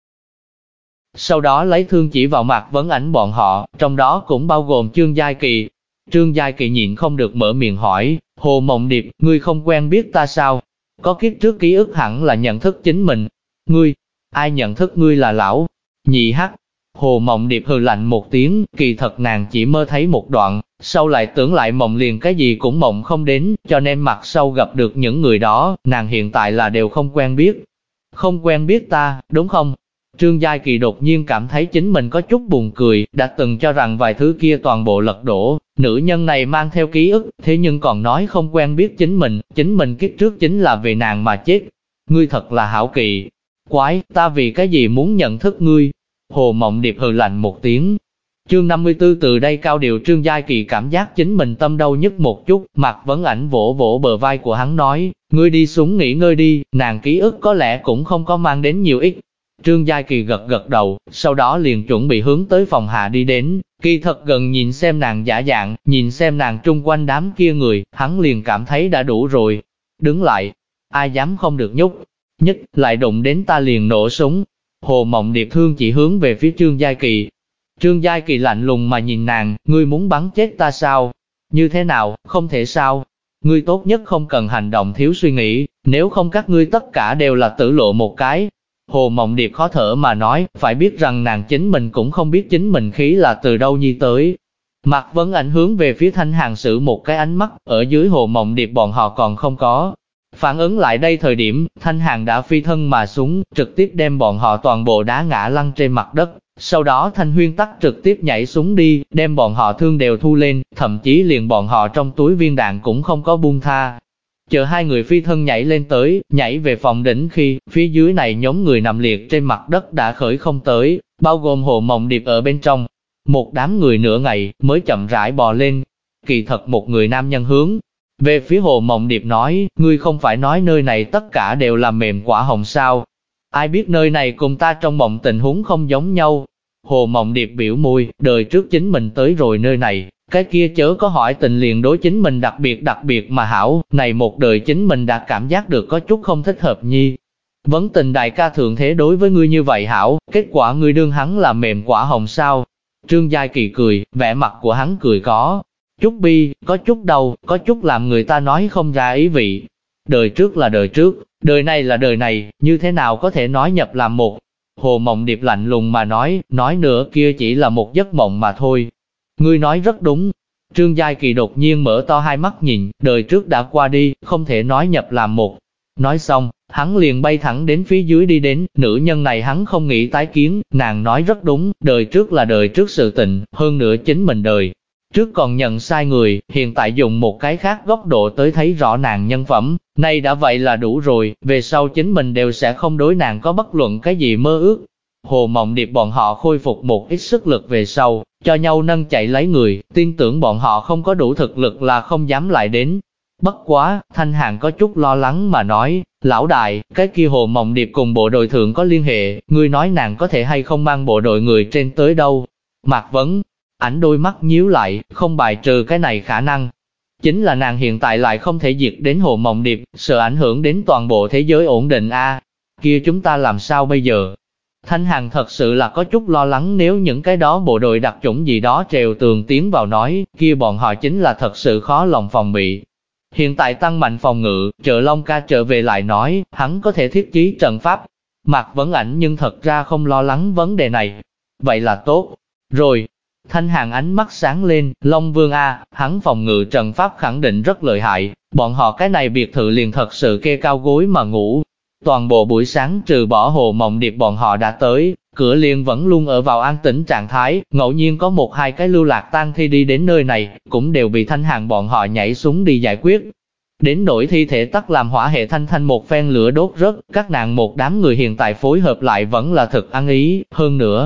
sau đó lấy thương chỉ vào Mạc Vấn Ảnh bọn họ, trong đó cũng bao gồm Trương Giai Kỳ. Trương Giai Kỳ nhịn không được mở miệng hỏi, Hồ Mộng Điệp, ngươi không quen biết ta sao? Có kiếp trước ký ức hẳn là nhận thức chính mình. Ngươi, ai nhận thức ngươi là lão nhị hắc? Hồ Mộng Điệp hừ lạnh một tiếng, kỳ thật nàng chỉ mơ thấy một đoạn, sau lại tưởng lại mộng liền cái gì cũng mộng không đến, cho nên mặt sau gặp được những người đó, nàng hiện tại là đều không quen biết. Không quen biết ta, đúng không? Trương Giai Kỳ đột nhiên cảm thấy chính mình có chút buồn cười, đã từng cho rằng vài thứ kia toàn bộ lật đổ, nữ nhân này mang theo ký ức, thế nhưng còn nói không quen biết chính mình kiếp trước chính là vì nàng mà chết. Ngươi thật là hảo kỳ quái, ta vì cái gì muốn nhận thức ngươi? Hồ Mộng Điệp hừ lạnh một tiếng. Chương 54 từ đây cao điều Trương Giai Kỳ cảm giác chính mình tâm đau nhức một chút, Mạc Vấn Ảnh vỗ vỗ bờ vai của hắn nói, ngươi đi xuống nghỉ ngơi đi, nàng ký ức có lẽ cũng không có mang đến nhiều ít. Trương Giai Kỳ gật gật đầu, sau đó liền chuẩn bị hướng tới phòng hạ đi đến, kỳ thật gần nhìn xem nàng giả dạng, nhìn xem nàng trung quanh đám kia người, hắn liền cảm thấy đã đủ rồi. Đứng lại, ai dám không được nhúc nhích, lại đụng đến ta liền nổ súng. Hồ Mộng Điệp thương chỉ hướng về phía Trương Giai Kỳ. Trương Giai Kỳ lạnh lùng mà nhìn nàng, ngươi muốn bắn chết ta sao? Như thế nào, không thể sao? Ngươi tốt nhất không cần hành động thiếu suy nghĩ, nếu không các ngươi tất cả đều là tử lộ một cái. Hồ Mộng Điệp khó thở mà nói, phải biết rằng nàng chính mình cũng không biết chính mình khí là từ đâu nhi tới. Mạc Vấn Ảnh hướng về phía Thanh Hàn sử một cái ánh mắt, ở dưới Hồ Mộng Điệp bọn họ còn không có phản ứng lại đây thời điểm, Thanh Hàn đã phi thân mà xuống, trực tiếp đem bọn họ toàn bộ đá ngã lăn trên mặt đất. Sau đó Thanh Huyên Tắc trực tiếp nhảy xuống đi, đem bọn họ thương đều thu lên, thậm chí liền bọn họ trong túi viên đạn cũng không có buông tha. Chờ hai người phi thân nhảy lên tới, nhảy về phòng đỉnh khi, phía dưới này nhóm người nằm liệt trên mặt đất đã khởi không tới, bao gồm Hồ Mộng Điệp ở bên trong. Một đám người nửa ngày, mới chậm rãi bò lên. Kỳ thật một người nam nhân hướng về phía Hồ Mộng Điệp nói, ngươi không phải nói nơi này tất cả đều là mềm quả hồng sao? Ai biết nơi này cùng ta trong mộng tình huống không giống nhau? Hồ Mộng Điệp biểu môi, đời trước chính mình tới rồi nơi này, cái kia chớ có hỏi tình liền đối chính mình đặc biệt mà hảo, này một đời chính mình đã cảm giác được có chút không thích hợp nhi. Vấn Tình đại ca thượng thế đối với ngươi như vậy hảo, kết quả ngươi đương hắn là mềm quả hồng sao? Trương Giai Kỳ cười, vẻ mặt của hắn cười có chút bi, có chút đau, có chút làm người ta nói không ra ý vị. Đời trước là đời trước, đời này là đời này, như thế nào có thể nói nhập làm một? Hồ Mộng Điệp lạnh lùng mà nói nữa kia chỉ là một giấc mộng mà thôi. Ngươi nói rất đúng. Trương Giai Kỳ đột nhiên mở to hai mắt nhìn, đời trước đã qua đi, không thể nói nhập làm một. Nói xong, hắn liền bay thẳng đến phía dưới đi đến, nữ nhân này hắn không nghĩ tái kiến, nàng nói rất đúng, đời trước là đời trước sự tình, hơn nữa chính mình đời trước còn nhận sai người, hiện tại dùng một cái khác góc độ tới thấy rõ nàng nhân phẩm, nay đã vậy là đủ rồi, về sau chính mình đều sẽ không đối nàng có bất luận cái gì mơ ước. Hồ Mộng Điệp bọn họ khôi phục một ít sức lực về sau, cho nhau nâng chạy lấy người, tin tưởng bọn họ không có đủ thực lực là không dám lại đến. Bất quá, Thanh Hàn có chút lo lắng mà nói, lão đại, cái kia Hồ Mộng Điệp cùng bộ đội thượng có liên hệ, ngươi nói nàng có thể hay không mang bộ đội người trên tới đâu? Mạc Vấn Ảnh đôi mắt nhíu lại, không bài trừ cái này khả năng. Chính là nàng hiện tại lại không thể diệt đến Hồ Mộng Điệp, sợ ảnh hưởng đến toàn bộ thế giới ổn định a. Kia chúng ta làm sao bây giờ? Thanh Hàn thật sự là có chút lo lắng nếu những cái đó bộ đội đặc chủng gì đó trèo tường tiến vào nói, kia bọn họ chính là thật sự khó lòng phòng bị. Hiện tại tăng mạnh phòng ngự, Trợ Long ca trở về lại nói, hắn có thể thiết trí trận pháp. Mạc Vấn Ảnh nhưng thật ra không lo lắng vấn đề này. Vậy là tốt. Rồi, Thanh Hàn ánh mắt sáng lên, Long Vương A, hắn phòng ngự trận pháp khẳng định rất lợi hại, bọn họ cái này biệt thự liền thật sự kê cao gối mà ngủ. Toàn bộ buổi sáng trừ bỏ Hồ Mộng Điệp bọn họ đã tới, cửa liền vẫn luôn ở vào an tĩnh trạng thái, ngẫu nhiên có một hai cái lưu lạc tang thi đi đến nơi này, cũng đều bị Thanh Hàn bọn họ nhảy xuống đi giải quyết. Đến nỗi thi thể tắc làm hỏa hệ thanh một phen lửa đốt rớt, các nàng một đám người hiện tại phối hợp lại vẫn là thực ăn ý, hơn nữa.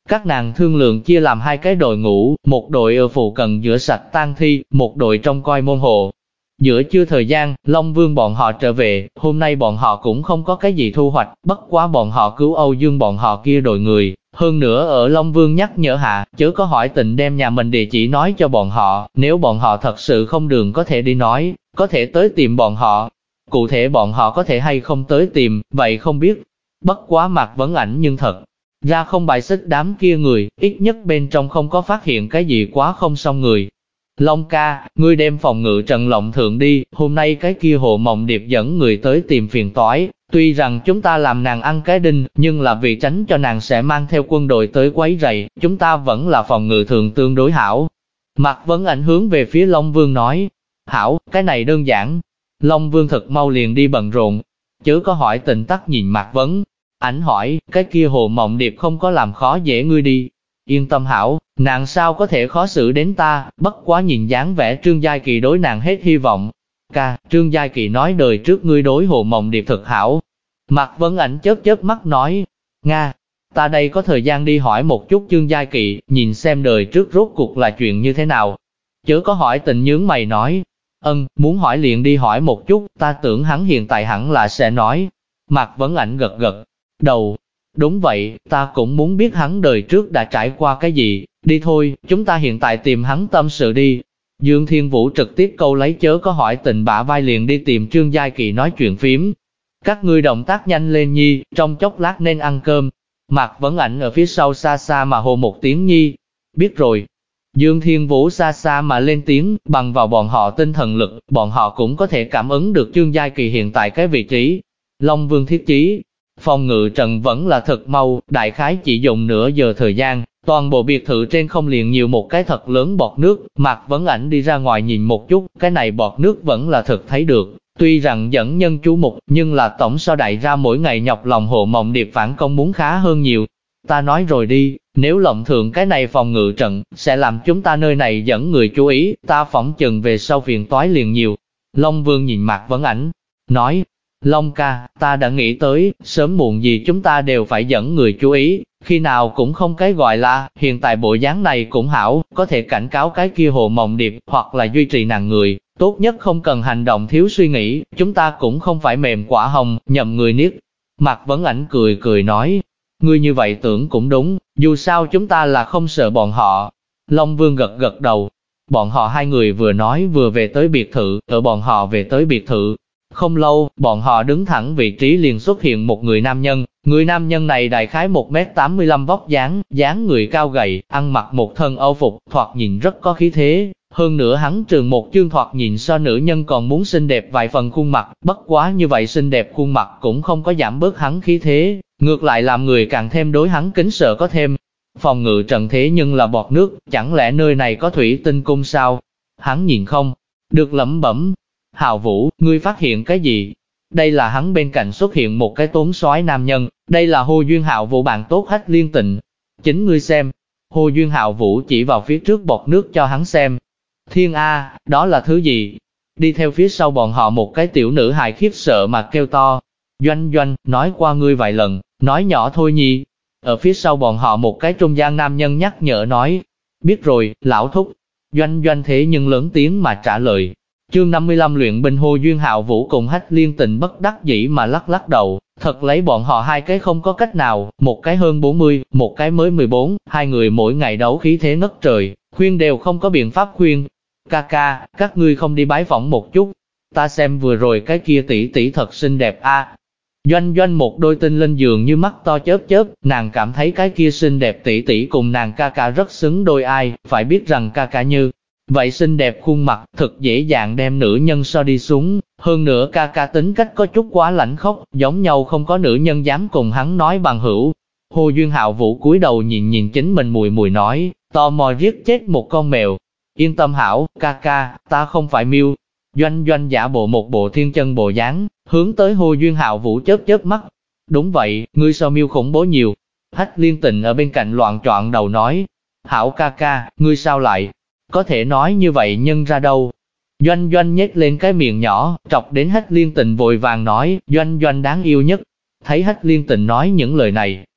Các nàng thương lượng chia làm hai cái đội ngũ, một đội ở phụ cận rửa sạch tang thi, một đội trông coi môn hộ. Giữa trưa thời gian, Long Vương bọn họ trở về, hôm nay bọn họ cũng không có cái gì thu hoạch, bất quá bọn họ cứu Âu Dương bọn họ kia đội người. Hơn nữa ở Long Vương nhắc nhở hạ, chớ có hỏi tình đem nhà mình địa chỉ nói cho bọn họ, nếu bọn họ thật sự không đường có thể đi nói, có thể tới tìm bọn họ. Cụ thể bọn họ có thể hay không tới tìm, vậy không biết. Bất quá Mạc Vấn Ảnh nhưng thật ra không bài xích đám kia người, ít nhất bên trong không có phát hiện cái gì quá không xong người. Long ca, ngươi đem phòng ngự Trần Lộng thượng đi, hôm nay cái kia Hồ Mộng Điệp dẫn người tới tìm phiền toái, tuy rằng chúng ta làm nàng ăn cái đinh, nhưng là vì tránh cho nàng sẽ mang theo quân đội tới quấy rầy, chúng ta vẫn là phòng ngự thượng tương đối hảo. Mạc Vấn Ảnh hướng về phía Long Vương nói, hảo, cái này đơn giản. Long Vương thật mau liền đi bận rộn, chớ có hỏi tình tắc nhìn Mạc Vấn Ảnh hỏi, cái kia Hồ Mộng Điệp không có làm khó dễ ngươi đi. Yên tâm hảo, nàng sao có thể khó xử đến ta, bất quá nhìn dáng vẻ Trương Giai Kỳ đối nàng hết hy vọng. Ca, Trương Giai Kỳ nói đời trước ngươi đối Hồ Mộng Điệp thật hảo. Mạc Vấn Ảnh chớp chớp mắt nói, Nga, ta đây có thời gian đi hỏi một chút Trương Giai Kỳ, nhìn xem đời trước rốt cuộc là chuyện như thế nào. Chớ có hỏi tình nhướng mày nói, muốn hỏi liền đi hỏi một chút, ta tưởng hắn hiện tại hẳn là sẽ nói. Mạc Vấn Ảnh gật gật đầu. Đúng vậy, ta cũng muốn biết hắn đời trước đã trải qua cái gì, đi thôi, chúng ta hiện tại tìm hắn tâm sự đi. Dương Thiên Vũ trực tiếp câu lấy chớ có hỏi tình bả vai liền đi tìm Trương Giai Kỳ nói chuyện phím. Các ngươi động tác nhanh lên nhi, trong chốc lát nên ăn cơm. Mạc Vấn Ảnh ở phía sau xa xa mà hô một tiếng nhi. Biết rồi. Dương Thiên Vũ xa xa mà lên tiếng, bằng vào bọn họ tinh thần lực, bọn họ cũng có thể cảm ứng được Trương Giai Kỳ hiện tại cái vị trí. Long Vương thiết chí. Phòng ngự trận vẫn là thật mau, đại khái chỉ dùng nửa giờ thời gian, toàn bộ biệt thự trên không liền nhiều một cái thật lớn bọt nước. Mạc Vấn Ảnh đi ra ngoài nhìn một chút, cái này bọt nước vẫn là thật thấy được, tuy rằng dẫn nhân chú mục, nhưng là tổng so đại ra mỗi ngày nhọc lòng Hồ Mộng Điệp phản công muốn khá hơn nhiều. Ta nói rồi đi, nếu lộng thượng cái này phòng ngự trận, sẽ làm chúng ta nơi này dẫn người chú ý, ta phỏng chừng về sau phiền toái liền nhiều. Long Vương nhìn Mạc Vấn Ảnh, nói, Long ca, ta đã nghĩ tới, sớm muộn gì chúng ta đều phải dẫn người chú ý, khi nào cũng không cái gọi là, hiện tại bộ dáng này cũng hảo, có thể cảnh cáo cái kia Hồ Mộng Điệp, hoặc là duy trì nàng người, tốt nhất không cần hành động thiếu suy nghĩ, chúng ta cũng không phải mềm quả hồng, nhậm người niết. Mạc Vấn Ảnh cười cười nói, ngươi như vậy tưởng cũng đúng, dù sao chúng ta là không sợ bọn họ. Long Vương gật gật đầu, bọn họ hai người vừa nói vừa về tới biệt thự, ở bọn họ về tới biệt thự. Không lâu, bọn họ đứng thẳng vị trí liền xuất hiện một người nam nhân. Người nam nhân này đại khái 1m85 vóc dáng, dáng người cao gầy, ăn mặc một thân âu phục, thoạt nhìn rất có khí thế. Hơn nữa hắn trường một chương thoạt nhìn so nữ nhân còn muốn xinh đẹp vài phần khuôn mặt, bất quá như vậy xinh đẹp khuôn mặt cũng không có giảm bớt hắn khí thế, ngược lại làm người càng thêm đối hắn kính sợ có thêm. Phòng ngự trận thế nhưng là bọt nước, chẳng lẽ nơi này có thủy tinh cung sao? Hắn nhìn không được lẩm bẩm. Hạo Vũ, ngươi phát hiện cái gì? Đây là hắn bên cạnh xuất hiện một cái tốn soái nam nhân, đây là Hồ Duyên Hạo Vũ bạn tốt Hách Liên Tịnh. Chính ngươi xem. Hồ Duyên Hạo Vũ chỉ vào phía trước bọt nước cho hắn xem. Thiên A, đó là thứ gì? Đi theo phía sau bọn họ một cái tiểu nữ hài khiếp sợ mà kêu to. Doanh Doanh, nói qua ngươi vài lần, nói nhỏ thôi nhi. Ở phía sau bọn họ một cái trung gian nam nhân nhắc nhở nói. Biết rồi, lão thúc. Doanh Doanh thế nhưng lớn tiếng mà trả lời. Chương 55 luyện binh. Hồ Duyên Hạo Vũ cùng Hách Liên Tịnh bất đắc dĩ mà lắc lắc đầu, thật lấy bọn họ hai cái không có cách nào, một cái hơn 40, một cái mới 14, hai người mỗi ngày đấu khí thế ngất trời, khuyên đều không có biện pháp khuyên. Ca ca, các ngươi không đi bái phỏng một chút, ta xem vừa rồi cái kia tỷ tỷ thật xinh đẹp a. Doanh Doanh một đôi tinh linh dường như mắt to chớp chớp, nàng cảm thấy cái kia xinh đẹp tỷ tỷ cùng nàng ca ca rất xứng đôi ai, phải biết rằng ca ca như vậy xinh đẹp khuôn mặt, thật dễ dàng đem nữ nhân so đi xuống, hơn nữa ca ca tính cách có chút quá lãnh khốc, giống nhau không có nữ nhân dám cùng hắn nói bằng hữu. Hồ Duyên Hạo Vũ cúi đầu nhìn nhìn chính mình mùi mùi nói, tò mò giết chết một con mèo. Yên tâm hảo, ca ca, ta không phải miêu. Doanh Doanh giả bộ một bộ thiên chân bộ dáng, hướng tới Hồ Duyên Hạo Vũ chớp chớp mắt. Đúng vậy, ngươi so miêu khủng bố nhiều. Hách Liên Tịnh ở bên cạnh loạn trọn đầu nói, hảo ca ca, ngươi sao lại có thể nói như vậy nhân ra đâu. Doanh Doanh nhếch lên cái miệng nhỏ, trọc đến Hách Liên Tịnh vội vàng nói, Doanh Doanh đáng yêu nhất. Thấy Hách Liên Tịnh nói những lời này,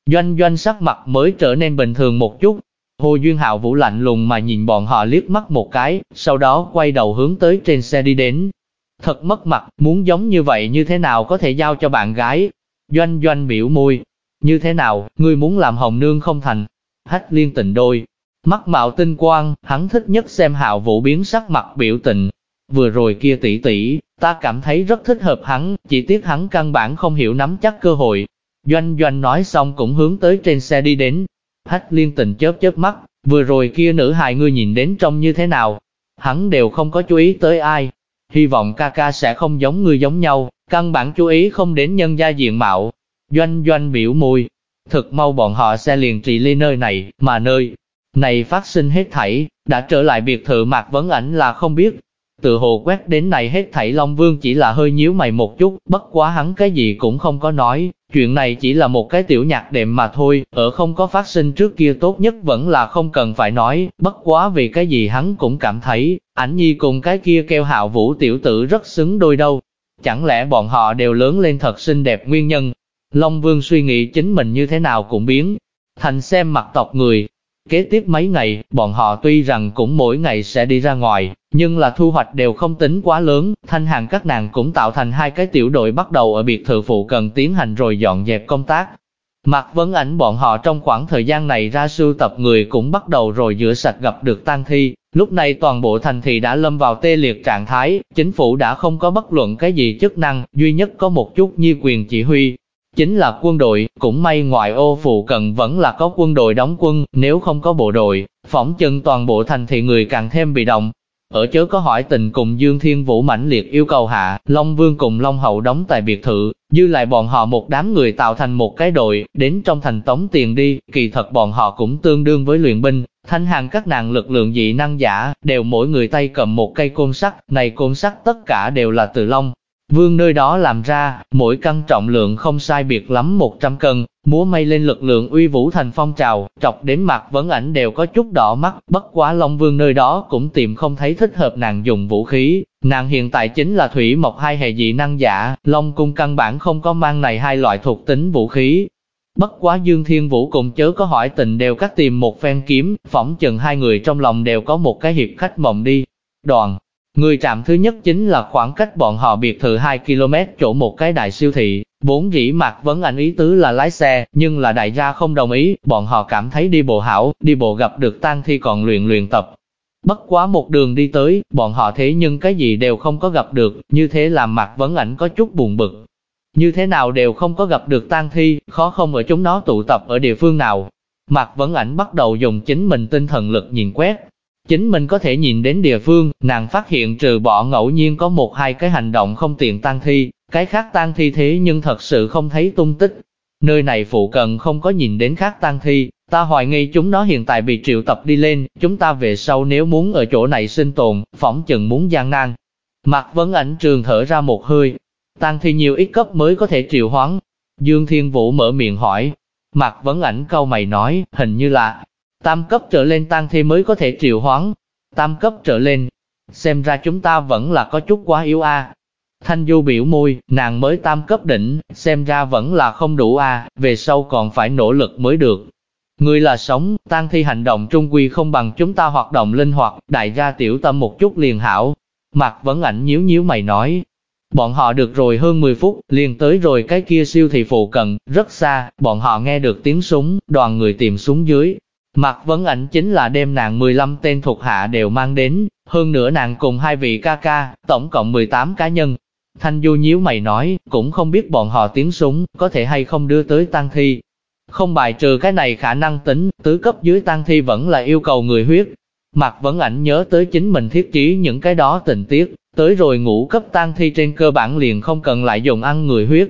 Doanh Doanh sắc mặt mới trở nên bình thường một chút. Hồ Duyên Hạo Vũ lạnh lùng mà nhìn bọn họ liếc mắt một cái, sau đó quay đầu hướng tới trên xe đi đến. Thật mất mặt, muốn giống như vậy như thế nào có thể giao cho bạn gái? Doanh Doanh biểu môi. Như thế nào, ngươi muốn làm hồng nương không thành? Hách Liên Tình đôi mắt mạo tinh quang, hắn thích nhất xem Hạo Vũ biến sắc mặt biểu tình. Vừa rồi kia tỷ tỷ, ta cảm thấy rất thích hợp hắn, chỉ tiếc hắn căn bản không hiểu nắm chắc cơ hội. Doanh Doanh nói xong cũng hướng tới trên xe đi đến. Hách Liên Tình chớp chớp mắt, vừa rồi kia nữ hài ngươi nhìn đến trông như thế nào? Hắn đều không có chú ý tới ai. Hy vọng ca ca sẽ không giống ngươi giống nhau, căn bản chú ý không đến nhân gia diện mạo. Doanh Doanh biểu môi. Thực mau bọn họ sẽ liền trị ly nơi này, mà nơi này phát sinh hết thảy, đã trở lại biệt thự Mạc Vấn Ảnh là không biết. Tự hồ quét đến này hết thảy Long Vương chỉ là hơi nhíu mày một chút, bất quá hắn cái gì cũng không có nói, chuyện này chỉ là một cái tiểu nhạc đệm mà thôi, ở không có phát sinh trước kia tốt nhất vẫn là không cần phải nói, bất quá vì cái gì hắn cũng cảm thấy, Ảnh Nhi cùng cái kia kêu Hạo Vũ tiểu tử rất xứng đôi đâu. Chẳng lẽ bọn họ đều lớn lên thật xinh đẹp nguyên nhân? Long Vương suy nghĩ chính mình như thế nào cũng biến thành xem mặt tộc người. Kế tiếp mấy ngày, bọn họ tuy rằng cũng mỗi ngày sẽ đi ra ngoài, nhưng là thu hoạch đều không tính quá lớn. Thanh Hàn các nàng cũng tạo thành hai cái tiểu đội bắt đầu ở biệt thự phụ cần tiến hành rồi dọn dẹp công tác. Mạc Vấn Ảnh bọn họ trong khoảng thời gian này ra sưu tập người cũng bắt đầu rồi rửa sạch gặp được tang thi. Lúc này toàn bộ thành thị đã lâm vào tê liệt trạng thái, chính phủ đã không có bất luận cái gì chức năng, duy nhất có một chút như quyền chỉ huy. Chính là quân đội, cũng may ngoại ô phụ cận vẫn là có quân đội đóng quân, nếu không có bộ đội, phỏng chừng toàn bộ thành thị người càng thêm bị động. Ở chớ có hỏi tình cùng Dương Thiên Vũ mãnh liệt yêu cầu hạ, Long Vương cùng Long Hậu đóng tại biệt thự, dư lại bọn họ một đám người tạo thành một cái đội, đến trong thành tống tiền đi, kỳ thật bọn họ cũng tương đương với luyện binh. Thanh Hàn các nàng lực lượng dị năng giả, đều mỗi người tay cầm một cây côn sắt, này côn sắt tất cả đều là từ Long Vương nơi đó làm ra, mỗi căn trọng lượng không sai biệt lắm 100 cân, múa may lên lực lượng uy vũ thành phong trào, trọc đến Mạc Vấn Ảnh đều có chút đỏ mắt, bất quá Long Vương nơi đó cũng tìm không thấy thích hợp nàng dùng vũ khí, nàng hiện tại chính là thủy mộc hai hệ dị năng giả, Long Cung căn bản không có mang này hai loại thuộc tính vũ khí. Bất quá Dương Thiên Vũ cùng chớ có hỏi tình đều cắt tìm một phen kiếm, phỏng chừng hai người trong lòng đều có một cái hiệp khách mộng đi. Đoàn người trạm thứ nhất chính là khoảng cách bọn họ biệt thự 2 km chỗ một cái đại siêu thị, vốn dĩ Mạc Vấn Ảnh ý tứ là lái xe, nhưng là đại gia không đồng ý, bọn họ cảm thấy đi bộ hảo, đi bộ gặp được tang thi còn luyện tập. Bất quá một đường đi tới, bọn họ thế nhưng cái gì đều không có gặp được, như thế làm Mạc Vấn Ảnh có chút buồn bực. Như thế nào đều không có gặp được tang thi, khó không ở chúng nó tụ tập ở địa phương nào. Mạc Vấn Ảnh bắt đầu dùng chính mình tinh thần lực nhìn quét. Chính mình có thể nhìn đến địa phương, nàng phát hiện trừ bỏ ngẫu nhiên có một hai cái hành động không tiện tang thi, cái khác tang thi thế nhưng thật sự không thấy tung tích. Nơi này phụ cận không có nhìn đến khác tang thi, ta hoài nghi chúng nó hiện tại bị triệu tập đi lên, chúng ta về sau nếu muốn ở chỗ này sinh tồn, phỏng chừng muốn gian nan. Mạc Vấn Ảnh trường thở ra một hơi, tang thi nhiều ít cấp mới có thể triệu hoán. Dương Thiên Vũ mở miệng hỏi, Mạc Vấn Ảnh cau mày nói, hình như là tam cấp trở lên tang thi mới có thể triệu hoán. Tam cấp trở lên, xem ra chúng ta vẫn là có chút quá yếu a. Thanh Du biểu môi, nàng mới tam cấp đỉnh, xem ra vẫn là không đủ a, về sau còn phải nỗ lực mới được. Người là sống, tang thi hành động trung quy không bằng chúng ta hoạt động linh hoạt, đại gia tiểu tâm một chút liền hảo. Mạc Vấn Ảnh nhíu nhíu mày nói. Bọn họ được rồi hơn 10 phút, liền tới rồi cái kia siêu thị phụ cận, rất xa, bọn họ nghe được tiếng súng, đoàn người tìm xuống dưới. Mạc Vấn Ảnh chính là đem nàng 15 tên thuộc hạ đều mang đến, hơn nữa nàng cùng hai vị ca ca, tổng cộng 18 cá nhân. Thanh Du nhíu mày nói, cũng không biết bọn họ tiếng súng, có thể hay không đưa tới tang thi. Không bài trừ cái này khả năng tính, tứ cấp dưới tang thi vẫn là yêu cầu người huyết. Mạc Vấn Ảnh nhớ tới chính mình thiết trí những cái đó tình tiết, tới rồi ngũ cấp tang thi trên cơ bản liền không cần lại dùng ăn người huyết.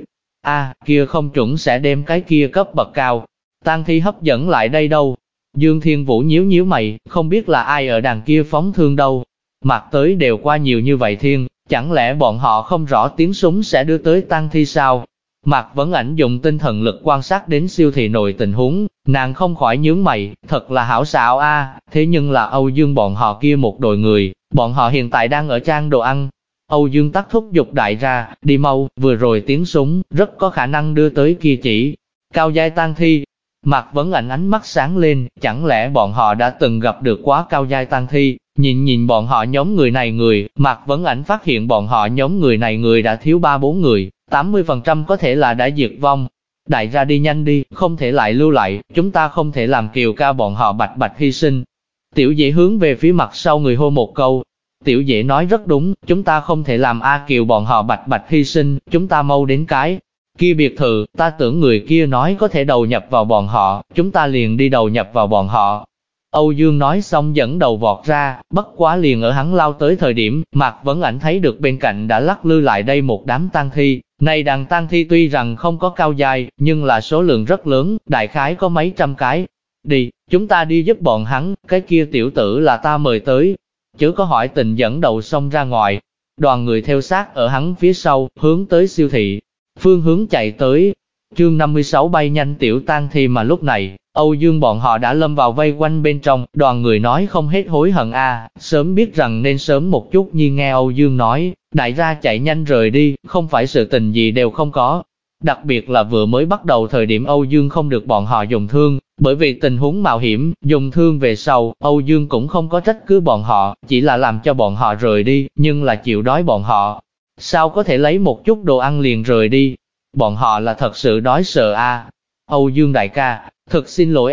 Kia không chuẩn sẽ đem cái kia cấp bậc cao tang thi hấp dẫn lại đây đâu. Dương Thiên Vũ nhíu nhíu mày, không biết là ai ở đằng kia phóng thương đâu. Mặt tới đều qua nhiều như vậy thiên, chẳng lẽ bọn họ không rõ tiếng súng sẽ đưa tới tang thi sao? Mạc Vấn Ảnh dùng tinh thần lực quan sát đến siêu thị nội tình huống, nàng không khỏi nhướng mày, thật là hảo xạo a. Thế nhưng là Âu Dương bọn họ kia một đội người, bọn họ hiện tại đang ở trang đồ ăn. Âu Dương tắc thúc giục đại ra, đi mau, vừa rồi tiếng súng, rất có khả năng đưa tới kia chỉ cao giai tang thi. Mạc Vấn Ảnh ánh mắt sáng lên, chẳng lẽ bọn họ đã từng gặp được quá cao giai tang thi? Nhìn bọn họ nhóm người này Mạc Vấn Ảnh phát hiện bọn họ nhóm người này đã thiếu 3-4 người, 80% có thể là đã diệt vong. Đại gia đi nhanh đi, không thể lại lưu lại, chúng ta không thể làm Kiều ca bọn họ bạch bạch hy sinh. Tiểu Dễ hướng về phía mặt sau người hô một câu. Tiểu Dễ nói rất đúng, chúng ta không thể làm A Kiều bọn họ bạch bạch hy sinh, chúng ta mau đến cái kia biệt thự, ta tưởng người kia nói có thể đầu nhập vào bọn họ, chúng ta liền đi đầu nhập vào bọn họ. Âu Dương nói xong dẫn đầu vọt ra, bất quá liền ở hắn lao tới thời điểm, Mạc Vấn Ảnh thấy được bên cạnh đã lắc lư lại đây một đám tang thi. Này đàn tang thi tuy rằng không có cao dài, nhưng là số lượng rất lớn, đại khái có mấy trăm cái. Đi, chúng ta đi giúp bọn hắn, cái kia tiểu tử là ta mời tới. Chớ có hỏi tình dẫn đầu xông ra ngoài. Đoàn người theo sát ở hắn phía sau, hướng tới siêu thị. Phương hướng chạy tới. Chương 56 bay nhanh tiểu tang thi mà lúc này, Âu Dương bọn họ đã lâm vào vây quanh bên trong, đoàn người nói không hết hối hận sớm biết rằng nên sớm một chút nhưng nghe Âu Dương nói, đại gia chạy nhanh rời đi, không phải sự tình gì đều không có. Đặc biệt là vừa mới bắt đầu thời điểm Âu Dương không được bọn họ dùng thương, bởi vì tình huống mạo hiểm, dùng thương về sau, Âu Dương cũng không có trách cứ bọn họ, chỉ là làm cho bọn họ rời đi, nhưng là chịu đói bọn họ. Sao có thể lấy một chút đồ ăn liền rời đi? Bọn họ là thật sự đói sợ Âu Dương đại ca, thực xin lỗi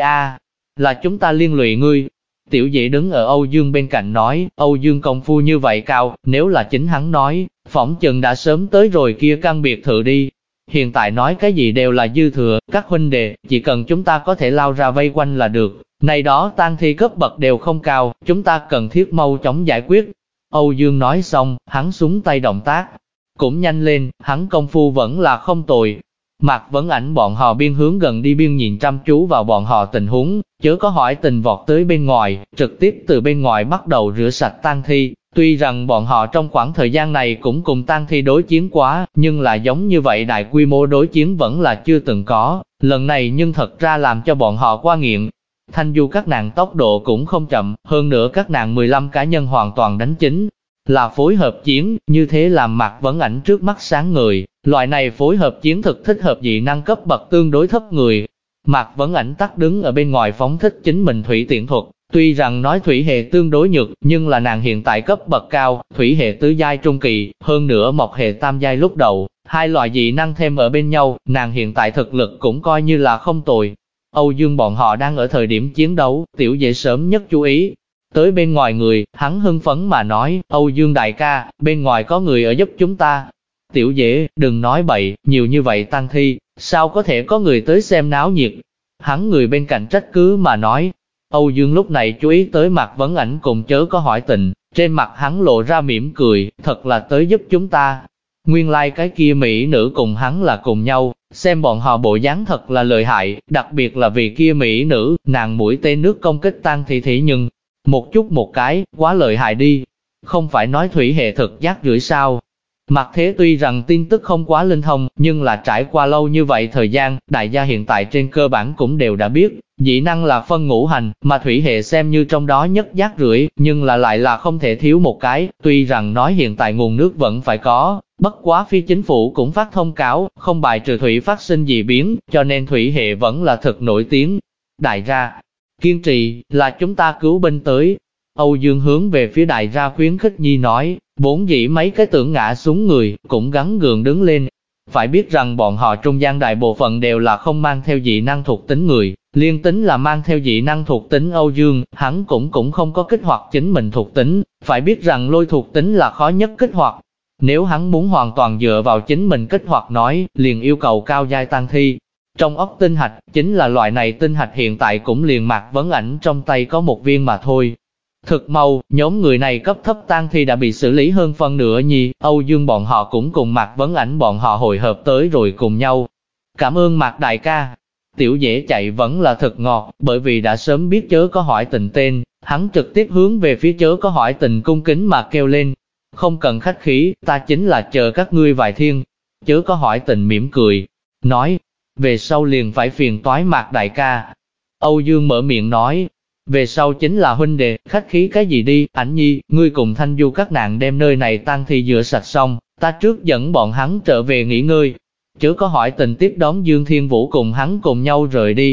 là chúng ta liên lụy ngươi. Tiểu Dễ đứng ở Âu Dương bên cạnh nói, Âu Dương công phu như vậy cao, nếu là chính hắn nói, phỏng chừng đã sớm tới rồi kia căn biệt thự đi. Hiện tại nói cái gì đều là dư thừa, các huynh đệ, chỉ cần chúng ta có thể lao ra vây quanh là được. Này đó tang thi cấp bậc đều không cao, chúng ta cần thiết mau chóng giải quyết. Âu Dương nói xong, hắn súng tay động tác cũng nhanh lên, hắn công phu vẫn là không tồi. Mạc Vấn Ảnh bọn họ biên hướng gần đi biên nhìn chăm chú vào bọn họ tình huống, chớ có hỏi tình vọt tới bên ngoài, trực tiếp từ bên ngoài bắt đầu rửa sạch tang thi. Tuy rằng bọn họ trong khoảng thời gian này cũng cùng tang thi đối chiến quá, nhưng là giống như vậy đại quy mô đối chiến vẫn là chưa từng có, lần này nhưng thật ra làm cho bọn họ qua nghiện. Thanh Du các nàng tốc độ cũng không chậm, hơn nữa các nàng 15 cá nhân hoàn toàn đánh chính là phối hợp chiến, như thế làm Mạc Vấn Ảnh trước mắt sáng người, loại này phối hợp chiến thực thích hợp dị năng cấp bậc tương đối thấp người. Mạc Vấn Ảnh tắc đứng ở bên ngoài phóng thích chính mình thủy tiễn thuật, tuy rằng nói thủy hệ tương đối nhược, nhưng là nàng hiện tại cấp bậc cao, thủy hệ tứ giai trung kỳ, hơn nữa mộc hệ tam giai lúc đầu, hai loại dị năng thêm ở bên nhau, nàng hiện tại thực lực cũng coi như là không tồi. Âu Dương bọn họ đang ở thời điểm chiến đấu, Tiểu Dễ sớm nhất chú ý tới bên ngoài người, hắn hưng phấn mà nói, Âu Dương đại ca, bên ngoài có người ở giúp chúng ta. Tiểu Dễ, đừng nói bậy, nhiều như vậy tang thi, sao có thể có người tới xem náo nhiệt. Hắn người bên cạnh trách cứ mà nói. Âu Dương lúc này chú ý tới Mạc Vấn Ảnh cùng chớ có hỏi tình, trên mặt hắn lộ ra mỉm cười, thật là tới giúp chúng ta. Nguyên lai cái kia mỹ nữ cùng hắn là cùng nhau, xem bọn họ bộ dáng thật là lợi hại, đặc biệt là vì kia mỹ nữ, nàng mũi tên nước công kích tang thi thị nhưng một chút một cái, quá lợi hại đi. Không phải nói thủy hệ thực giác rưỡi sao. Mặt thế tuy rằng tin tức không quá linh thông, nhưng là trải qua lâu như vậy thời gian, đại gia hiện tại trên cơ bản cũng đều đã biết, dị năng là phân ngũ hành, mà thủy hệ xem như trong đó nhất giác rưỡi, nhưng là lại là không thể thiếu một cái, tuy rằng nói hiện tại nguồn nước vẫn phải có, bất quá phi chính phủ cũng phát thông cáo, không bài trừ thủy phát sinh dị biến, cho nên thủy hệ vẫn là thực nổi tiếng. Đại gia, kiên trì, là chúng ta cứu binh tới. Âu Dương hướng về phía đại gia khuyến khích nhi nói, vốn dĩ mấy cái tưởng ngã xuống người, cũng gắng gượng đứng lên. Phải biết rằng bọn họ trung gian đại bộ phận đều là không mang theo dị năng thuộc tính người, liên tính là mang theo dị năng thuộc tính Âu Dương, hắn cũng không có kích hoạt chính mình thuộc tính, phải biết rằng lôi thuộc tính là khó nhất kích hoạt. Nếu hắn muốn hoàn toàn dựa vào chính mình kích hoạt nói, liền yêu cầu cao giai tăng thi. Trong óc tinh hạch, chính là loại này tinh hạch hiện tại cũng liền Mạc Vấn Ảnh trong tay có một viên mà thôi. Thực mau, nhóm người này cấp thấp tang thi đã bị xử lý hơn phân nửa nhi, Âu Dương bọn họ cũng cùng Mạc Vấn Ảnh bọn họ hội hợp tới rồi cùng nhau. Cảm ơn Mạc đại ca. Tiểu Dễ chạy vẫn là thật ngọt, bởi vì đã sớm biết chớ có hỏi tình tên, hắn trực tiếp hướng về phía chớ có hỏi tình cung kính mà kêu lên. Không cần khách khí, ta chính là chờ các ngươi vài thiên. Chớ có hỏi tình mỉm cười, nói, về sau liền phải phiền toái Mạc đại ca. Âu Dương mở miệng nói, về sau chính là huynh đệ, khách khí cái gì đi, Ảnh nhi, ngươi cùng Thanh Du các nạn đem nơi này tang thi rửa sạch xong, ta trước dẫn bọn hắn trở về nghỉ ngơi. Chớ có hỏi tình tiếp đón Dương Thiên Vũ cùng hắn cùng nhau rời đi.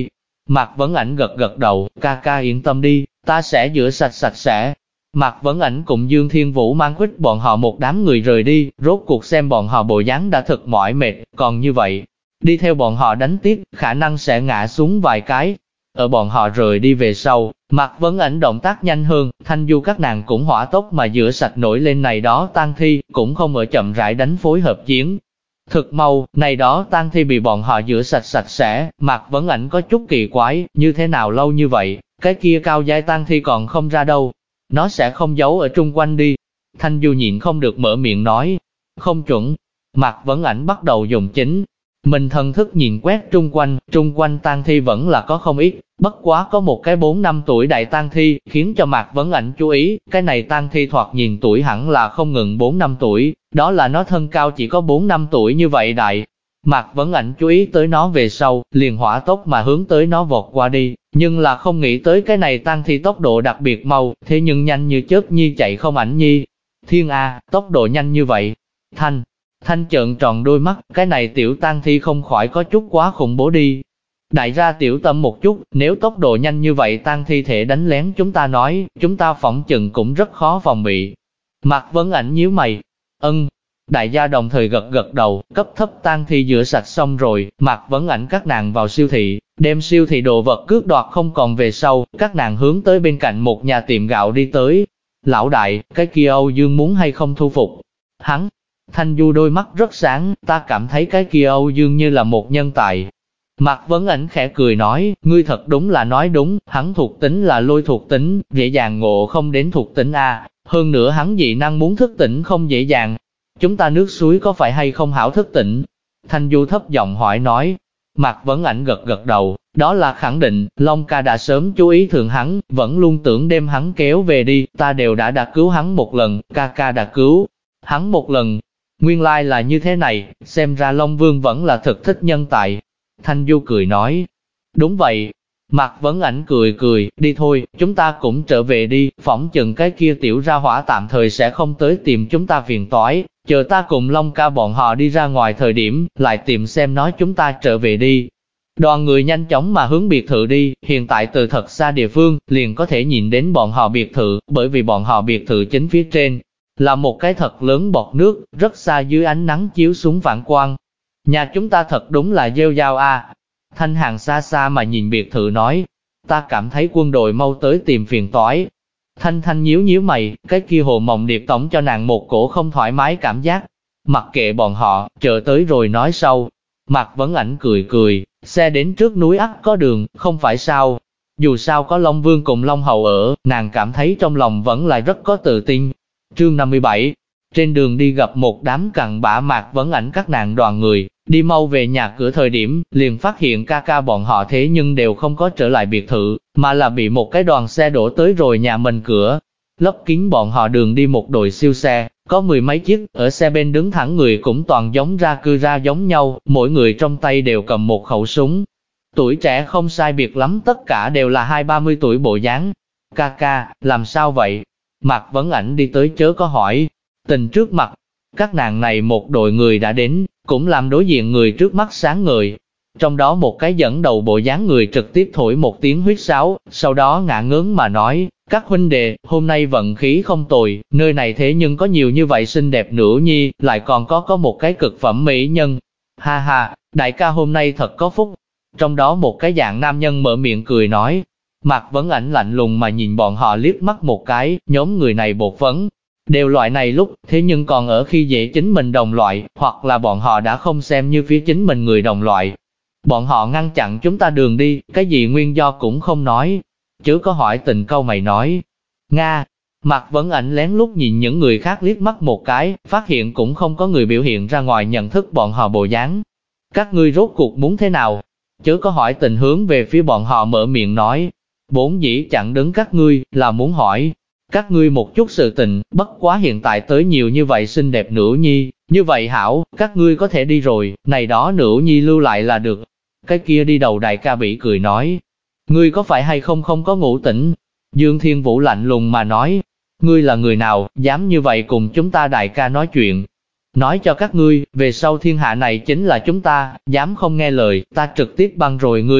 Mạc Vấn Ảnh gật gật đầu, ca ca yên tâm đi, ta sẽ rửa sạch sạch sẽ. Mạc Vấn Ảnh cùng Dương Thiên Vũ mang Khuyết bọn họ một đám người rời đi, rốt cuộc xem bọn họ bộ dáng đã thật mỏi mệt, còn như vậy, đi theo bọn họ đánh tiếp, khả năng sẽ ngã xuống vài cái. Ở bọn họ rời đi về sau, Mạc Vấn Ảnh động tác nhanh hơn, Thanh Du các nàng cũng hỏa tốc mà rửa sạch nổi lên này đó tang thi, cũng không ở chậm rãi đánh phối hợp chiến. Thực mau, này đó tang thi bị bọn họ rửa sạch sạch sẽ, Mạc Vấn Ảnh có chút kỳ quái, như thế nào lâu như vậy, cái kia cao giai tang thi còn không ra đâu, nó sẽ không giấu ở trung quanh đi. Thanh Du nhịn không được mở miệng nói, không chuẩn. Mạc Vấn Ảnh bắt đầu dùng chính mình thần thức nhìn quét trung quanh tang thi vẫn là có không ít, bất quá có một cái 4-5 tuổi đại tang thi, khiến cho Mạc Vấn Ảnh chú ý, cái này tang thi thoạt nhìn tuổi hẳn là không ngừng 4-5 tuổi, đó là nó thân cao chỉ có 4-5 tuổi như vậy đại. Mạc Vấn Ảnh chú ý tới nó về sau, liền hỏa tốc mà hướng tới nó vọt qua đi, nhưng là không nghĩ tới cái này tang thi tốc độ đặc biệt mau, thế nhưng nhanh như chớp nhi chạy không ảnh nhi. Thiên A, tốc độ nhanh như vậy. Thanh trợn tròn đôi mắt, cái này tiểu tang thi không khỏi có chút quá khủng bố đi. Đại gia tiểu tâm một chút, nếu tốc độ nhanh như vậy tang thi thể đánh lén chúng ta nói, chúng ta phỏng chừng cũng rất khó phòng bị. Mạc Vấn Ảnh nhíu mày. Đại gia đồng thời gật gật đầu, cấp thấp tang thi rửa sạch xong rồi, Mạc Vấn Ảnh các nàng vào siêu thị, đem siêu thị đồ vật cướp đoạt không còn về sau, các nàng hướng tới bên cạnh một nhà tiệm gạo đi tới. Lão đại, cái kia Âu Dương muốn hay không thu phục hắn? Thanh Du đôi mắt rất sáng, ta cảm thấy cái kia Âu Dương như là một nhân tài. Mạc Vấn Ảnh khẽ cười nói, ngươi thật đúng là nói đúng, hắn thuộc tính là lôi thuộc tính, dễ dàng ngộ không đến thuộc tính A, hơn nữa hắn dị năng muốn thức tỉnh không dễ dàng. Chúng ta nước suối có phải hay không hảo thức tỉnh? Thanh Du thấp giọng hỏi nói. Mạc Vấn Ảnh gật gật đầu, đó là khẳng định, Long ca đã sớm chú ý thường hắn, vẫn luôn tưởng đem hắn kéo về đi, ta đều đã cứu hắn một lần, ca đã cứu hắn một lần. Nguyên lai là như thế này, xem ra Long Vương vẫn là thực thích nhân tài. Thanh Du cười nói, đúng vậy. Mạc Vấn Ảnh cười, đi thôi, chúng ta cũng trở về đi, phỏng chừng cái kia tiểu ra hỏa tạm thời sẽ không tới tìm chúng ta phiền toái, chờ ta cùng Long ca bọn họ đi ra ngoài thời điểm, lại tìm xem nói chúng ta trở về đi. Đoàn người nhanh chóng mà hướng biệt thự đi, hiện tại từ thật xa địa phương, liền có thể nhìn đến bọn họ biệt thự, bởi vì bọn họ biệt thự chính phía trên là một cái thật lớn bọt nước, rất xa dưới ánh nắng chiếu xuống phản quang. Nhà chúng ta thật đúng là rêu rao a. Thanh Hàng xa xa mà nhìn biệt thự nói, ta cảm thấy quân đội mau tới tìm phiền toái. Thanh nhíu mày, cái kia Hồ Mộng Điệp tổng cho nàng một cổ không thoải mái cảm giác. Mặc kệ bọn họ, chờ tới rồi nói sau. Mạc Vấn Ảnh cười, xe đến trước núi ắt có đường, không phải sao. Dù sao có Long Vương cùng Long Hầu ở, nàng cảm thấy trong lòng vẫn là rất có tự tin. Chương 57. Trên đường đi gặp một đám cặn bã Mạc Vấn Ảnh các nàng đoàn người, đi mau về nhà cửa thời điểm, liền phát hiện ca bọn họ thế nhưng đều không có trở lại biệt thự, mà là bị một cái đoàn xe đổ tới rồi nhà mình cửa. Lấp kín bọn họ đường đi một đội siêu xe, có 10 mấy chiếc, ở xe bên đứng thẳng người cũng toàn giống ra cư ra giống nhau, mỗi người trong tay đều cầm một khẩu súng. Tuổi trẻ không sai biệt lắm, tất cả đều là 20-30 tuổi bộ dáng. Ca, làm sao vậy? Mạc Vấn Ảnh đi tới chớ có hỏi tình trước mặt. Các nàng này một đội người đã đến, cũng làm đối diện người trước mắt sáng ngời. Trong đó một cái dẫn đầu bộ dáng người trực tiếp thổi một tiếng huýt sáo, sau đó ngả ngớn mà nói, các huynh đệ, hôm nay vận khí không tồi, nơi này thế nhưng có nhiều như vậy xinh đẹp nữ nhi, lại còn có một cái cực phẩm mỹ nhân. Ha, đại ca hôm nay thật có phúc. Trong đó một cái dạng nam nhân mở miệng cười nói. Mạc Vấn Ảnh lạnh lùng mà nhìn bọn họ liếc mắt một cái, nhóm người này bột phấn đều loại này lúc, thế nhưng còn ở khi dễ chính mình đồng loại, hoặc là bọn họ đã không xem như phía chính mình người đồng loại. Bọn họ ngăn chặn chúng ta đường đi, cái gì nguyên do cũng không nói. Chứ có hỏi tình câu mày nói. Nga. Mạc Vấn Ảnh lén lút nhìn những người khác liếc mắt một cái, phát hiện cũng không có người biểu hiện ra ngoài nhận thức bọn họ bộ dáng. Các ngươi rốt cuộc muốn thế nào? Chứ có hỏi tình hướng về phía bọn họ mở miệng nói. Vốn dĩ chặn đứng các ngươi, là muốn hỏi các ngươi một chút sự tình, bất quá hiện tại tới nhiều như vậy xinh đẹp nữ nhi, như vậy hảo, các ngươi có thể đi rồi, này đó nữ nhi lưu lại là được. Cái kia đi đầu đại ca bị cười nói, ngươi có phải hay không có ngủ tỉnh? Dương Thiên Vũ lạnh lùng mà nói, ngươi là người nào, dám như vậy cùng chúng ta đại ca nói chuyện? Nói cho các ngươi, về sau thiên hạ này chính là chúng ta, dám không nghe lời, ta trực tiếp băng rồi ngươi.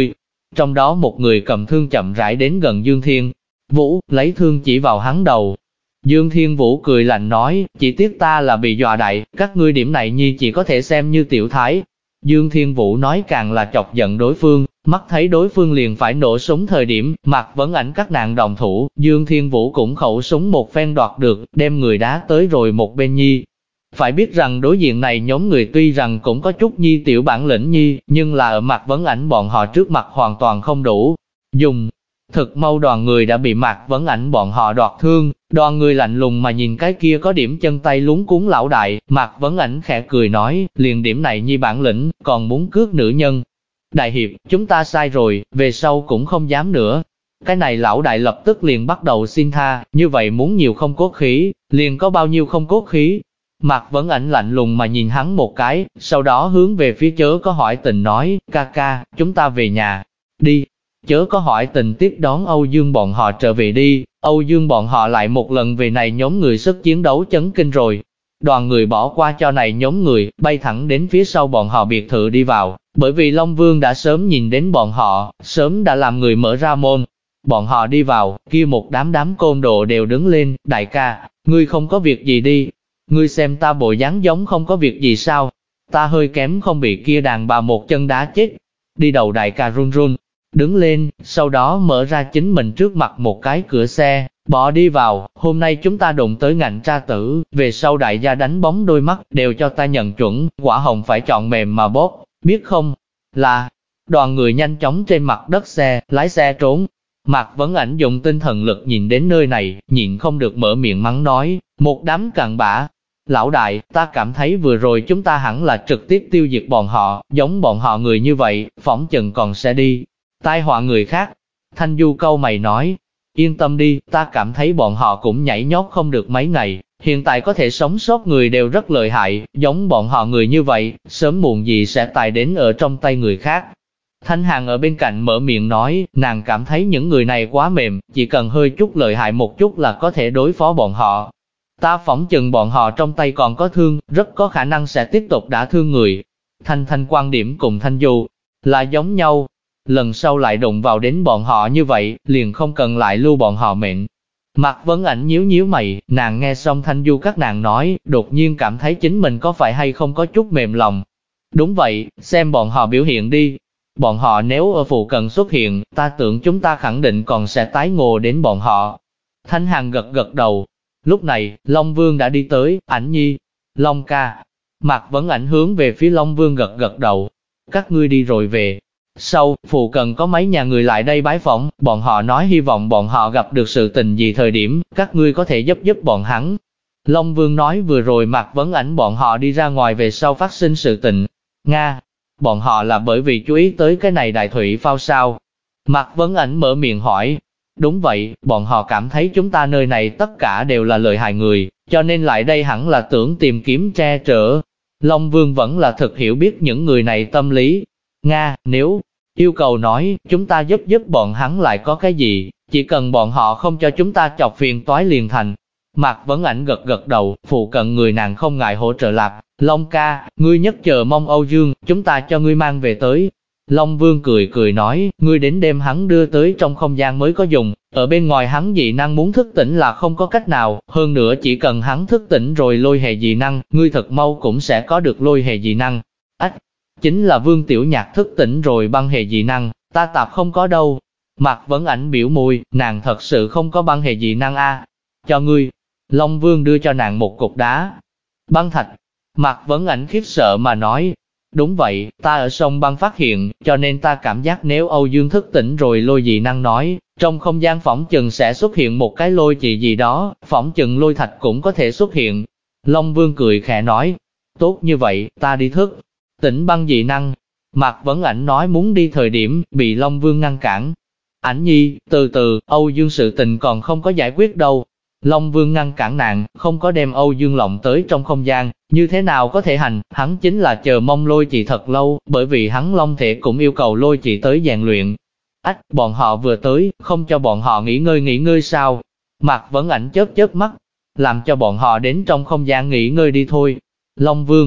trong đó một người cầm thương chậm rãi đến gần Dương Thiên Vũ, lấy thương chỉ vào hắn đầu. Dương Thiên Vũ cười lạnh nói, chỉ tiếc ta là bị dọa đại, các ngươi điểm này nhi chỉ có thể xem như tiểu thái. Dương Thiên Vũ nói càng là chọc giận đối phương, mắt thấy đối phương liền phải nổ súng thời điểm, Mạc Vấn Ảnh các nàng đồng thủ, Dương Thiên Vũ cũng khẩu súng một phen đoạt được, đem người đá tới rồi một bên nhi. Phải biết rằng đối diện này nhóm người tuy rằng cũng có chút nhi tiểu bản lĩnh nhi, nhưng là ở Mạc Vấn Ảnh bọn họ trước mặt hoàn toàn không đủ dùng. Thực mau đoàn người đã bị Mạc Vấn Ảnh bọn họ đoạt thương, đoàn người lạnh lùng mà nhìn cái kia có điểm chân tay luống cuống lão đại, Mạc Vấn Ảnh khẽ cười nói, liền điểm này nhi bản lĩnh, còn muốn cướp nữ nhân. Đại hiệp, chúng ta sai rồi, về sau cũng không dám nữa. Cái này lão đại lập tức liền bắt đầu xin tha, như vậy muốn nhiều không cốt khí, liền có bao nhiêu không cốt khí. Mạc Vấn Ảnh lạnh lùng mà nhìn hắn một cái, sau đó hướng về phía Chớ Có Hỏi Tình nói, ca ca, chúng ta về nhà, đi. Chớ Có Hỏi Tình tiếp đón Âu Dương bọn họ trở về đi, Âu Dương bọn họ lại một lần về này nhóm người sức chiến đấu chấn kinh rồi. Đoàn người bỏ qua cho này nhóm người, bay thẳng đến phía sau bọn họ biệt thự đi vào, bởi vì Long Vương đã sớm nhìn đến bọn họ, sớm đã làm người mở ra môn. Bọn họ đi vào, kia một đám côn đồ đều đứng lên, đại ca, ngươi không có việc gì đi. Ngươi xem ta bộ dáng giống không có việc gì sao? Ta hơi kém không bị kia đàn bà một chân đá chết. Đi đầu đại ca run run, đứng lên, sau đó mở ra chính mình trước mặt một cái cửa xe, bỏ đi vào. Hôm nay chúng ta đụng tới ngạnh tra tử, về sau đại gia đánh bóng đôi mắt, đều cho ta nhận chuẩn, quả hồng phải chọn mềm mà bóp, biết không? Là, đoàn người nhanh chóng trên mặt đất xe, lái xe trốn. Mạc Vấn Ảnh dùng tinh thần lực nhìn đến nơi này, nhịn không được mở miệng mắng nói, một đám cặn bã. Lão đại, ta cảm thấy vừa rồi chúng ta hẳn là trực tiếp tiêu diệt bọn họ, giống bọn họ người như vậy, phỏng chừng còn sẽ đi tai họa người khác. Thanh Du câu mày nói, yên tâm đi, ta cảm thấy bọn họ cũng nhảy nhót không được mấy ngày, hiện tại có thể sống sót người đều rất lợi hại, giống bọn họ người như vậy, sớm muộn gì sẽ tài đến ở trong tay người khác. Thanh Hàn ở bên cạnh mở miệng nói, nàng cảm thấy những người này quá mềm, chỉ cần hơi chút lợi hại một chút là có thể đối phó bọn họ. Ta phỏng chừng bọn họ trong tay còn có thương, rất có khả năng sẽ tiếp tục đả thương người. Thanh quan điểm cùng Thanh Du là giống nhau. Lần sau lại đụng vào đến bọn họ như vậy, liền không cần lại lưu bọn họ mệnh. Mạc Vấn Ảnh nhíu mày, nàng nghe xong Thanh Du các nàng nói, đột nhiên cảm thấy chính mình có phải hay không có chút mềm lòng. Đúng vậy, xem bọn họ biểu hiện đi. Bọn họ nếu ở phụ cận xuất hiện, ta tưởng chúng ta khẳng định còn sẽ tái ngộ đến bọn họ. Thanh Hàn gật đầu. Lúc này, Long Vương đã đi tới, Ảnh nhi, Long ca. Mạc Vấn Ảnh hướng về phía Long Vương gật đầu. Các ngươi đi rồi về. Sau, phụ cận có mấy nhà người lại đây bái phỏng, bọn họ nói hy vọng bọn họ gặp được sự tình gì thời điểm, các ngươi có thể giúp bọn hắn. Long Vương nói vừa rồi Mạc Vấn Ảnh bọn họ đi ra ngoài về sau phát sinh sự tình. Nga, bọn họ là bởi vì chú ý tới cái này đại thủy phao sao? Mạc Vấn Ảnh mở miệng hỏi. Đúng vậy, bọn họ cảm thấy chúng ta nơi này tất cả đều là lợi hại người, cho nên lại đây hẳn là tưởng tìm kiếm che chở. Long Vương vẫn là thực hiểu biết những người này tâm lý. Nga, nếu yêu cầu nói, chúng ta giúp bọn hắn lại có cái gì, chỉ cần bọn họ không cho chúng ta chọc phiền toái liền thành. Mạc Vấn Ảnh gật đầu, phụ cận người nàng không ngại hỗ trợ lạp. Long ca, ngươi nhất chờ mong Âu Dương, chúng ta cho ngươi mang về tới. Long Vương cười nói, ngươi đến đêm hắn đưa tới trong không gian mới có dùng, ở bên ngoài hắn dị năng muốn thức tỉnh là không có cách nào, hơn nữa chỉ cần hắn thức tỉnh rồi lôi hệ dị năng, ngươi thật mau cũng sẽ có được lôi hệ dị năng. Chính là Vương Tiểu Nhạc thức tỉnh rồi băng hệ dị năng, ta tạp không có đâu. Mạc Vấn Ảnh biểu môi, nàng thật sự không có băng hệ dị năng a. Cho ngươi. Long Vương đưa cho nàng một cục đá. Băng thạch. Mạc Vấn Ảnh khiếp sợ mà nói. Đúng vậy, ta ở sông băng phát hiện, cho nên ta cảm giác nếu Âu Dương thức tỉnh rồi lôi dị năng nói, trong không gian phỏng chừng sẽ xuất hiện một cái lôi chỉ gì đó, phỏng chừng lôi thạch cũng có thể xuất hiện. Long Vương cười khẽ nói. Tốt như vậy, ta đi thức tỉnh băng dị năng. Mạc Vấn Ảnh nói muốn đi thời điểm, bị Long Vương ngăn cản. Ảnh nhi, từ từ, Âu Dương sự tình còn không có giải quyết đâu. Long Vương ngăn cản nàng, không có đem Âu Dương lộng tới trong không gian, như thế nào có thể hành, hắn chính là chờ mong lôi trì thật lâu, bởi vì hắn Long thể cũng yêu cầu lôi trì tới rèn luyện. Bọn họ vừa tới, không cho bọn họ nghỉ ngơi sao? Mạc Vấn Ảnh chớp mắt, làm cho bọn họ đến trong không gian nghỉ ngơi đi thôi. Long Vương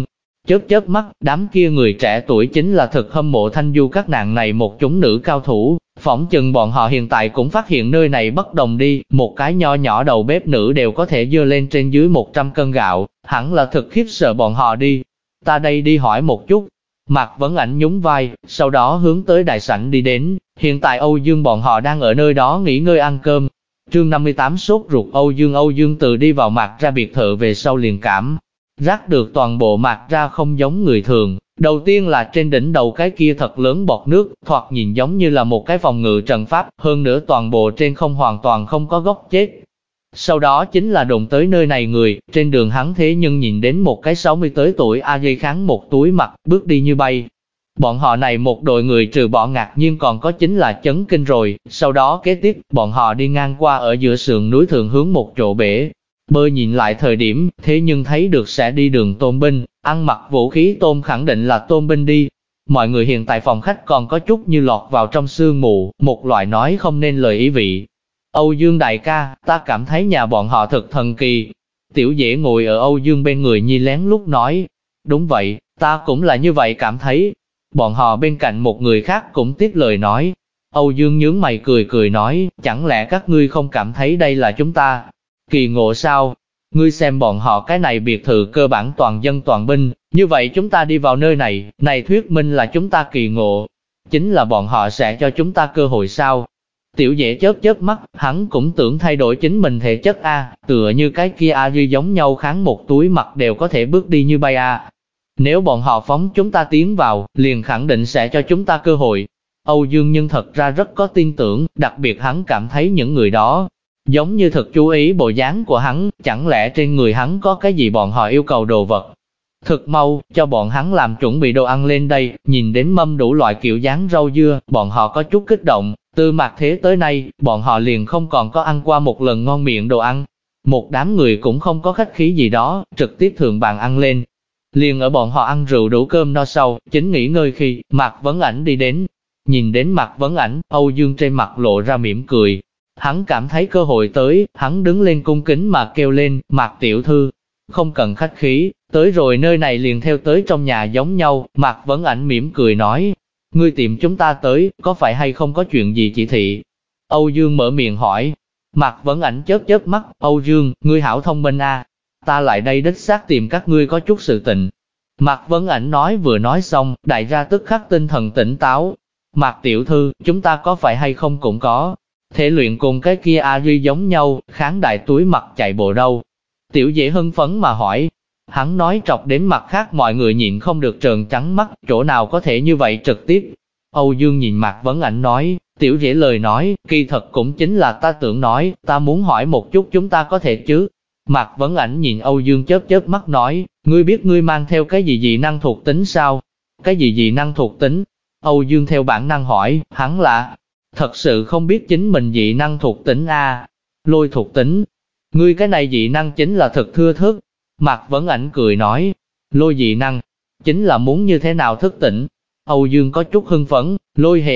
chớp chớp mắt, đám kia người trẻ tuổi chính là thực hâm mộ Thanh Du các nàng này một chúng nữ cao thủ, phỏng chừng bọn họ hiện tại cũng phát hiện nơi này bất đồng đi, một cái nho nhỏ đầu bếp nữ đều có thể dơ lên trên dưới 100 cân gạo, hẳn là thực khiếp sợ bọn họ đi. Ta đây đi hỏi một chút. Mạc Vấn Ảnh nhún vai, sau đó hướng tới đại sảnh đi đến, hiện tại Âu Dương bọn họ đang ở nơi đó nghỉ ngơi ăn cơm. Chương 58 sốt ruột Âu Dương từ đi vào Mạc ra biệt thự về sau liền cảm giác được toàn bộ Mạc ra không giống người thường. Đầu tiên là trên đỉnh đầu cái kia thật lớn bọt nước, thoạt nhìn giống như là một cái phòng ngự trận pháp, hơn nữa toàn bộ trên không hoàn toàn không có góc chết. Sau đó chính là đụng tới nơi này người, trên đường hắn thế nhưng nhìn đến một cái 60 tới tuổi A dây kháng một túi mặt, bước đi như bay. Bọn họ này một đội người trừ bỏ ngạc nhiên còn có chính là chấn kinh rồi, sau đó kế tiếp, bọn họ đi ngang qua ở giữa sườn núi thường hướng một chỗ bể. Bơi nhìn lại thời điểm, thế nhưng thấy được sẽ đi đường Tôn binh, ăn mặc vũ khí Tôn khẳng định là Tôn binh đi. Mọi người hiện tại phòng khách còn có chút như lọt vào trong sương mù, một loại nói không nên lời ý vị. Âu Dương đại ca, ta cảm thấy nhà bọn họ thật thần kỳ. Tiểu Dễ ngồi ở Âu Dương bên người nhi lén lúc nói. Đúng vậy, ta cũng là như vậy cảm thấy. Bọn họ bên cạnh một người khác cũng tiếp lời nói. Âu Dương nhướng mày cười nói, chẳng lẽ các ngươi không cảm thấy đây là chúng ta kỳ ngộ sao? Ngươi xem bọn họ cái này biệt thự cơ bản toàn dân toàn binh, như vậy chúng ta đi vào nơi này, này thuyết minh là chúng ta kỳ ngộ. Chính là bọn họ sẽ cho chúng ta cơ hội sao? Tiểu Dễ chớp mắt, hắn cũng tưởng thay đổi chính mình thể chất tựa như cái kia Ari giống nhau kháng một túi mặt đều có thể bước đi như bay Nếu bọn họ phóng chúng ta tiến vào, liền khẳng định sẽ cho chúng ta cơ hội. Âu Dương nhưng thật ra rất có tin tưởng, đặc biệt hắn cảm thấy những người đó giống như thật chú ý bộ dáng của hắn, chẳng lẽ trên người hắn có cái gì bọn họ yêu cầu đồ vật. Thực mau, cho bọn hắn làm chuẩn bị đồ ăn lên đây, nhìn đến mâm đủ loại kiểu dáng rau dưa, bọn họ có chút kích động, từ Mạc Thế tới nay, bọn họ liền không còn có ăn qua một lần ngon miệng đồ ăn. Một đám người cũng không có khách khí gì đó, trực tiếp thượng bàn ăn lên. Liền ở bọn họ ăn rượu đủ cơm no sau, chính nghỉ ngơi khi, Mạc Vấn Ảnh đi đến. Nhìn đến Mạc Vấn Ảnh, Âu Dương trên mặt lộ ra mỉm cười. Hắn cảm thấy cơ hội tới, hắn đứng lên cung kính mà kêu lên, Mạc tiểu thư, không cần khách khí, tới rồi nơi này liền theo tới trong nhà giống nhau. Mạc Vấn Ảnh mỉm cười nói, ngươi tìm chúng ta tới, có phải hay không có chuyện gì chỉ thị? Âu Dương mở miệng hỏi. Mạc Vấn Ảnh chớp mắt, Âu Dương, ngươi hảo thông minh ta lại đây đích xác tìm các ngươi có chút sự tình. Mạc Vấn Ảnh nói vừa nói xong, đại gia tức khắc tinh thần tỉnh táo. Mạc tiểu thư, chúng ta có phải hay không cũng có thể luyện cùng cái kia Ari giống nhau, kháng đại túi mặt chạy bộ đâu? Tiểu Dễ hưng phấn mà hỏi. Hắn nói trọc đến mặt khác mọi người nhịn không được trợn trắng mắt, chỗ nào có thể như vậy trực tiếp. Âu Dương nhìn Mạc Vấn Ảnh nói, Tiểu Dễ lời nói, kỳ thật cũng chính là ta tưởng nói, ta muốn hỏi một chút chúng ta có thể chứ? Mạc Vấn Ảnh nhìn Âu Dương chớp mắt nói, ngươi biết ngươi mang theo cái gì dị năng thuộc tính sao? Cái gì dị năng thuộc tính? Âu Dương theo bản năng hỏi, hắn là thật sự không biết chính mình dị năng thuộc tính Lôi thuộc tính. Ngươi cái này dị năng chính là thật thưa thớt. Mạc Vấn Ảnh cười nói, lôi dị năng, chính là muốn như thế nào thức tỉnh. Âu Dương có chút hưng phấn, lôi hề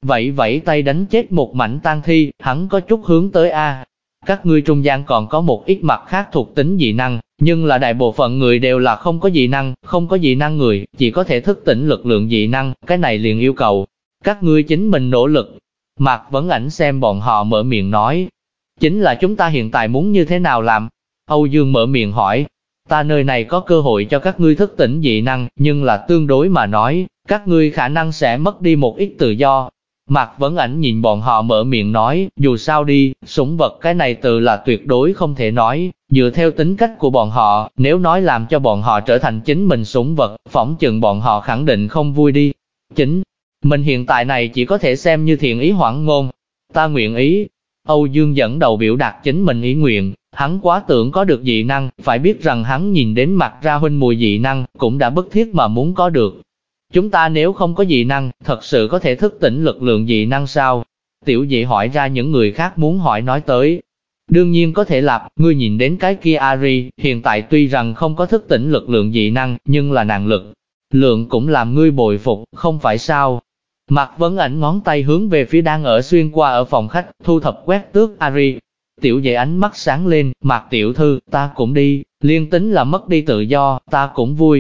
vẫy tay đánh chết một mảnh tang thi, hắn có chút hướng tới Các ngươi trung gian còn có một ít mặt khác thuộc tính dị năng, nhưng là đại bộ phận người đều là không có dị năng người, chỉ có thể thức tỉnh lực lượng dị năng, cái này liền yêu cầu các ngươi chính mình nỗ lực. Mạc Vấn Ảnh xem bọn họ mở miệng nói, chính là chúng ta hiện tại muốn như thế nào làm? Âu Dương mở miệng hỏi, ta nơi này có cơ hội cho các ngươi thức tỉnh dị năng, nhưng là tương đối mà nói, các ngươi khả năng sẽ mất đi một ít tự do. Mạc Vấn Ảnh nhìn bọn họ mở miệng nói, dù sao đi, sủng vật cái này từ là tuyệt đối không thể nói, dựa theo tính cách của bọn họ, nếu nói làm cho bọn họ trở thành chính mình sủng vật, phỏng chừng bọn họ khẳng định không vui đi. Chính mình hiện tại này chỉ có thể xem như thiện ý hoãn ngôn. Ta nguyện ý. Âu Dương dẫn đầu biểu đạt chính mình ý nguyện, hắn quá tưởng có được dị năng, phải biết rằng hắn nhìn đến mặt ra huynh mùi dị năng, cũng đã bức thiết mà muốn có được. Chúng ta nếu không có dị năng, thật sự có thể thức tỉnh lực lượng dị năng sao? Tiểu Dễ hỏi ra những người khác muốn hỏi nói tới. Đương nhiên có thể làm, ngươi nhìn đến cái kia Ari, hiện tại tuy rằng không có thức tỉnh lực lượng dị năng, nhưng là nàng lực lượng cũng làm ngươi bội phục, không phải sao? Mạc Vấn Ảnh ngón tay hướng về phía đang ở xuyên qua ở phòng khách, thu thập quét tước Ari. Tiểu Dễ ánh mắt sáng lên, Mạc tiểu thư, ta cũng đi, liên tính là mất đi tự do, ta cũng vui.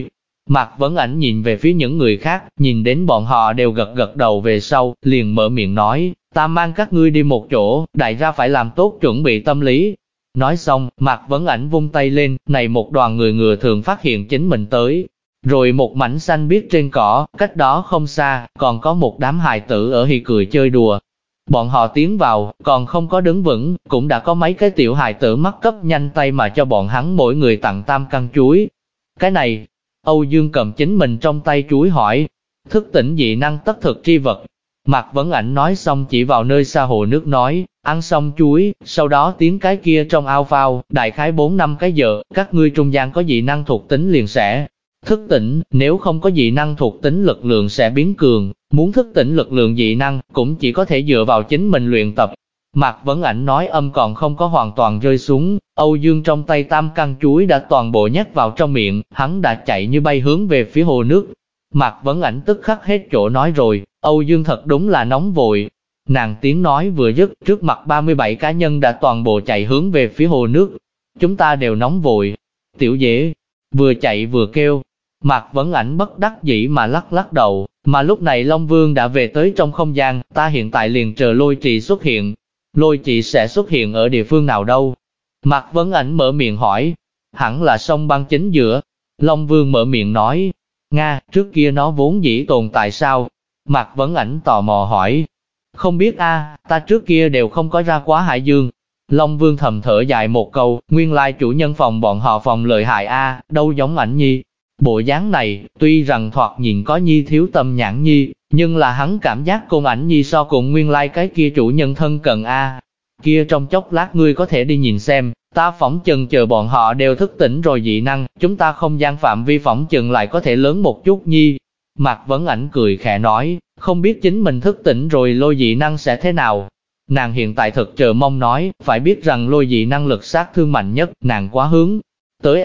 Mạc Vấn Ảnh nhìn về phía những người khác, nhìn đến bọn họ đều gật gật đầu về sau, liền mở miệng nói, ta mang các ngươi đi một chỗ, đại gia phải làm tốt chuẩn bị tâm lý. Nói xong, Mạc Vấn Ảnh vung tay lên, này một đoàn người ngừa thường phát hiện chính mình tới. Rồi một mảnh xanh biếc trên cỏ, cách đó không xa, còn có một đám hài tử ở hì cười chơi đùa. Bọn họ tiến vào, còn không có đứng vững, cũng đã có mấy cái tiểu hài tử mắc cấp nhanh tay mà cho bọn hắn mỗi người tặng 3 căn chuối. Cái này, Âu Dương cầm chính mình trong tay chuối hỏi, thức tỉnh dị năng tất thực tri vật. Mạc Vấn Ảnh nói xong chỉ vào nơi xa hồ nước nói, ăn xong chuối, sau đó tiến cái kia trong ao phao, đại khái 4-5 cái giờ, các ngươi trung gian có dị năng thuộc tính liền sẽ thức tỉnh, nếu không có dị năng thuộc tính lực lượng sẽ biến cường, muốn thức tỉnh lực lượng dị năng, cũng chỉ có thể dựa vào chính mình luyện tập. Mạc Vấn Ảnh nói âm còn không có hoàn toàn rơi xuống, Âu Dương trong tay 3 căn chuối đã toàn bộ nhét vào trong miệng, hắn đã chạy như bay hướng về phía hồ nước. Mạc Vấn Ảnh tức khắc hết chỗ nói rồi, Âu Dương thật đúng là nóng vội. Nàng tiếng nói vừa dứt, trước mặt 37 cá nhân đã toàn bộ chạy hướng về phía hồ nước. Chúng ta đều nóng vội. Tiểu Dễ vừa chạy vừa kêu. Mạc Vấn Ảnh bất đắc dĩ mà lắc lắc đầu, mà lúc này Long Vương đã về tới trong không gian, ta hiện tại liền chờ Lôi Trì xuất hiện. Lôi Trì sẽ xuất hiện ở địa phương nào đâu? Mạc Vấn Ảnh mở miệng hỏi, hẳn là sông băng chính giữa. Long Vương mở miệng nói, Nga, trước kia nó vốn dĩ tồn tại sao? Mạc Vấn Ảnh tò mò hỏi, không biết ta trước kia đều không có ra quá Hải Dương. Long Vương thầm thở dài một câu, nguyên lai chủ nhân phòng bọn họ phòng lợi hại đâu giống Ảnh Nhi. Bộ dáng này, tuy rằng thoạt nhìn có nhi thiếu tâm nhãn nhi, nhưng là hắn cảm giác cùng Ảnh Nhi so cùng nguyên lai cái kia chủ nhân thân cận Kia trong chốc lát ngươi có thể đi nhìn xem, ta phỏng chừng chờ bọn họ đều thức tỉnh rồi dị năng, chúng ta không gian phạm vi phỏng chừng lại có thể lớn một chút nhi. Mạc Vấn Ảnh cười khẽ nói, không biết chính mình thức tỉnh rồi lôi dị năng sẽ thế nào. Nàng hiện tại thật chờ mong nói, phải biết rằng lôi dị năng lực sát thương mạnh nhất, nàng quá hướng tới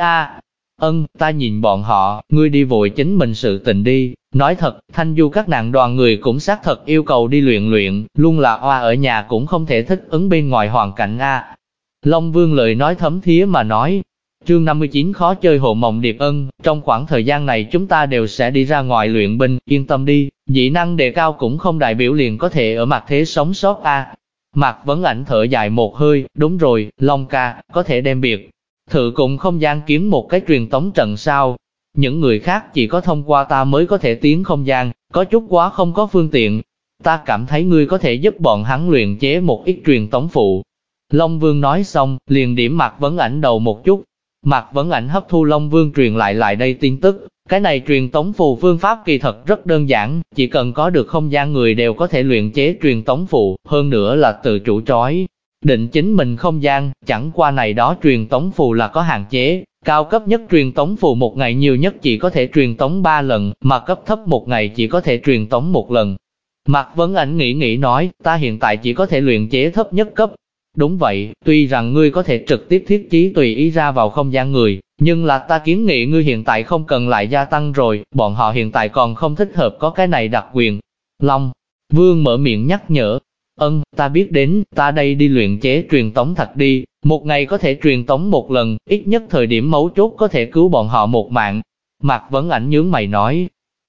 ta nhìn bọn họ, ngươi đi vội chính mình sự tình đi. Nói thật, Thanh Du các nàng đoàn người cũng xác thật yêu cầu đi luyện, luôn là oa ở nhà cũng không thể thích ứng bên ngoài hoàn cảnh Long Vương lời nói thấm thía mà nói. Chương 59 khó chơi Hồ Mộng Điệp Ân, trong khoảng thời gian này chúng ta đều sẽ đi ra ngoài luyện binh, yên tâm đi, dị năng đề cao cũng không đại biểu liền có thể ở mặt thế sống sót Mạc Vấn Ảnh thở dài một hơi, đúng rồi, Long ca, có thể đem biệt thự cùng không gian kiến một cái truyền tống trận sao? Những người khác chỉ có thông qua ta mới có thể tiến không gian, có chút quá không có phương tiện. Ta cảm thấy ngươi có thể giúp bọn hắn luyện chế một ít truyền tống phụ. Long Vương nói xong, liền điểm Mạc Vấn Ảnh đầu một chút. Mạc Vấn Ảnh hấp thu Long Vương truyền lại đây tin tức. Cái này truyền tống phù phương pháp kỳ thật rất đơn giản, chỉ cần có được không gian người đều có thể luyện chế truyền tống phù, hơn nữa là tự chủ trói định chính mình không gian, chẳng qua này đó truyền tống phù là có hạn chế, cao cấp nhất truyền tống phù một ngày nhiều nhất chỉ có thể truyền tống 3 lần, mà cấp thấp một ngày chỉ có thể truyền tống 1 lần. Mạc Vấn Ảnh nghĩ nói, ta hiện tại chỉ có thể luyện chế thấp nhất cấp. Đúng vậy, tuy rằng ngươi có thể trực tiếp thiết trí tùy ý ra vào không gian người, nhưng là ta kiến nghị ngươi hiện tại không cần lại gia tăng rồi, bọn họ hiện tại còn không thích hợp có cái này đặc quyền. Long Vương mở miệng nhắc nhở, ta biết đến, ta đây đi luyện chế truyền tống thạch đi, một ngày có thể truyền tống 1 lần, ít nhất thời điểm mấu chốt có thể cứu bọn họ một mạng. Mạc Vấn Ảnh nhướng mày nói,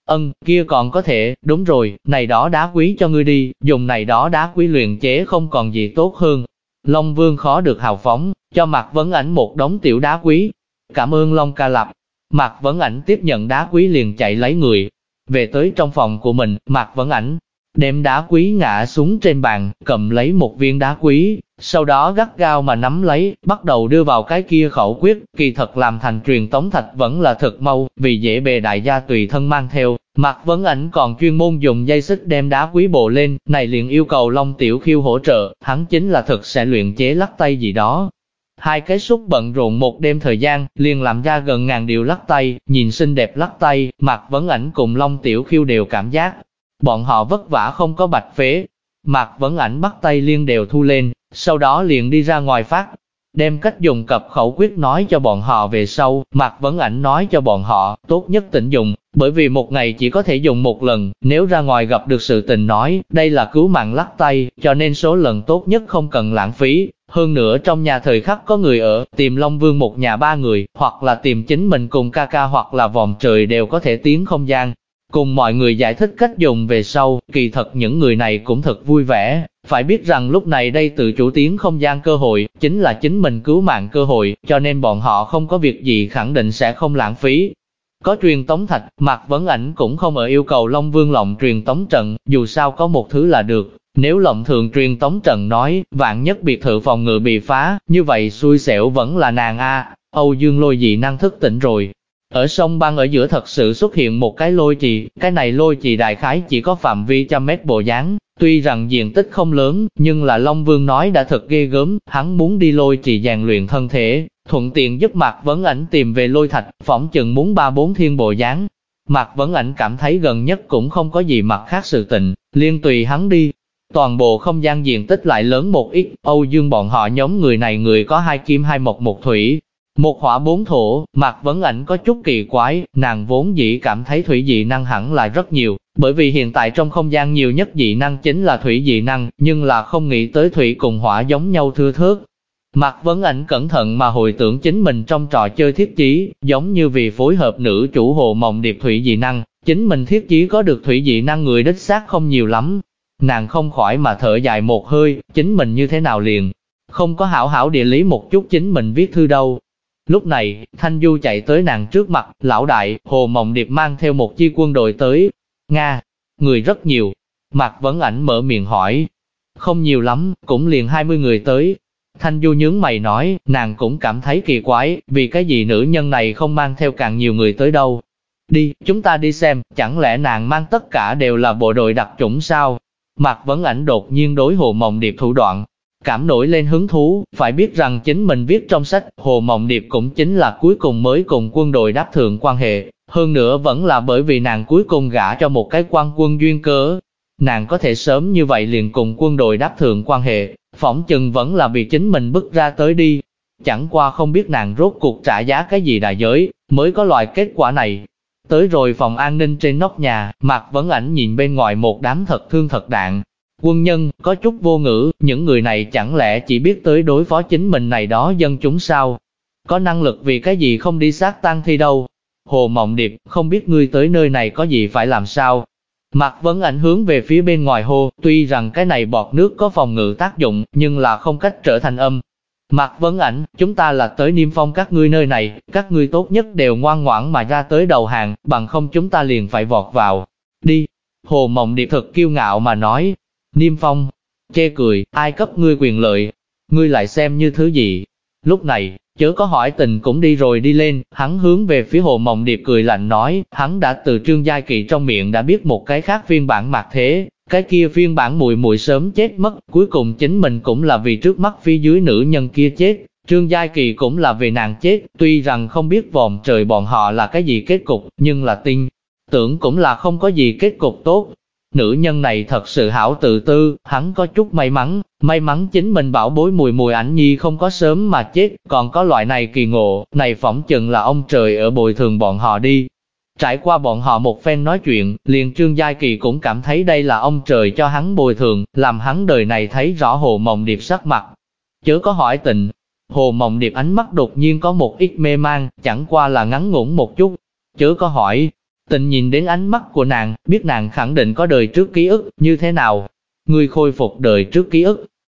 kia còn có thể, đúng rồi, này đó đá quý cho ngươi đi, dùng này đó đá quý luyện chế không còn gì tốt hơn. Long Vương khó được hào phóng, cho Mạc Vấn Ảnh một đống tiểu đá quý. Cảm ơn Long ca lập. Mạc Vấn Ảnh tiếp nhận đá quý liền chạy lấy người. Về tới trong phòng của mình, Mạc Vấn Ảnh đem đá quý ngã xuống trên bàn, cầm lấy một viên đá quý, sau đó gắt gao mà nắm lấy, bắt đầu đưa vào cái kia khẩu quyết, kỳ thật làm thành truyền tống thạch vẫn là thật mau, vì dễ bề đại gia tùy thân mang theo. Mạc Vấn Ảnh còn chuyên môn dùng dây xích đem đá quý bộ lên, này liền yêu cầu Long Tiểu Khiêu hỗ trợ, hắn chính là thực sẽ luyện chế lắc tay gì đó. Hai cái xúc bận rộn một đêm thời gian, liền làm ra gần 1000 điều lắc tay, nhìn xinh đẹp lắc tay, Mạc Vấn Ảnh cùng Long Tiểu Khiêu đều cảm giác bọn họ vất vả không có bạch phế. Mạc Vấn Ảnh bắt tay liên đều thu lên, sau đó liền đi ra ngoài phát. Đem cách dùng cập khẩu quyết nói cho bọn họ về sau, Mạc Vấn Ảnh nói cho bọn họ, tốt nhất tịnh dùng, Bởi vì một ngày chỉ có thể dùng một lần, nếu ra ngoài gặp được sự tình nói, đây là cứu mạng lắc tay, cho nên số lần tốt nhất không cần lãng phí. Hơn nữa trong nhà thời khắc có người ở, tìm Long Vương một nhà 3 người, hoặc là tìm chính mình cùng ca ca hoặc là vòm trời đều có thể tiến không gian. Cùng mọi người giải thích cách dùng về sau, kỳ thật những người này cũng thật vui vẻ, phải biết rằng lúc này đây tự chủ tiến không gian cơ hội, chính là chính mình cứu mạng cơ hội, cho nên bọn họ không có việc gì khẳng định sẽ không lãng phí. Có truyền tống thạch, Mạc Vấn Ảnh cũng không ở yêu cầu Long Vương lộng truyền tống trận, dù sao có một thứ là được. Nếu lộng thường truyền tống trận nói, vạn nhất biệt thự phòng ngự bị phá, như vậy xui xẻo vẫn là nàng a. Âu Dương Lôi dị năng thức tỉnh rồi. Ở sông băng ở giữa thật sự xuất hiện một cái lôi trì, cái này lôi trì đại khái chỉ có phạm vi trăm mét bộ dáng, tuy rằng diện tích không lớn, nhưng là Long Vương nói đã thật ghê gớm, hắn muốn đi lôi trì rèn luyện thân thể, thuận tiện giúp Mạc Vấn Ảnh tìm về lôi thạch, phỏng chừng muốn 3-4 thiên bộ dáng. Mạc Vấn Ảnh cảm thấy gần nhất cũng không có gì mặt khác sự tình, liên tùy hắn đi. Toàn bộ không gian diện tích lại lớn một ít, Âu Dương bọn họ nhóm người này người có 2 kim 2 mộc 1 thủy. Một hỏa 4 thổ, Mạc Vấn Ảnh có chút kỳ quái, nàng vốn dĩ cảm thấy thủy dị năng hẳn là rất nhiều, bởi vì hiện tại trong không gian nhiều nhất dị năng chính là thủy dị năng, nhưng là không nghĩ tới thủy cùng hỏa giống nhau thưa thớt. Mạc Vấn Ảnh cẩn thận mà hồi tưởng chính mình trong trò chơi thiết chí, giống như vì phối hợp nữ chủ Hồ Mộng Điệp thủy dị năng, chính mình thiết chí có được thủy dị năng người đích xác không nhiều lắm. Nàng không khỏi mà thở dài một hơi, chính mình như thế nào liền, không có hảo hảo địa lý một chút chính mình viết thư đâu. Lúc này, Thanh Du chạy tới nàng trước mặt, lão đại, Hồ Mộng Điệp mang theo một chi quân đội tới. Nga, người rất nhiều. Mạc Vấn Ảnh mở miệng hỏi. Không nhiều lắm, cũng liền 20 người tới. Thanh Du nhướng mày nói, nàng cũng cảm thấy kỳ quái, vì cái gì nữ nhân này không mang theo càng nhiều người tới đâu. Đi, chúng ta đi xem, chẳng lẽ nàng mang tất cả đều là bộ đội đặc chủng sao? Mạc Vấn Ảnh đột nhiên đối Hồ Mộng Điệp thủ đoạn cảm nổi lên hứng thú, phải biết rằng chính mình viết trong sách, Hồ Mộng Điệp cũng chính là cuối cùng mới cùng quân đội đáp thượng quan hệ, hơn nữa vẫn là bởi vì nàng cuối cùng gả cho một cái quan quân duyên cớ. Nàng có thể sớm như vậy liền cùng quân đội đáp thượng quan hệ, phỏng chừng vẫn là bị chính mình bức ra tới đi. Chẳng qua không biết nàng rốt cuộc trả giá cái gì đại giới, mới có loại kết quả này. Tới rồi phòng an ninh trên nóc nhà, Mạc Vấn Ảnh nhìn bên ngoài một đám thật thương thật đạn. Quân nhân, có chút vô ngữ, những người này chẳng lẽ chỉ biết tới đối phó chính mình này đó dân chúng sao? Có năng lực vì cái gì không đi sát tang thi đâu? Hồ Mộng Điệp, không biết ngươi tới nơi này có gì phải làm sao? Mạc Vấn Ảnh hướng về phía bên ngoài hô, tuy rằng cái này bọt nước có phòng ngự tác dụng, nhưng là không cách trở thành âm. Mạc Vấn Ảnh, chúng ta là tới niêm phong các ngươi nơi này, các ngươi tốt nhất đều ngoan ngoãn mà ra tới đầu hàng, bằng không chúng ta liền phải vọt vào. Đi! Hồ Mộng Điệp thật kiêu ngạo mà nói. Niêm phong, chê cười, ai cấp ngươi quyền lợi, ngươi lại xem như thứ gì. Lúc này, chớ có hỏi tình cũng đi rồi đi lên, hắn hướng về phía Hồ Mộng Điệp cười lạnh nói, hắn đã từ Trương Giai Kỳ trong miệng đã biết một cái khác phiên bản Mạc Thế, cái kia phiên bản muội muội sớm chết mất, cuối cùng chính mình cũng là vì trước mắt phía dưới nữ nhân kia chết, Trương Giai Kỳ cũng là vì nàng chết, tuy rằng không biết vòm trời bọn họ là cái gì kết cục, nhưng là tin tưởng cũng là không có gì kết cục tốt. Nữ nhân này thật sự hảo tự tư, hắn có chút may mắn chính mình bảo bối mùi mùi ảnh nhi không có sớm mà chết, còn có loại này kỳ ngộ, này phỏng chừng là ông trời ở bồi thường bọn họ đi. Trải qua bọn họ một phen nói chuyện, liền Trương Giai Kỳ cũng cảm thấy đây là ông trời cho hắn bồi thường, làm hắn đời này thấy rõ Hồ Mộng Điệp sắc mặt. Chớ có hỏi tình, Hồ Mộng Điệp ánh mắt đột nhiên có một ít mê mang, chẳng qua là ngắn ngủn một chút. Chớ có hỏi. Tình nhìn đến ánh mắt của nàng, biết nàng khẳng định có đời trước ký ức, như thế nào? Ngươi khôi phục đời trước ký ức.